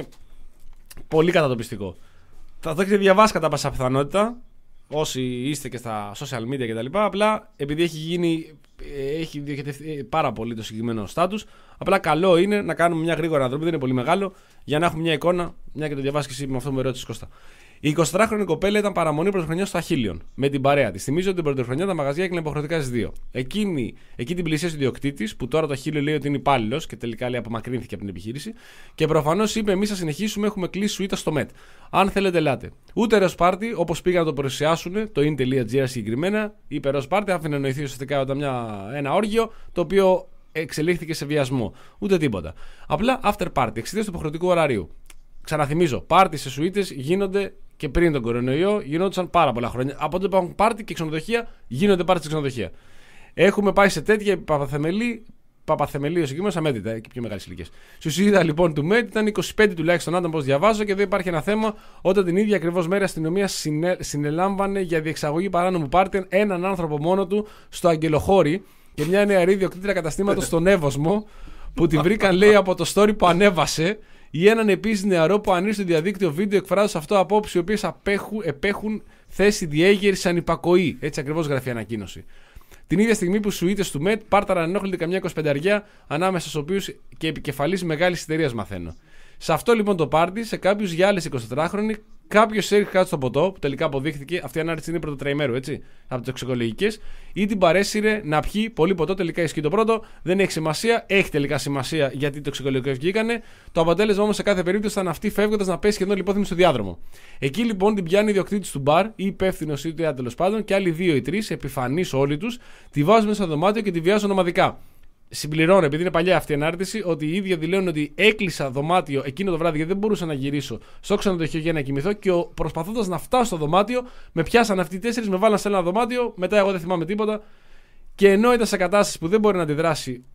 πολύ κατατοπιστικό. Θα το έχετε διαβάσει κατά πάσα πιθανότητα, όσοι είστε και στα social media κτλ. Απλά επειδή έχει γίνει, έχει διοικητευτεί πάρα πολύ το συγκεκριμένο στάτους, απλά καλό είναι να κάνουμε μια γρήγορα αναδρομή, δεν είναι πολύ μεγάλο, για να έχουμε μια εικόνα, μια και το διαβάσει και εσύ με αυτό που με ρώτησες, Κώστα. Η εικοσιτετράχρονη κοπέλα ήταν παραμονή πρωτοχρονιά στο Αχίλιον με την παρέα τη. Θυμίζω ότι την πρωτοχρονιά τα μαγαζιά έκλειναν υποχρεωτικά στις δύο. Εκείνη, εκεί την πλησίασε ο ιδιοκτήτης, που τώρα το Αχίλιο λέει ότι είναι υπάλληλος και τελικά λέει απομακρύνθηκε από την επιχείρηση. Και προφανώς είπε: εμείς θα συνεχίσουμε, έχουμε κλείσει σουίτα στο ΜΕΤ. Αν θέλετε, ελάτε. Ούτε ροζ πάρτι, όπως πήγαν να το παρουσιάσουν, το in.gr συγκεκριμένα, είπε ροζ πάρτι, άφηνε να νοηθεί ουσιαστικά όταν μια, ένα όργιο, το οποίο εξελίχθηκε σε βιασμό. Ούτε τίποτα. Απλά after party, εξαιτίας του υποχρεωτικού ωραρίου. Ξαναθυμίζω, πάρτι σε σουίτες γίνονται και πριν τον κορονοϊό, γινόντουσαν πάρα πολλά χρόνια. Από τότε υπάρχουν πάρτι και ξενοδοχεία, γίνονται πάρτι σε ξενοδοχεία. Έχουμε πάει σε τέτοια παπαθεμελή, παπαθεμελή ο συγκεκριμένος αμέτρητα και πιο μεγάλες ηλικίες. Στη σελίδα λοιπόν του ΜΕΤ ήταν είκοσι πέντε τουλάχιστον άτομα, όπως διαβάζω, και εδώ υπάρχει ένα θέμα όταν την ίδια ακριβώς μέρα η αστυνομία συνε... συνελάμβανε για διεξαγωγή παράνομου πάρτι έναν άνθρωπο μόνο του στο Αγγελοχώρι και μια νεαρή ιδιοκτήτρια καταστήματος στον Εύωσμο που τη βρήκαν, λέει, από το story που ανέβασε. Ή έναν επίσης νεαρό που ανήρθε στο διαδίκτυο βίντεο εκφράζοντας αυτό απόψεις οι οποίες απέχουν, επέχουν θέση διέγερης ανυπακοή. Έτσι ακριβώς γράφει η ανακοίνωση. Την ίδια στιγμή που σουίτες του ΜΕΤ πάρταραν ενόχλητη καμιά εικοσιπενταριά, ανάμεσα στους οποίους και επικεφαλής μεγάλης εταιρείας, μαθαίνω. Σε αυτό λοιπόν το πάρτι, σε κάποιους γυάλες εικοσιτετράχρονοι, κάποιος έριξε κάτι στο ποτό, που τελικά αποδείχθηκε, αυτή η ανάρτηση είναι πρωτοτραϊμέρου, έτσι, από τις τοξικολογικές, ή την παρέσυρε να πιει πολύ ποτό. Τελικά ισχύει το πρώτο, δεν έχει σημασία, έχει τελικά σημασία γιατί οι τοξικολογικές βγήκανε. Το αποτέλεσμα όμως σε κάθε περίπτωση ήταν αυτή φεύγοντας να πέσει σχεδόν λιπόθυμη στο διάδρομο. Εκεί λοιπόν την πιάνει ιδιοκτήτης του μπαρ ή υπεύθυνος ή του τέλος πάντων και άλλοι δύο ή τρεις, επιφανείς όλοι τους, τη βάζουν μέσα στο δωμάτιο και τη βιάζουν ομαδικά. Συμπληρώνω, επειδή είναι παλιά αυτή η ανάρτηση, ότι οι ίδιοι δηλώνουν ότι έκλεισα δωμάτιο εκείνο το βράδυ γιατί δεν μπορούσα να γυρίσω στο ξενοδοχείο για να κοιμηθώ και προσπαθώντας να φτάσω στο δωμάτιο, με πιάσαν αυτοί οι τέσσερις, με βάλαν σε ένα δωμάτιο, μετά εγώ δεν θυμάμαι τίποτα. Και ενώ ήταν σε κατάσταση που δεν μπορεί να αντιδράσει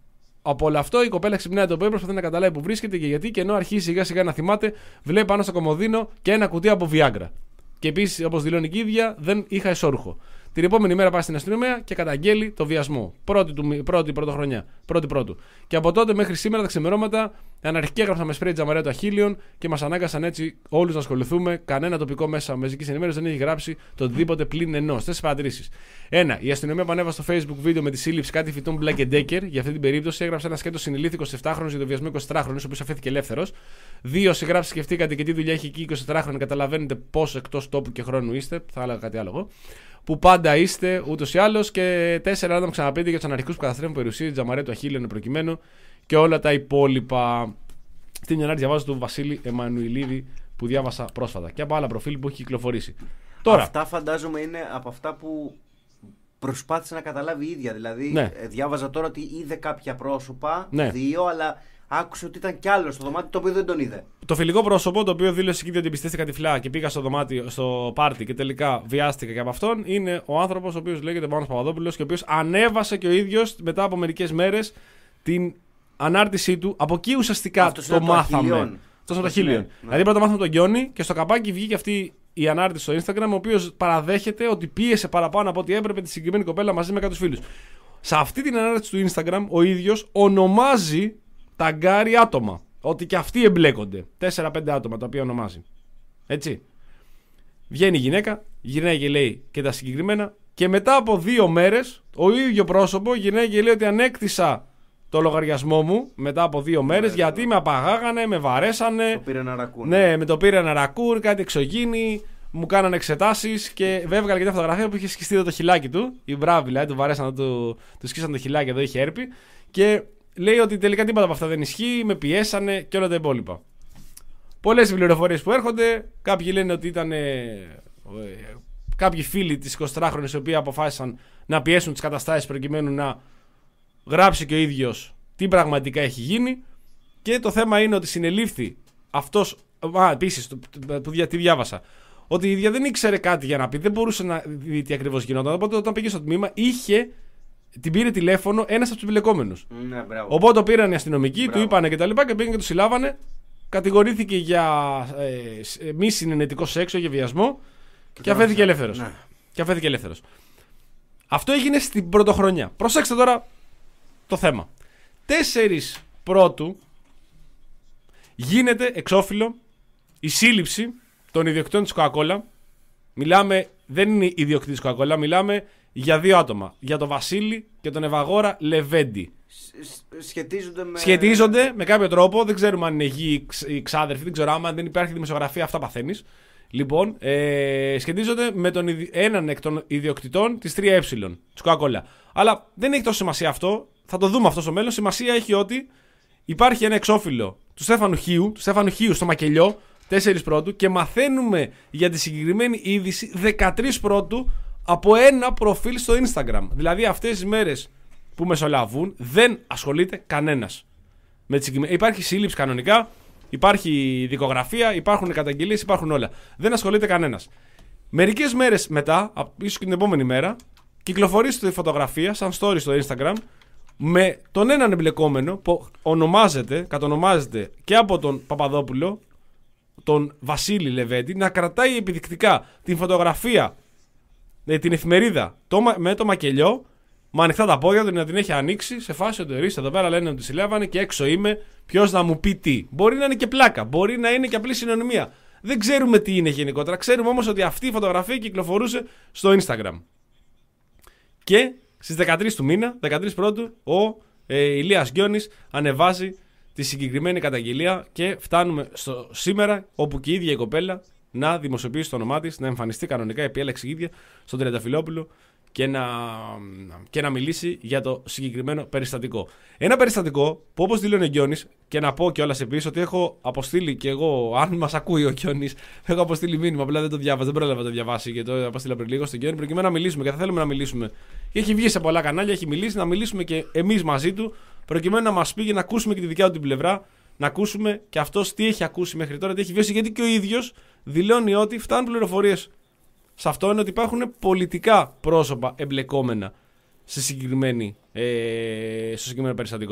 Από όλο αυτό η κοπέλα ξυπνάει το πρωί, προσπαθεί να καταλάβει που βρίσκεται και γιατί, και ενώ αρχίζει σιγά σιγά να θυμάται, βλέπει πάνω στο κομμωδίνο και ένα κουτί από Viagra. Και επίσης, όπως δηλώνει και η ίδια, δεν είχα εσώρουχο. Την επόμενη μέρα πάει στην αστυνομία και καταγγέλει το βιασμό. Πρώτη, του, πρώτη πρωτοχρονιά. Πρώτη πρώτου. Και από τότε μέχρι σήμερα τα ξημερώματα αναρχικοί έγραψαν με σπρέι τζαμαρέτο αχίλιων και μας ανάγκασαν έτσι όλους να ασχοληθούμε. Κανένα τοπικό μέσα μαζικής ενημέρωσης δεν έχει γράψει το οτιδήποτε πλην ενός. Τέσσερις παρατηρήσεις. Ένα. Η αστυνομία που ανέβασε στο Facebook βίντεο με τη σύλληψη κάτι φοιτών Black Decker για αυτή την περίπτωση έγραψε ένα σκέτο συνηλήφθη εικοσιεπτάχρονος για το βιασμό εικοσιτετράχρονος, ο οποίος αφήθηκε ελεύθερος. Δύο. Συγγράψει σκεφτήκατε και τι δουλειά έχει εκεί εικοσιτετράχρονοι, καταλαβαίνετε πόσο εκτός τόπου και χρόνου είστε. Θα έλεγα κάτι άλλο. Που πάντα είστε ούτως ή άλλως. Και τέσσερα, να μου ξαναπείτε για τους αναρχικούς που καταστρέφουν περιουσία, τζαμαρέ του αχίλιων προκειμένου και όλα τα υπόλοιπα. Στην μια διαβάζω του Βασίλη Εμμανουηλίδη που διάβασα πρόσφατα και από άλλα προφίλ που έχει κυκλοφορήσει. Τώρα, αυτά φαντάζομαι είναι από αυτά που προσπάθησε να καταλάβει η ίδια. Δηλαδή, ναι. διάβαζα τώρα ότι είδε κάποια πρόσωπα, ναι. δύο, αλλά άκουσε ότι ήταν κι άλλο στο δωμάτιο το οποίο δεν τον είδε. Το φιλικό πρόσωπο, το οποίο δήλωσε εκεί ότι εμπιστεύτηκα τυφλά και πήγα στο δωμάτιο, στο πάρτι και τελικά βιάστηκα και από αυτόν, είναι ο άνθρωπος ο οποίος λέγεται Πάνος Παπαδόπουλος και ο οποίος ανέβασε και ο ίδιος μετά από μερικές μέρες την ανάρτησή του. Από εκεί ουσιαστικά αυτός το μάθαμε. Αυτό είναι το χίλιον. Ναι. Δηλαδή πρώτα μάθαμε τον Γιόνι και στο καπάκι βγήκε αυτή η ανάρτηση στο Instagram, ο οποίος παραδέχεται ότι πίεσε παραπάνω από ό,τι έπρεπε τη συγκεκριμένη κοπέλα μαζί με κάποιους φίλους. Σε αυτή την ανάρτηση του Instagram ο ίδιος ονομάζει ταγκάρει άτομα. Ότι και αυτοί εμπλέκονται. τέσσερα πέντε άτομα τα οποία ονομάζει. Έτσι. Βγαίνει η γυναίκα, γυρνάει και λέει και τα συγκεκριμένα. Και μετά από δύο μέρες, ο ίδιο πρόσωπο γυρνάει και λέει ότι ανέκτησα το λογαριασμό μου μετά από δύο μέρες ναι, γιατί ναι. με απαγάγανε, με βαρέσανε. Το πήρε να ρακούν. Ναι, με το πήρε να ρακούν, κάτι εξωγήινη. Μου κάνανε εξετάσεις και έβγαλε και μια φωτογραφία που είχε σκιστεί το χιλάκι του. Οι μπράβοι, δηλαδή, του βαρέσανε, του, του σκίσαν το χιλάκι, εδώ είχε έρπη. Και λέει ότι τελικά τίποτα από αυτά δεν ισχύει, με πιέσανε και όλα τα υπόλοιπα. Πολλές πληροφορίες που έρχονται. Κάποιοι λένε ότι ήταν ε, ε, κάποιοι φίλοι της εικοσιτετράχρονης οι οποίοι αποφάσισαν να πιέσουν τις καταστάσεις προκειμένου να γράψει και ο ίδιος τι πραγματικά έχει γίνει. Και το θέμα είναι ότι συνελήφθη αυτός. Α, επίσης, που δια, τι διάβασα. Ότι η ίδια δεν ήξερε κάτι για να πει, δεν μπορούσε να δει τι ακριβώς γινόταν. Οπότε όταν πήγε στο τμήμα είχε. Την πήρε τηλέφωνο ένας από τους εμπλεκόμενους. Ναι, οπότε το πήραν οι αστυνομικοί, μπράβο. του είπανε και τα λοιπά και πήγαν και του συλλάβανε. Κατηγορήθηκε για ε, μη συνενετικό σεξο, για βιασμό και, και αφέθηκε ελεύθερος. Ναι. Και αφέθηκε ελεύθερος. Αυτό έγινε στην πρωτοχρονιά. Προσέξτε τώρα το θέμα. Τέσσερις πρώτου γίνεται εξώφυλλο η σύλληψη των ιδιοκτήτων της Coca-Cola. Μιλάμε, δεν είναι ιδιοκτήτης της Coca-Cola, μιλάμε για δύο άτομα. Για τον Βασίλη και τον Ευαγόρα Λεβέντη. Σχετίζονται με... Σχετίζονται με κάποιο τρόπο. Δεν ξέρουμε αν είναι γη ή ξάδερφοι. Δεν ξέρω άμα δεν υπάρχει δημοσιογραφία. Αυτά παθαίνεις. Λοιπόν, ε, σχετίζονται με τον, έναν εκ των ιδιοκτητών της τρία ε της Coca-Cola. Αλλά δεν έχει τόσο σημασία αυτό. Θα το δούμε αυτό στο μέλλον. Σημασία έχει ότι υπάρχει ένα εξώφυλλο του Στέφανου Χίου, του Στέφανου Χίου στο Μακελιό, τέσσερις πρώτου, και μαθαίνουμε για τη συγκεκριμένη είδηση δεκατρείς πρώτου από ένα προφίλ στο Instagram. Δηλαδή αυτές τις μέρες που μεσολαβούν δεν ασχολείται κανένας. Με τη συγκεκριμένη... Υπάρχει σύλληψη κανονικά, υπάρχει δικογραφία, υπάρχουν καταγγελίες, υπάρχουν όλα. Δεν ασχολείται κανένας. Μερικές μέρες μετά, ίσως και την επόμενη μέρα, κυκλοφορεί στη φωτογραφία, σαν story στο Instagram, με τον έναν εμπλεκόμενο που ονομάζεται, κατονομάζεται και από τον Παπαδόπουλο, τον Βασίλη Λεβέντη, να κρατάει επιδεικτικά την φωτογραφία, την εφημερίδα το, με το μακελιό, με ανοιχτά τα πόδια του, να την έχει ανοίξει σε φάση ότι ορίστε εδώ πέρα λένε ότι τη συλλάβανε και έξω είμαι, ποιος να μου πει τι. Μπορεί να είναι και πλάκα, μπορεί να είναι και απλή συνωνυμία. Δεν ξέρουμε τι είναι γενικότερα. Ξέρουμε όμως ότι αυτή η φωτογραφία κυκλοφορούσε στο Instagram. Και στις δεκατρείς του μήνα, δεκατρείς πρώτου, ο ε, Ηλίας Γκιόνης ανεβάζει τη συγκεκριμένη καταγγελία και φτάνουμε στο σήμερα, όπου και η ίδια η κοπέλα να δημοσιοποιήσει το όνομά της, να εμφανιστεί κανονικά, επέλεξε η ίδια στον Τριανταφυλόπουλο και να, και να μιλήσει για το συγκεκριμένο περιστατικό. Ένα περιστατικό που, όπως δηλώνει ο Γκιόνης, και να πω κιόλας επίσης ότι έχω αποστείλει και εγώ, αν μας ακούει ο Γκιόνης, έχω αποστείλει μήνυμα, απλά δεν το διάβασα, δεν πρόλαβα να το διαβάσει και το αποστείλα πριν λίγο στον Γκιόνη, προκειμένου να μιλήσουμε και θα θέλουμε να μιλήσουμε. Και έχει βγει σε πολλά κανάλια, έχει μιλήσει, να μιλήσουμε και εμείς μαζί του, προκειμένου να μας πει και να ακούσουμε και τη δικιά του την πλευρά, να ακούσουμε και αυτός τι έχει ακούσει μέχρι τώρα, τι έχει βιώσει, γιατί και ο ίδιος δηλώνει ότι φτάνουν πληροφορίες σε αυτό, είναι ότι υπάρχουν πολιτικά πρόσωπα εμπλεκόμενα σε συγκεκριμένη, ε, στο συγκεκριμένο περιστατικό.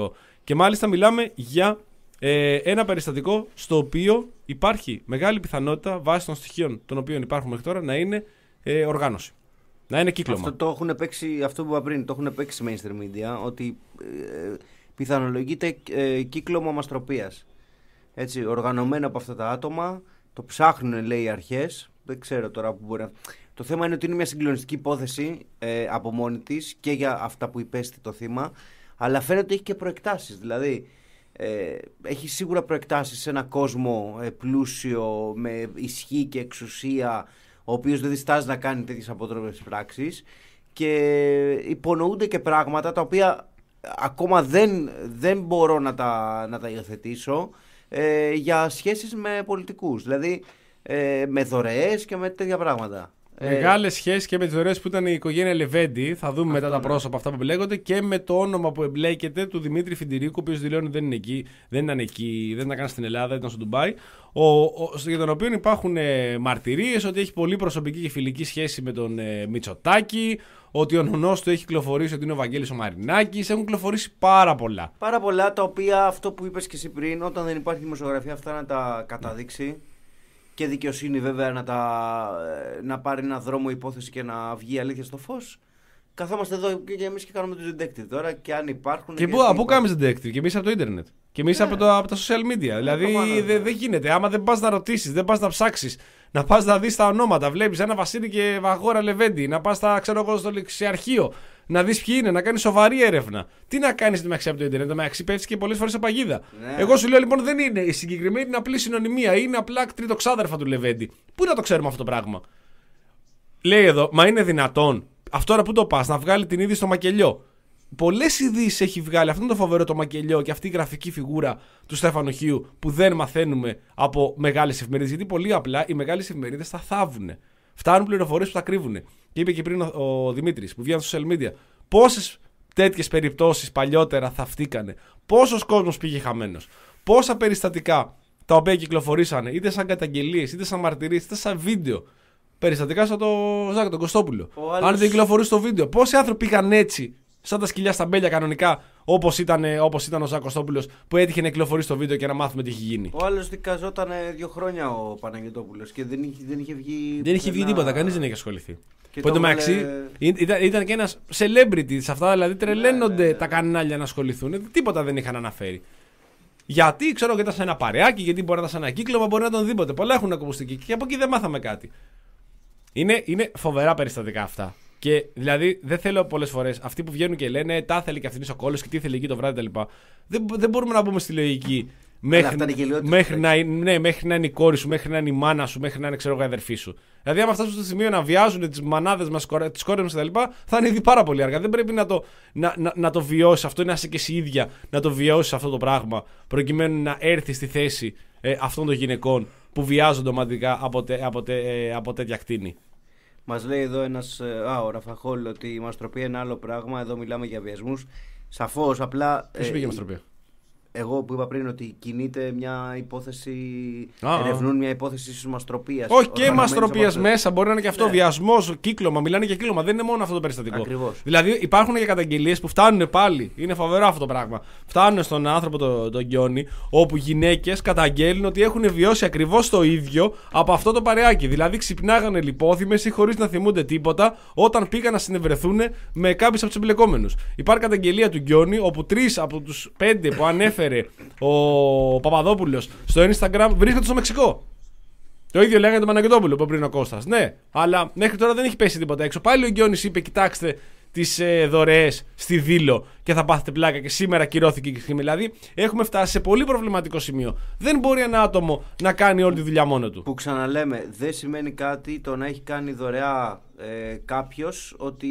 Και μάλιστα μιλάμε για ε, ένα περιστατικό στο οποίο υπάρχει μεγάλη πιθανότητα βάσει των στοιχείων των οποίων υπάρχουν μέχρι τώρα να είναι ε, οργάνωση. Να είναι κύκλωμα. Αυτό το έχουν παίξει, αυτό που είπα πριν, το έχουν παίξει mainstream media, ότι ε, πιθανολογείται ε, κύκλωμα μαστροπίας. Έτσι, οργανωμένο από αυτά τα άτομα, το ψάχνουν, λέει, οι αρχές. Δεν ξέρω τώρα που μπορεί να... Το θέμα είναι ότι είναι μια συγκλονιστική υπόθεση ε, από μόνη της και για αυτά που υπέστη το θύμα, αλλά φαίνεται ότι έχει και προεκτάσεις. Δηλαδή, ε, έχει σίγουρα προεκτάσεις σε ένα κόσμο ε, πλούσιο, με ισχύ και εξουσία, ο οποίος δεν διστάζει να κάνει τέτοιες απότροπες πράξεις, και υπονοούνται και πράγματα τα οποία ακόμα δεν, δεν μπορώ να τα, να τα υιοθετήσω, ε, για σχέσεις με πολιτικούς, δηλαδή ε, με δωρεές και με τέτοια πράγματα. Μεγάλες σχέσεις και με τις δωρεές που ήταν η οικογένεια Λεβέντη, θα δούμε αυτό, μετά τα πρόσωπα αυτά που εμπλέκονται, και με το όνομα που εμπλέκεται του Δημήτρη Φιντηρίκου, ο οποίος δηλώνει ότι δεν είναι εκεί, δεν ήταν εκεί, δεν ήταν καν στην Ελλάδα, ήταν στο Ντουμπάι. Ο, ο, για τον οποίο υπάρχουν ε, μαρτυρίες ότι έχει πολύ προσωπική και φιλική σχέση με τον ε, Μητσοτάκη, ότι ο νονός του έχει κυκλοφορήσει ότι είναι ο Βαγγέλης ο Μαρινάκης. Έχουν κυκλοφορήσει πάρα πολλά. Πάρα πολλά, τα οποία αυτό που είπες και εσύ πριν, όταν δεν υπάρχει δημοσιογραφία, αυτά να τα καταδείξει. Και δικαιοσύνη βέβαια να, τα, να πάρει ένα δρόμο υπόθεση και να βγει η αλήθεια στο φως. Καθόμαστε εδώ και εμείς και κάνουμε το detective τώρα, και αν υπάρχουν. Και, και πού, από πού κάνουμε detective, και εμείς από το ίντερνετ. Και εμείς ναι. από, από τα social media. Δηλαδή δεν δε γίνεται. Άμα δεν πας να ρωτήσεις, δεν πας να ψάξεις, να πας να δεις τα ονόματα. Βλέπεις ένα Βασίλη και Βαγόρα Λεβέντη, να πας στα, ξέρω εγώ, στο λεξιαρχείο, να δεις ποιοι είναι, να κάνεις σοβαρή έρευνα. Τι να κάνεις μεταξύ από το ίντερνετ, το μεταξύ πέφτεις και πολλές φορές σε παγίδα. Ναι. Εγώ σου λέω λοιπόν δεν είναι. Η συγκεκριμένη είναι απλή συνωνυμία, είναι απλά τριτοξάδερφα του Λεβέντη. Πού να το ξέρουμε αυτό το πράγμα. Λέει εδώ, μα είναι δυνατόν. Αυτό τώρα που το πας, να βγάλει την είδηση στο μακελιό. Πολλές ειδήσεις έχει βγάλει. Αυτό είναι το φοβερό, το μακελιό, και αυτή η γραφική φιγούρα του Στέφανου Χίου που δεν μαθαίνουμε από μεγάλες εφημερίδες. Γιατί πολύ απλά οι μεγάλες εφημερίδες θα θάβουν. Φτάνουν πληροφορίες που τα κρύβουν. Και είπε και πριν ο, ο Δημήτρης που βγαίνει στο social media, πόσες τέτοιες περιπτώσεις παλιότερα θαυτήκανε. Πόσος κόσμος πήγε χαμένος. Πόσα περιστατικά τα οποία κυκλοφορήσανε, είτε σαν καταγγελίες, είτε σαν μαρτυρίες, είτε σαν βίντεο. Περιστατικά σαν το Ζάκο, τον Κωστόπουλο. Άλλος... Αν δεν κυκλοφορούσε το βίντεο, πόσοι άνθρωποι πήγαν έτσι, σαν τα σκυλιά στα μπέλια κανονικά, όπως ήταν, όπως ήταν ο Ζάκο Κωστόπουλος, που έτυχε να κυκλοφορήσει το βίντεο και να μάθουμε τι έχει γίνει. Ο άλλος δικαζόταν δύο χρόνια ο Παναγιωτόπουλος και δεν είχε, δεν είχε βγει. Δεν είχε βγει τίποτα, κανείς δεν είχε ασχοληθεί. Που εντωμεταξύ βάλε... ήταν, ήταν και ένας celebrity σε αυτά, δηλαδή τρελαίνονται ναι, ναι, ναι. τα κανάλια να ασχοληθούν. Τίποτα δεν είχαν αναφέρει. Γιατί ξέρω ότι ήταν σε ένα παρεάκι, γιατί μπορεί να ήταν σε ένα κύκλωμα, μπορεί να ήταν οτιδήποτε. Πολλά έχουν ακουστεί και από εκεί δεν μάθαμε κάτι. Είναι, είναι φοβερά περιστατικά αυτά. Και δηλαδή δεν θέλω πολλές φορές αυτοί που βγαίνουν και λένε τα θέλει και αυτήν ο κόλλος και τι θέλει εκεί το βράδυ κτλ. Δεν, δεν μπορούμε να μπούμε στη λογική μέχρι, μέχρι, να, ναι, μέχρι να είναι η κόρη σου, μέχρι να είναι η μάνα σου, μέχρι να είναι ξέρω, η αδερφή σου. Δηλαδή, άμα φτάσουν στο σημείο να βιάζουν τις μανάδες μας, τις κόρες μας κτλ., θα είναι ήδη πάρα πολύ αργά. Δεν πρέπει να το, να, να, να το βιώσεις αυτό, να είσαι και εσύ ίδια να το βιώσεις αυτό το πράγμα, προκειμένου να έρθει στη θέση ε, αυτών των γυναικών που βιάζονται ομαδικά από, τε, από, τε, ε, από τέτοια κτίνη. Μας λέει εδώ ένας, α, ο Ραφαχόλ, ότι η μαστροπία είναι άλλο πράγμα. Εδώ μιλάμε για βιασμούς. Σαφώς, απλά. Ποιος πήγε μαστροπία? Εγώ που είπα πριν ότι κινείται μια υπόθεση. Α, ερευνούν μια υπόθεση ίσως μαστροπίας. Όχι και μαστροπίας μέσα, μπορεί να είναι και αυτό. Ναι. Βιασμός, κύκλωμα. Μιλάνε για κύκλωμα. Δεν είναι μόνο αυτό το περιστατικό. Ακριβώς. Δηλαδή υπάρχουν και καταγγελίες που φτάνουν πάλι. Είναι φοβερό αυτό το πράγμα. Φτάνουν στον άνθρωπο τον το Γκιόνι, όπου γυναίκες καταγγέλνουν ότι έχουν βιώσει ακριβώς το ίδιο από αυτό το παρεάκι. Δηλαδή ξυπνάγανε λιπόθυμες ή χωρίς να θυμούνται τίποτα όταν πήγαν να συνευρεθούν με κάποιους από τους εμπλεκόμενους. Υπάρχει καταγγελία του Γκιόνι, όπου τρεις από τους πέντε που ανέφερε ο Παπαδόπουλος στο Instagram βρίσκονται στο Μεξικό. Το ίδιο λέγανε τον Παναγιωτόπουλο που πριν ο Κώστας. Ναι, αλλά μέχρι τώρα δεν έχει πέσει τίποτα έξω. Πάλι ο Γκιόνης είπε: κοιτάξτε τις ε, δωρεές στη Δήλο και θα πάθετε πλάκα. Και σήμερα κυρώθηκε η στιγμή. Δηλαδή έχουμε φτάσει σε πολύ προβληματικό σημείο. Δεν μπορεί ένα άτομο να κάνει όλη τη δουλειά μόνο του. Που ξαναλέμε, δεν σημαίνει κάτι το να έχει κάνει δωρεά ε, κάποιος ότι.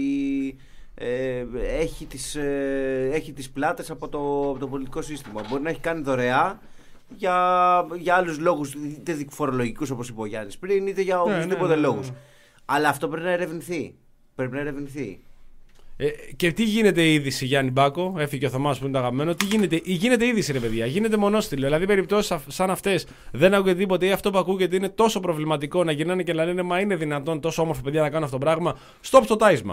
Ε, έχει, τις, ε, έχει τις πλάτες από το, από το πολιτικό σύστημα. Μπορεί να έχει κάνει δωρεά για, για άλλους λόγους, είτε φορολογικούς όπως είπε ο Γιάννης πριν, είτε για οποιουσδήποτε ναι, ναι, ναι, ναι. λόγους. Αλλά αυτό πρέπει να ερευνηθεί. Πρέπει να ερευνηθεί. Ε, και τι γίνεται η είδηση, Γιάννη Μπάκο, έφυγε ο Θωμάς που είναι το αγαπημένο. Τι γίνεται, γίνεται είδηση, ρε παιδιά, γίνεται μονόστιλο. Δηλαδή, περιπτώσεις σαν αυτές δεν ακούγεται τίποτε ή αυτό που ακούγεται είναι τόσο προβληματικό να γυρνάνε και να λένε μα είναι δυνατόν τόσο όμορφα παιδιά να κάνουν αυτό το πράγμα. Stop στο τάισμα.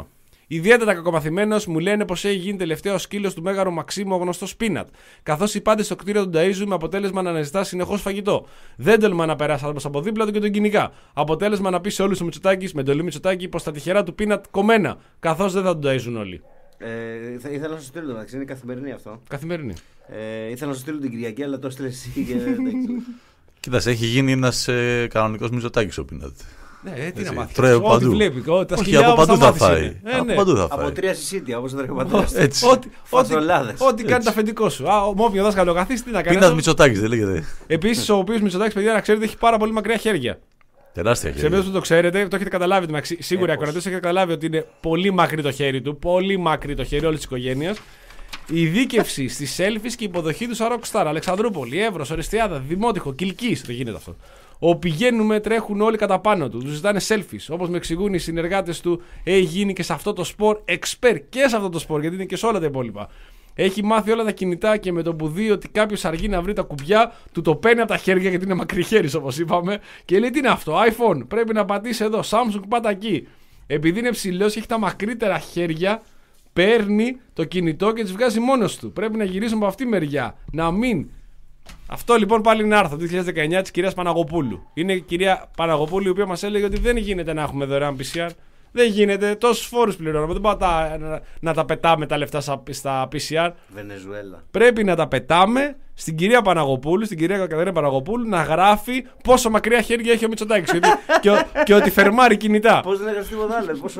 Ιδιαίτερα κακομαθημένος μου λένε πως έχει γίνει τελευταίο ο σκύλος του Μέγαρου Μαξίμου, ο γνωστός Πίνατ. Καθώς οι πάντες στο κτίριο του ταΐζουν με αποτέλεσμα να αναζητά συνεχώς φαγητό. Δεν τολμά να περάσει από δίπλα του και τον κυνηγά. Αποτέλεσμα να πει σε όλους ο Μητσοτάκης, με εντολή Μητσοτάκη, πως τα τυχερά του Πίνατ κομμένα. Καθώς δεν θα τον ταΐζουν όλοι. Ε, ήθελα να σου στείλω το μεταξύ, είναι καθημερινή αυτό. Καθημερινή. Ε, ήθελα να σου στείλω την Κυριακή, αλλά το έστειλε εσύ και. Κοίτας, έχει γίνει ένας ε, κανονικός Μητσοτάκης ο Πίνατ. Ναι, τι να μάθει. Τρώει από Ό,τι παντού. βλέπει. Τα Όχι, σκυλιά από όπως παντού τα θα μάθεις φάει. είναι. Ε, Από ναι. παντού θα φάει. Από τρία συσίτια, όπως τρώει ο πατέρας. Έτσι. Ό,τι, ό,τι, Φασολάδες. ό,τι κάνει το αφεντικό σου. Α, με όποιο δάσκαλο καθίσει, τι να κάνει. Πίνατ Μητσοτάκης, δεν λέγεται. Επίσης, ο οποίος Μητσοτάκης, παιδιά, να ξέρετε, έχει πάρα πολύ μακριά χέρια. Τεράστια Σε χέρια. περίπτωση που το ξέρετε, το έχετε καταλάβει. Σίγουρα οι Έπως. ακροατές έχετε καταλάβει ότι είναι πολύ μακρύ το χέρι του. Πολύ μακρύ το χέρι όλη τη οικογένεια. Η δίκευση στη selfies και η υποδοχή του σαν rockstar. Αλεξανδρούπολη, Εύρος, Οριστιάδα, Δημότυχο, Κιλκής. Δεν γίνεται αυτό. Όπου πηγαίνουμε, τρέχουν όλοι κατά πάνω του. Του ζητάνε selfies. Όπως με εξηγούν οι συνεργάτες του, έχει γίνει και σε αυτό το σπορ expert και σε αυτό το σπορ, γιατί είναι και σε όλα τα υπόλοιπα. Έχει μάθει όλα τα κινητά και με το που δει ότι κάποιος αργεί να βρει τα κουμπιά, του το παίρνει από τα χέρια γιατί είναι μακριχέρης όπως είπαμε. Και λέει: τι είναι αυτό, iPhone, πρέπει να πατήσει εδώ, Samsung, πάτα εκεί. Επειδή είναι ψηλός και έχει τα μακρύτερα χέρια, παίρνει το κινητό και τις βγάζει μόνος του. Πρέπει να γυρίσουμε από αυτή τη μεριά. Να μην. Αυτό λοιπόν πάλι είναι άρθρο του δύο χιλιάδες δεκαεννιά της κυρίας Παναγοπούλου. Είναι η κυρία Παναγοπούλου η οποία μας έλεγε ότι δεν γίνεται να έχουμε δωρεάν πι σι αρ. Δεν γίνεται, τόσους φόρους πληρώνουμε. Δεν πάω τα, να, να τα πετάμε τα λεφτά στα, στα πι σι αρ. Βενεζουέλα. Πρέπει να τα πετάμε στην κυρία Παναγοπούλου, στην κυρία Κατερίνα Παναγοπούλου, να γράφει πόσο μακριά χέρια έχει ο Μητσοτάκης. και, και, και ότι φερμάρει κινητά. Πώς δεν έγραψε τίποτα άλλο, πόσο.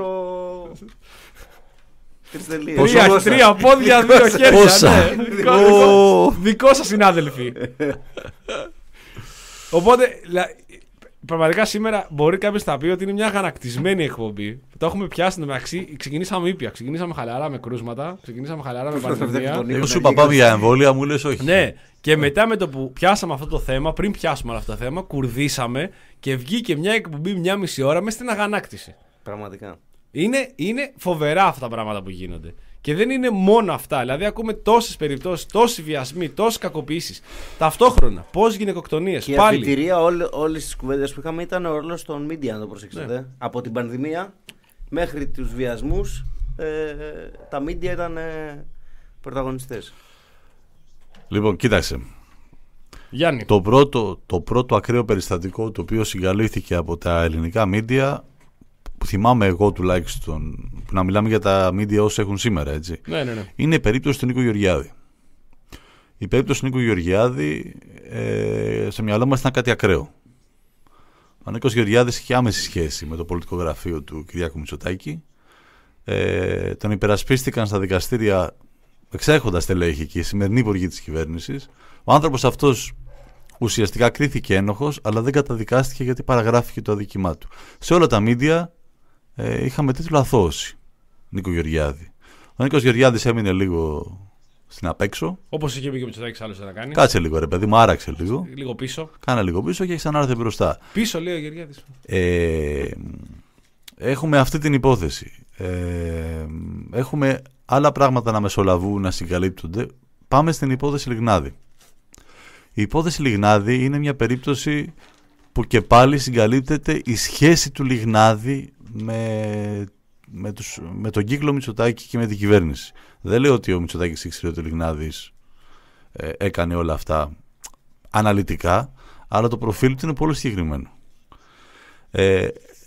Τρία, τρία πόδια, δύο χέρια. Πόσα. Ναι. Δικό, δικό, δικό σας συνάδελφοι. Οπότε, πραγματικά σήμερα μπορεί κάποιος να πει ότι είναι μια αγανακτισμένη εκπομπή. Το έχουμε πιάσει μεταξύ. Ξεκινήσαμε ήπια, ξεκινήσαμε χαλαρά με κρούσματα, ξεκινήσαμε χαλαρά με πανδημία. Εγώ σου είπα πάμε για εμβόλια, μου λες όχι. Ναι, και μετά με το που πιάσαμε αυτό το θέμα, πριν πιάσουμε αυτό το θέμα, κουρδίσαμε και βγήκε μια εκπομπή μια μισή ώρα μες στην αγανάκτηση. Πραγματικά. Είναι, είναι φοβερά αυτά τα πράγματα που γίνονται. Και δεν είναι μόνο αυτά. Δηλαδή, ακούμε τόσες περιπτώσεις, τόσοι βιασμοί, τόσες κακοποιήσεις. Ταυτόχρονα, πόσες γυναικοκτονίες. Και πάλι. η αφιτηρία όλες τις κουβέντες που είχαμε ήταν ο ρόλος των media, αν το προσέξετε. Ναι. Από την πανδημία μέχρι τους βιασμούς, ε, τα media ήταν ε, πρωταγωνιστές. Λοιπόν, κοίταξε. Γιάννη. Το πρώτο, το πρώτο ακραίο περιστατικό το οποίο συγκαλύφθηκε από τα ελληνικά media, που θυμάμαι εγώ τουλάχιστον, που να μιλάμε για τα media όσοι έχουν σήμερα, έτσι. Ναι, ναι, ναι. Είναι η περίπτωση του Νίκου Γεωργιάδη. Η περίπτωση του Νίκου Γεωργιάδη, ε, σε μυαλό μας ήταν κάτι ακραίο. Ο Νίκος Γεωργιάδης είχε άμεση σχέση με το πολιτικό γραφείο του Κυριάκου Μητσοτάκη. Ε, τον υπερασπίστηκαν στα δικαστήρια εξέχοντας στελέχη και οι σημερινοί υπουργοί της κυβέρνησης. Ο άνθρωπος αυτός ουσιαστικά κρίθηκε ένοχος, αλλά δεν καταδικάστηκε γιατί παραγράφηκε το αδίκημά του. Σε όλα τα μίντια ε, είχαμε τίτλο αθώωση Νίκο Γεωργιάδη. Ο Νίκος Γεωργιάδης έμεινε λίγο στην απέξω. Όπως είχε πει και ο Μητσοτάκης άλλος να κάνει. Κάτσε λίγο ρε παιδί μου, άραξε λίγο. Λίγο πίσω. Κάνα λίγο πίσω και ξανάρθε μπροστά. Πίσω λέει ο Γεωργιάδης. Ε, έχουμε αυτή την υπόθεση. Ε, έχουμε άλλα πράγματα να μεσολαβούν, να συγκαλύπτονται. Πάμε στην υπόθεση Λιγνάδη. Η υπόθεση Λιγνάδη είναι μια περίπτωση που και πάλι συγκαλύπτεται η σχέση του Λιγνάδη με, με, τους, με τον κύκλο Μητσοτάκη και με την κυβέρνηση. Δεν λέω ότι ο Μητσοτάκης ήξερε ότι ο Λιγνάδης ε, έκανε όλα αυτά αναλυτικά, αλλά το προφίλ του είναι πολύ συγκεκριμένο. Ε,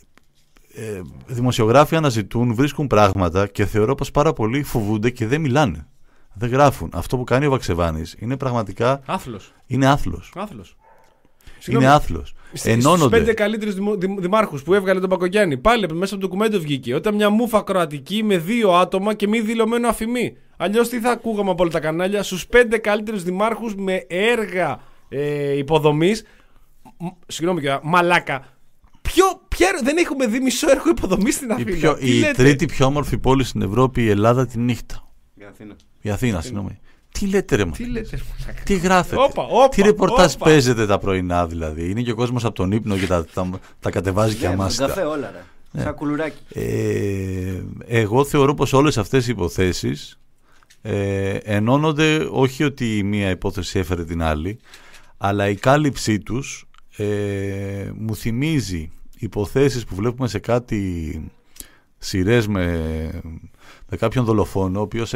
ε, δημοσιογράφοι αναζητούν, βρίσκουν πράγματα και θεωρώ πως πάρα πολλοί φοβούνται και δεν μιλάνε. Δεν γράφουν. Αυτό που κάνει ο Βαξεβάνης είναι πραγματικά. Άθλος. Είναι άθλος. Άθλος. Είναι άθλος. Ενώνονται. Στους πέντε καλύτερους δημάρχους που έβγαλε τον Πακογιάννη, πάλι μέσα από το ντοκουμέντο βγήκε. Όταν μια μούφα κροατική με δύο άτομα και μη δηλωμένο αφημί. Αλλιώς τι θα ακούγαμε από όλα τα κανάλια, στους πέντε καλύτερους δημάρχους με έργα ε, υποδομής. Συγγνώμη και μαλάκα. Ποιο, ποιο, δεν έχουμε δει μισό έργο υποδομής στην Αθήνα. Η, πιο, η τρίτη πιο όμορφη πόλη στην Ευρώπη, η Ελλάδα, τη νύχτα. Η Αθήνα. Η Αθήνα, συγγνώμη. Τι λέτε ρε Τι, λέτε, τι γράφετε, όπα, όπα, τι ρεπορτάζ όπα. παίζετε τα πρωινά δηλαδή. Είναι και ο κόσμος από τον ύπνο και τα, τα, τα κατεβάζει και Ναι, αμάστα. καφέ όλα ρε. Ναι. Σαν κουλουράκι. Ε, εγώ θεωρώ πως όλες αυτές οι υποθέσεις ε, ενώνονται, όχι ότι η μία υπόθεση έφερε την άλλη, αλλά η κάλυψή τους ε, μου θυμίζει υποθέσεις που βλέπουμε σε κάτι σειρές με, με κάποιον δολοφόνο, ο οποίος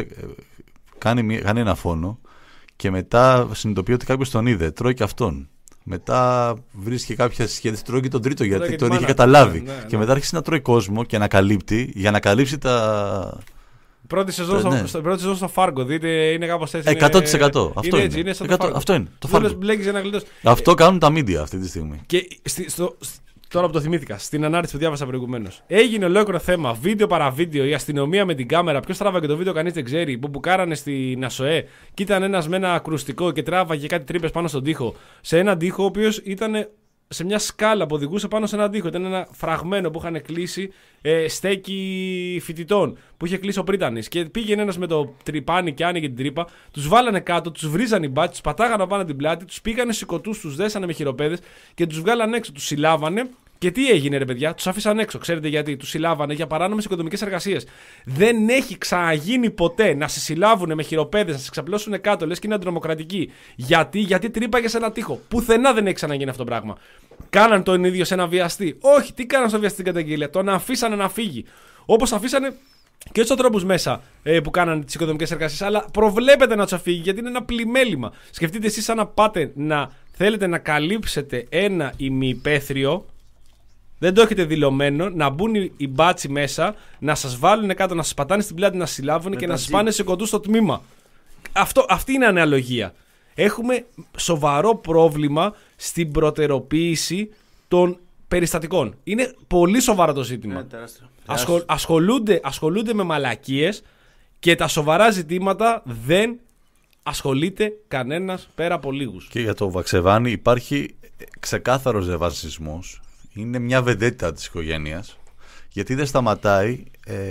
κάνει, κάνει ένα φόνο και μετά συνειδητοποιεί ότι κάποιος τον είδε, τρώει και αυτόν. Μετά βρίσκει κάποια σχέση, τρώει και τον τρίτο γιατί και τον τη είχε μάνα. καταλάβει. Ναι, ναι, Και ναι. μετά άρχισε να τρώει κόσμο και να καλύπτει, για να καλύψει τα. Πρώτη σεζόν, στο, ναι. στο, πρώτη σεζόν στο Φάργκο, δείτε, είναι κάπως έτσι. εκατό τοις εκατό. Είναι, Αυτό είναι είναι. έτσι, είναι σαν εκατό το Fargo. αυτό είναι, το Δεν Fargo. λες, μπλέκεις για να γλιτώσεις. Αυτό κάνουν τα media αυτή τη στιγμή. Και στη, στο, τώρα που το θυμήθηκα, στην ανάρτηση που διάβασα προηγουμένως. Έγινε ολόκληρο θέμα, βίντεο παρά βίντεο, η αστυνομία με την κάμερα. Ποιος τράβαγε το βίντεο, κανείς δεν ξέρει. Που μπουκάρανε στην ΑΣΟΕ και ήταν ένας με ένα ακρουστικό και τράβαγε κάτι τρύπες πάνω στον τοίχο. Σε έναν τοίχο ο οποίος ήταν σε μια σκάλα που οδηγούσε πάνω σε έναν τοίχο. Ήταν ένα φραγμένο που είχαν κλείσει ε, στέκι φοιτητών που είχε κλείσει ο πρίτανης. Και πήγαινε ένας με το τρυπάνι και άνοιγε την τρύπα. Τους βάλανε κάτω, τους βρίζανε οι μπάτσοι, τους πατάγανε πάνω την πλάτη, τους πήγανε σηκωτούς, τους δέσανε με χειροπέδες και τους βγάλανε έξω. Τους συλλάβανε. Και τι έγινε, ρε παιδιά, τους άφησαν έξω. Ξέρετε γιατί? Τους συλλάβανε για παράνομες οικονομικές εργασίες. Δεν έχει ξαναγίνει ποτέ να σε συλλάβουν με χειροπέδες, να σε ξαπλώσουν κάτω, λες και είναι αντιδημοκρατική. Γιατί, γιατί τρύπαγε σε ένα τοίχο. Πουθενά δεν έχει ξαναγίνει αυτό το πράγμα. Κάναν τον ίδιο σε ένα βιαστή. Όχι, τι κάναν στο βιαστή την καταγγελία. Τον αφήσανε να φύγει. Όπως αφήσανε και τους ανθρώπους μέσα ε, που κάνανε τις οικονομικές εργασίες. Αλλά προβλέπετε να τους αφήγει γιατί είναι ένα πλημέλημα. Σκεφτείτε εσείς σαν να πάτε να θέλετε να καλύψετε ένα ημιυπαίθριο. Δεν το έχετε δηλωμένο, να μπουν οι, οι μπάτσοι μέσα, να σας βάλουν κάτω, να σας πατάνε στην πλάτη, να σας συλλάβουν και να σας πάνε σε κοντού στο τμήμα. Αυτό, αυτή είναι αναλογία. Έχουμε σοβαρό πρόβλημα στην προτεροποίηση των περιστατικών. Είναι πολύ σοβαρό το ζήτημα. Ναι, τεράστιο. Ασχολ, ασχολούνται, ασχολούνται με μαλακίες και τα σοβαρά ζητήματα δεν ασχολείται κανένας πέρα από λίγους. Και για το Βαξεβάνι υπάρχει ξεκάθαρος ρεβανσισμός. Είναι μια βεντέτα της οικογένειας, γιατί δεν σταματάει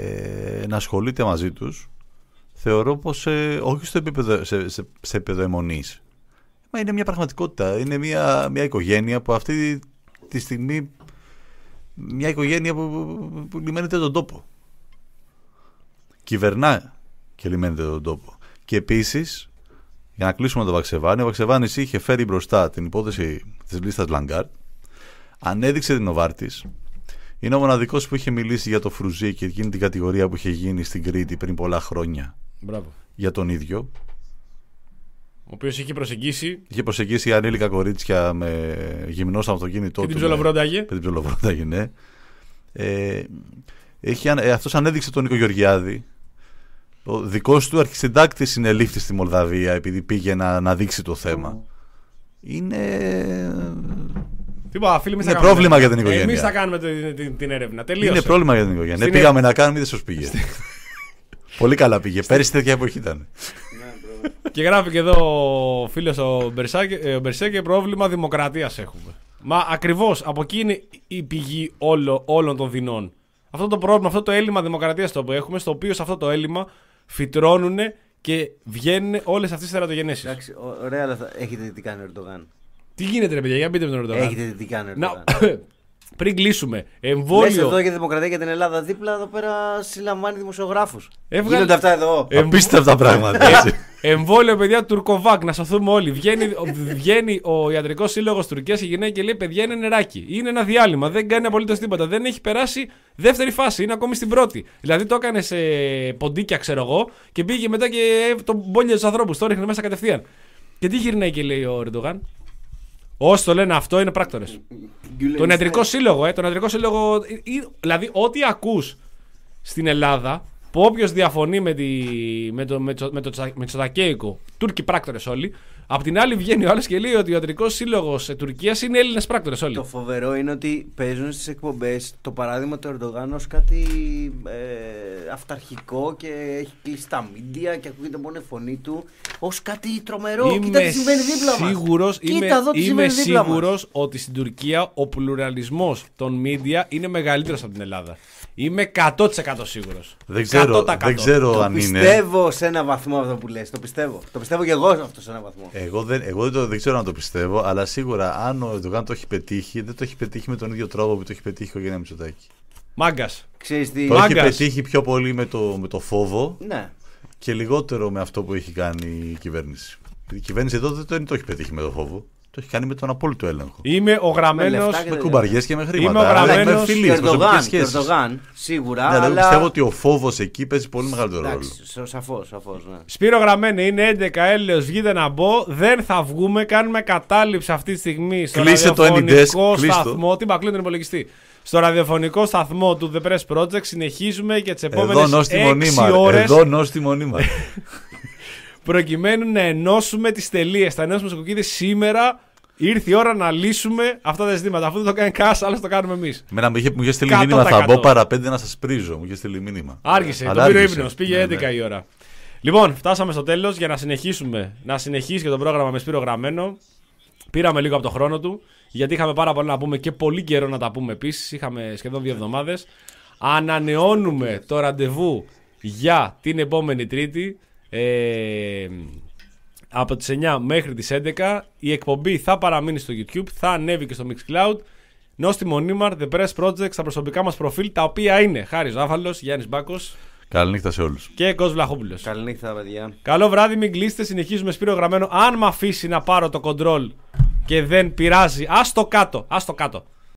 ε, να ασχολείται μαζί τους. Θεωρώ πως ε, όχι στο επίπεδο, σε, σε, σε επίπεδο αιμονής. Μα είναι μια πραγματικότητα. Είναι μια, μια οικογένεια που αυτή τη στιγμή, μια οικογένεια που, που, που λιμένεται τον τόπο. Κυβερνά και λιμένεται τον τόπο. Και επίσης, για να κλείσουμε το Βαξεβάνι, ο Βαξεβάνης είχε φέρει μπροστά την υπόθεση της λίστας Λαγκάρτ. Ανέδειξε την Νοβάρτης. Είναι ο μοναδικός που είχε μιλήσει για το Φρουζί και εκείνη την κατηγορία που είχε γίνει στην Κρήτη πριν πολλά χρόνια. Μπράβο. Για τον ίδιο. Ο οποίος είχε προσεγγίσει. Είχε προσεγγίσει ανήλικα κορίτσια με γυμνό στο αυτοκίνητό Και του. την ψιλοβρόνταγε. Με την ψιλοβρόνταγε, ναι. Ε, έχει, ε, αυτός ανέδειξε τον Νίκο Γεωργιάδη. Ο δικός του αρχισυντάκτης συνελήφθη στη Μολδαβία επειδή πήγε να, να δείξει το θέμα. Είναι. Τίποτα, φίλοι, εμείς Είναι θα κάνουμε. πρόβλημα για την οικογένεια. Εμείς θα κάνουμε την, την, την έρευνα. Τελείωσε. Είναι πρόβλημα για την οικογένεια. Στην Πήγαμε να κάνουμε, δεν σας πήγε. Πολύ καλά πήγε. Πέρυσι τέτοια εποχή ήταν. Και γράφει και εδώ ο φίλος ο Μπερσέκε, ο Μπερσέκε, πρόβλημα δημοκρατίας έχουμε. Μα ακριβώς από εκεί είναι η πηγή όλο, όλων των δεινών. Αυτό το πρόβλημα, αυτό το έλλειμμα δημοκρατίας το που έχουμε, στο οποίο σε αυτό το έλλειμμα φυτρώνουν και βγαίνουν όλες αυτές τις τερατογενέσεις. Εντάξει, ω- ωραία, αλλά θα... έχετε δει τι κάνει ο Ερντογάν. Τι γίνεται, ρε παιδιά, για μπείτε με τον Ερντογάν. Έχετε δει τι κάνει ο Να, Ερντογάν. πριν κλείσουμε, Λες εμβόλιο. εδώ για δημοκρατία και την Ελλάδα, δίπλα εδώ πέρα συλλαμβάνει δημοσιογράφους. Έβγαλε- Γίνονται αυτά εδώ. Ε, Απίστευτα πράγματα. έτσι. Εμβόλιο, παιδιά, Τουρκοβάκ, να σωθούμε όλοι. Βγαίνει, ο- βγαίνει ο Ιατρικός Σύλλογος Τουρκίας και γυρνάει και λέει: παιδιά, είναι νεράκι. Είναι ένα διάλειμμα. Δεν κάνει απολύτως τίποτα. Δεν έχει περάσει δεύτερη φάση. Είναι ακόμη στην πρώτη. Δηλαδή το έκανε σε ποντίκια, ξέρω εγώ, και πήγε μετά και τον μπόλια του ανθρώπου. Το ρίχνε μέσα κατευθείαν. Και τι γυρνάει και λέει ο Ερντογάν? Όσοι το λένε αυτό είναι πράκτορες. Τον Ιατρικό Σύλλογο, ε, τον Ιατρικό Σύλλογο. ε, ε, Δηλαδή, ό,τι ακούς στην Ελλάδα, που όποιος διαφωνεί με, τη, με το, με το, με το τσα- Μητσοτακέικο, Τούρκοι πράκτορες όλοι, απ' την άλλη βγαίνει ο άλλος και λέει ότι ο Ιατρικός Σύλλογος ε, Τουρκίας είναι Έλληνες πράκτορες όλοι. Το φοβερό είναι ότι παίζουν στις εκπομπές το παράδειγμα του Ερντογάν ως κάτι ε, αυταρχικό και έχει κλείσει τα μίντια και ακούγεται μόνο η φωνή του ως κάτι τρομερό. Κοίτα τι συμβαίνει δίπλα μας. σίγουρος, Κοίτα είμαι, εδώ τι είμαι συμβαίνει δίπλα μας. σίγουρος ότι στην Τουρκία ο πλουραλισμός των μίντια είναι μεγαλύτερος από την Ελλάδα. Είμαι εκατό τοις εκατό σίγουρος. Δεν ξέρω, εκατό τοις εκατό. δεν ξέρω Το αν είναι. πιστεύω σε ένα βαθμό αυτό που λες. Το πιστεύω. Το πιστεύω και εγώ αυτό σε ένα βαθμό. Εγώ, δεν, εγώ δεν, το, δεν ξέρω αν το πιστεύω, αλλά σίγουρα αν ο Ερντογάν το έχει πετύχει, δεν το έχει πετύχει με τον ίδιο τρόπο που το έχει πετύχει η οικογένεια Μητσοτάκη. Μάγκας. Ξέρεις τι. Το έχει Μάγκας. πετύχει πιο πολύ με το, με το φόβο Ναι. και λιγότερο με αυτό που έχει κάνει η κυβέρνηση. Η κυβέρνηση εδώ δεν το, δεν το έχει πετύχει με το φόβο. Το έχει κάνει με τον απόλυτο έλεγχο. Είμαι ο γραμμένος. λεφτά και Με τα κουμπαριές και με χρήματα. Είμαι ο γραμμένος με φιλίες, προσωπικές σχέσεις. Ερντογάν, σίγουρα. Ναι, αλλά αλλά... πιστεύω ότι ο φόβος εκεί παίζει πολύ μεγαλύτερο ρόλο. Εντάξει, σαφώς, σαφώς, ναι. Σπύρο Γραμμένη, είναι έντεκα έλεος, βγείτε να μπω. Δεν θα βγούμε. Κάνουμε κατάληψη αυτή τη στιγμή στο Κλείσε το ραδιοφωνικό AnyDesk, σταθμό. Τι μπακλίνει τον υπολογιστή. Στο ραδιοφωνικό σταθμό του The Press Project συνεχίζουμε και τις Εδώ επόμενες νόστιμο έξι νήμα. ώρες. Εδώ νόστιμο νήμα. Προκειμένου να ενώσουμε τις τελείες. Θα ενώσουμε τις κοκκίδες σήμερα. Ήρθε η ώρα να λύσουμε αυτά τα ζητήματα. Αφού δεν το κάνει Κάς, άλλο το κάνουμε εμείς. Μένα μου είχε, μου είχε στείλει εκατό μήνυμα. τοις Θα εκατό. μπω παραπέντε να σας πρίζω. Μου είχε στείλει μήνυμα. Άργησε, Αλλά τον πήρε ο άργησε. ύπνος. Πήγε Ναι, έντεκα ναι. η ώρα. Λοιπόν, φτάσαμε στο τέλος για να συνεχίσουμε. Να συνεχίσει και το πρόγραμμα με Σπύρο Γραμμένο. Πήραμε λίγο από το χρόνο του, γιατί είχαμε πάρα πολλά να πούμε και πολύ καιρό να τα πούμε επίσης. Είχαμε σχεδόν δύο εβδομάδες. Ανανεώνουμε το ραντεβού για την επόμενη Τρίτη. Ε, από τις εννιά μέχρι τις έντεκα. Η εκπομπή θα παραμείνει στο YouTube, θα ανέβει και στο Mixcloud. Νόστιμο Νίμαρ, The Press Project, στα προσωπικά μας προφίλ, τα οποία είναι Χάρης Ζάφαλος, Γιάννης Μπάκος Καληνύχτα σε όλους. και Κος Βλαχόπουλος. Καληνύχτα, παιδιά. Καλό βράδυ, μην κλείσετε. Συνεχίζουμε Σπύρο Γραμμένο. Αν με αφήσει να πάρω το control και δεν πειράζει, ας το κάτω. Ας το κάτω.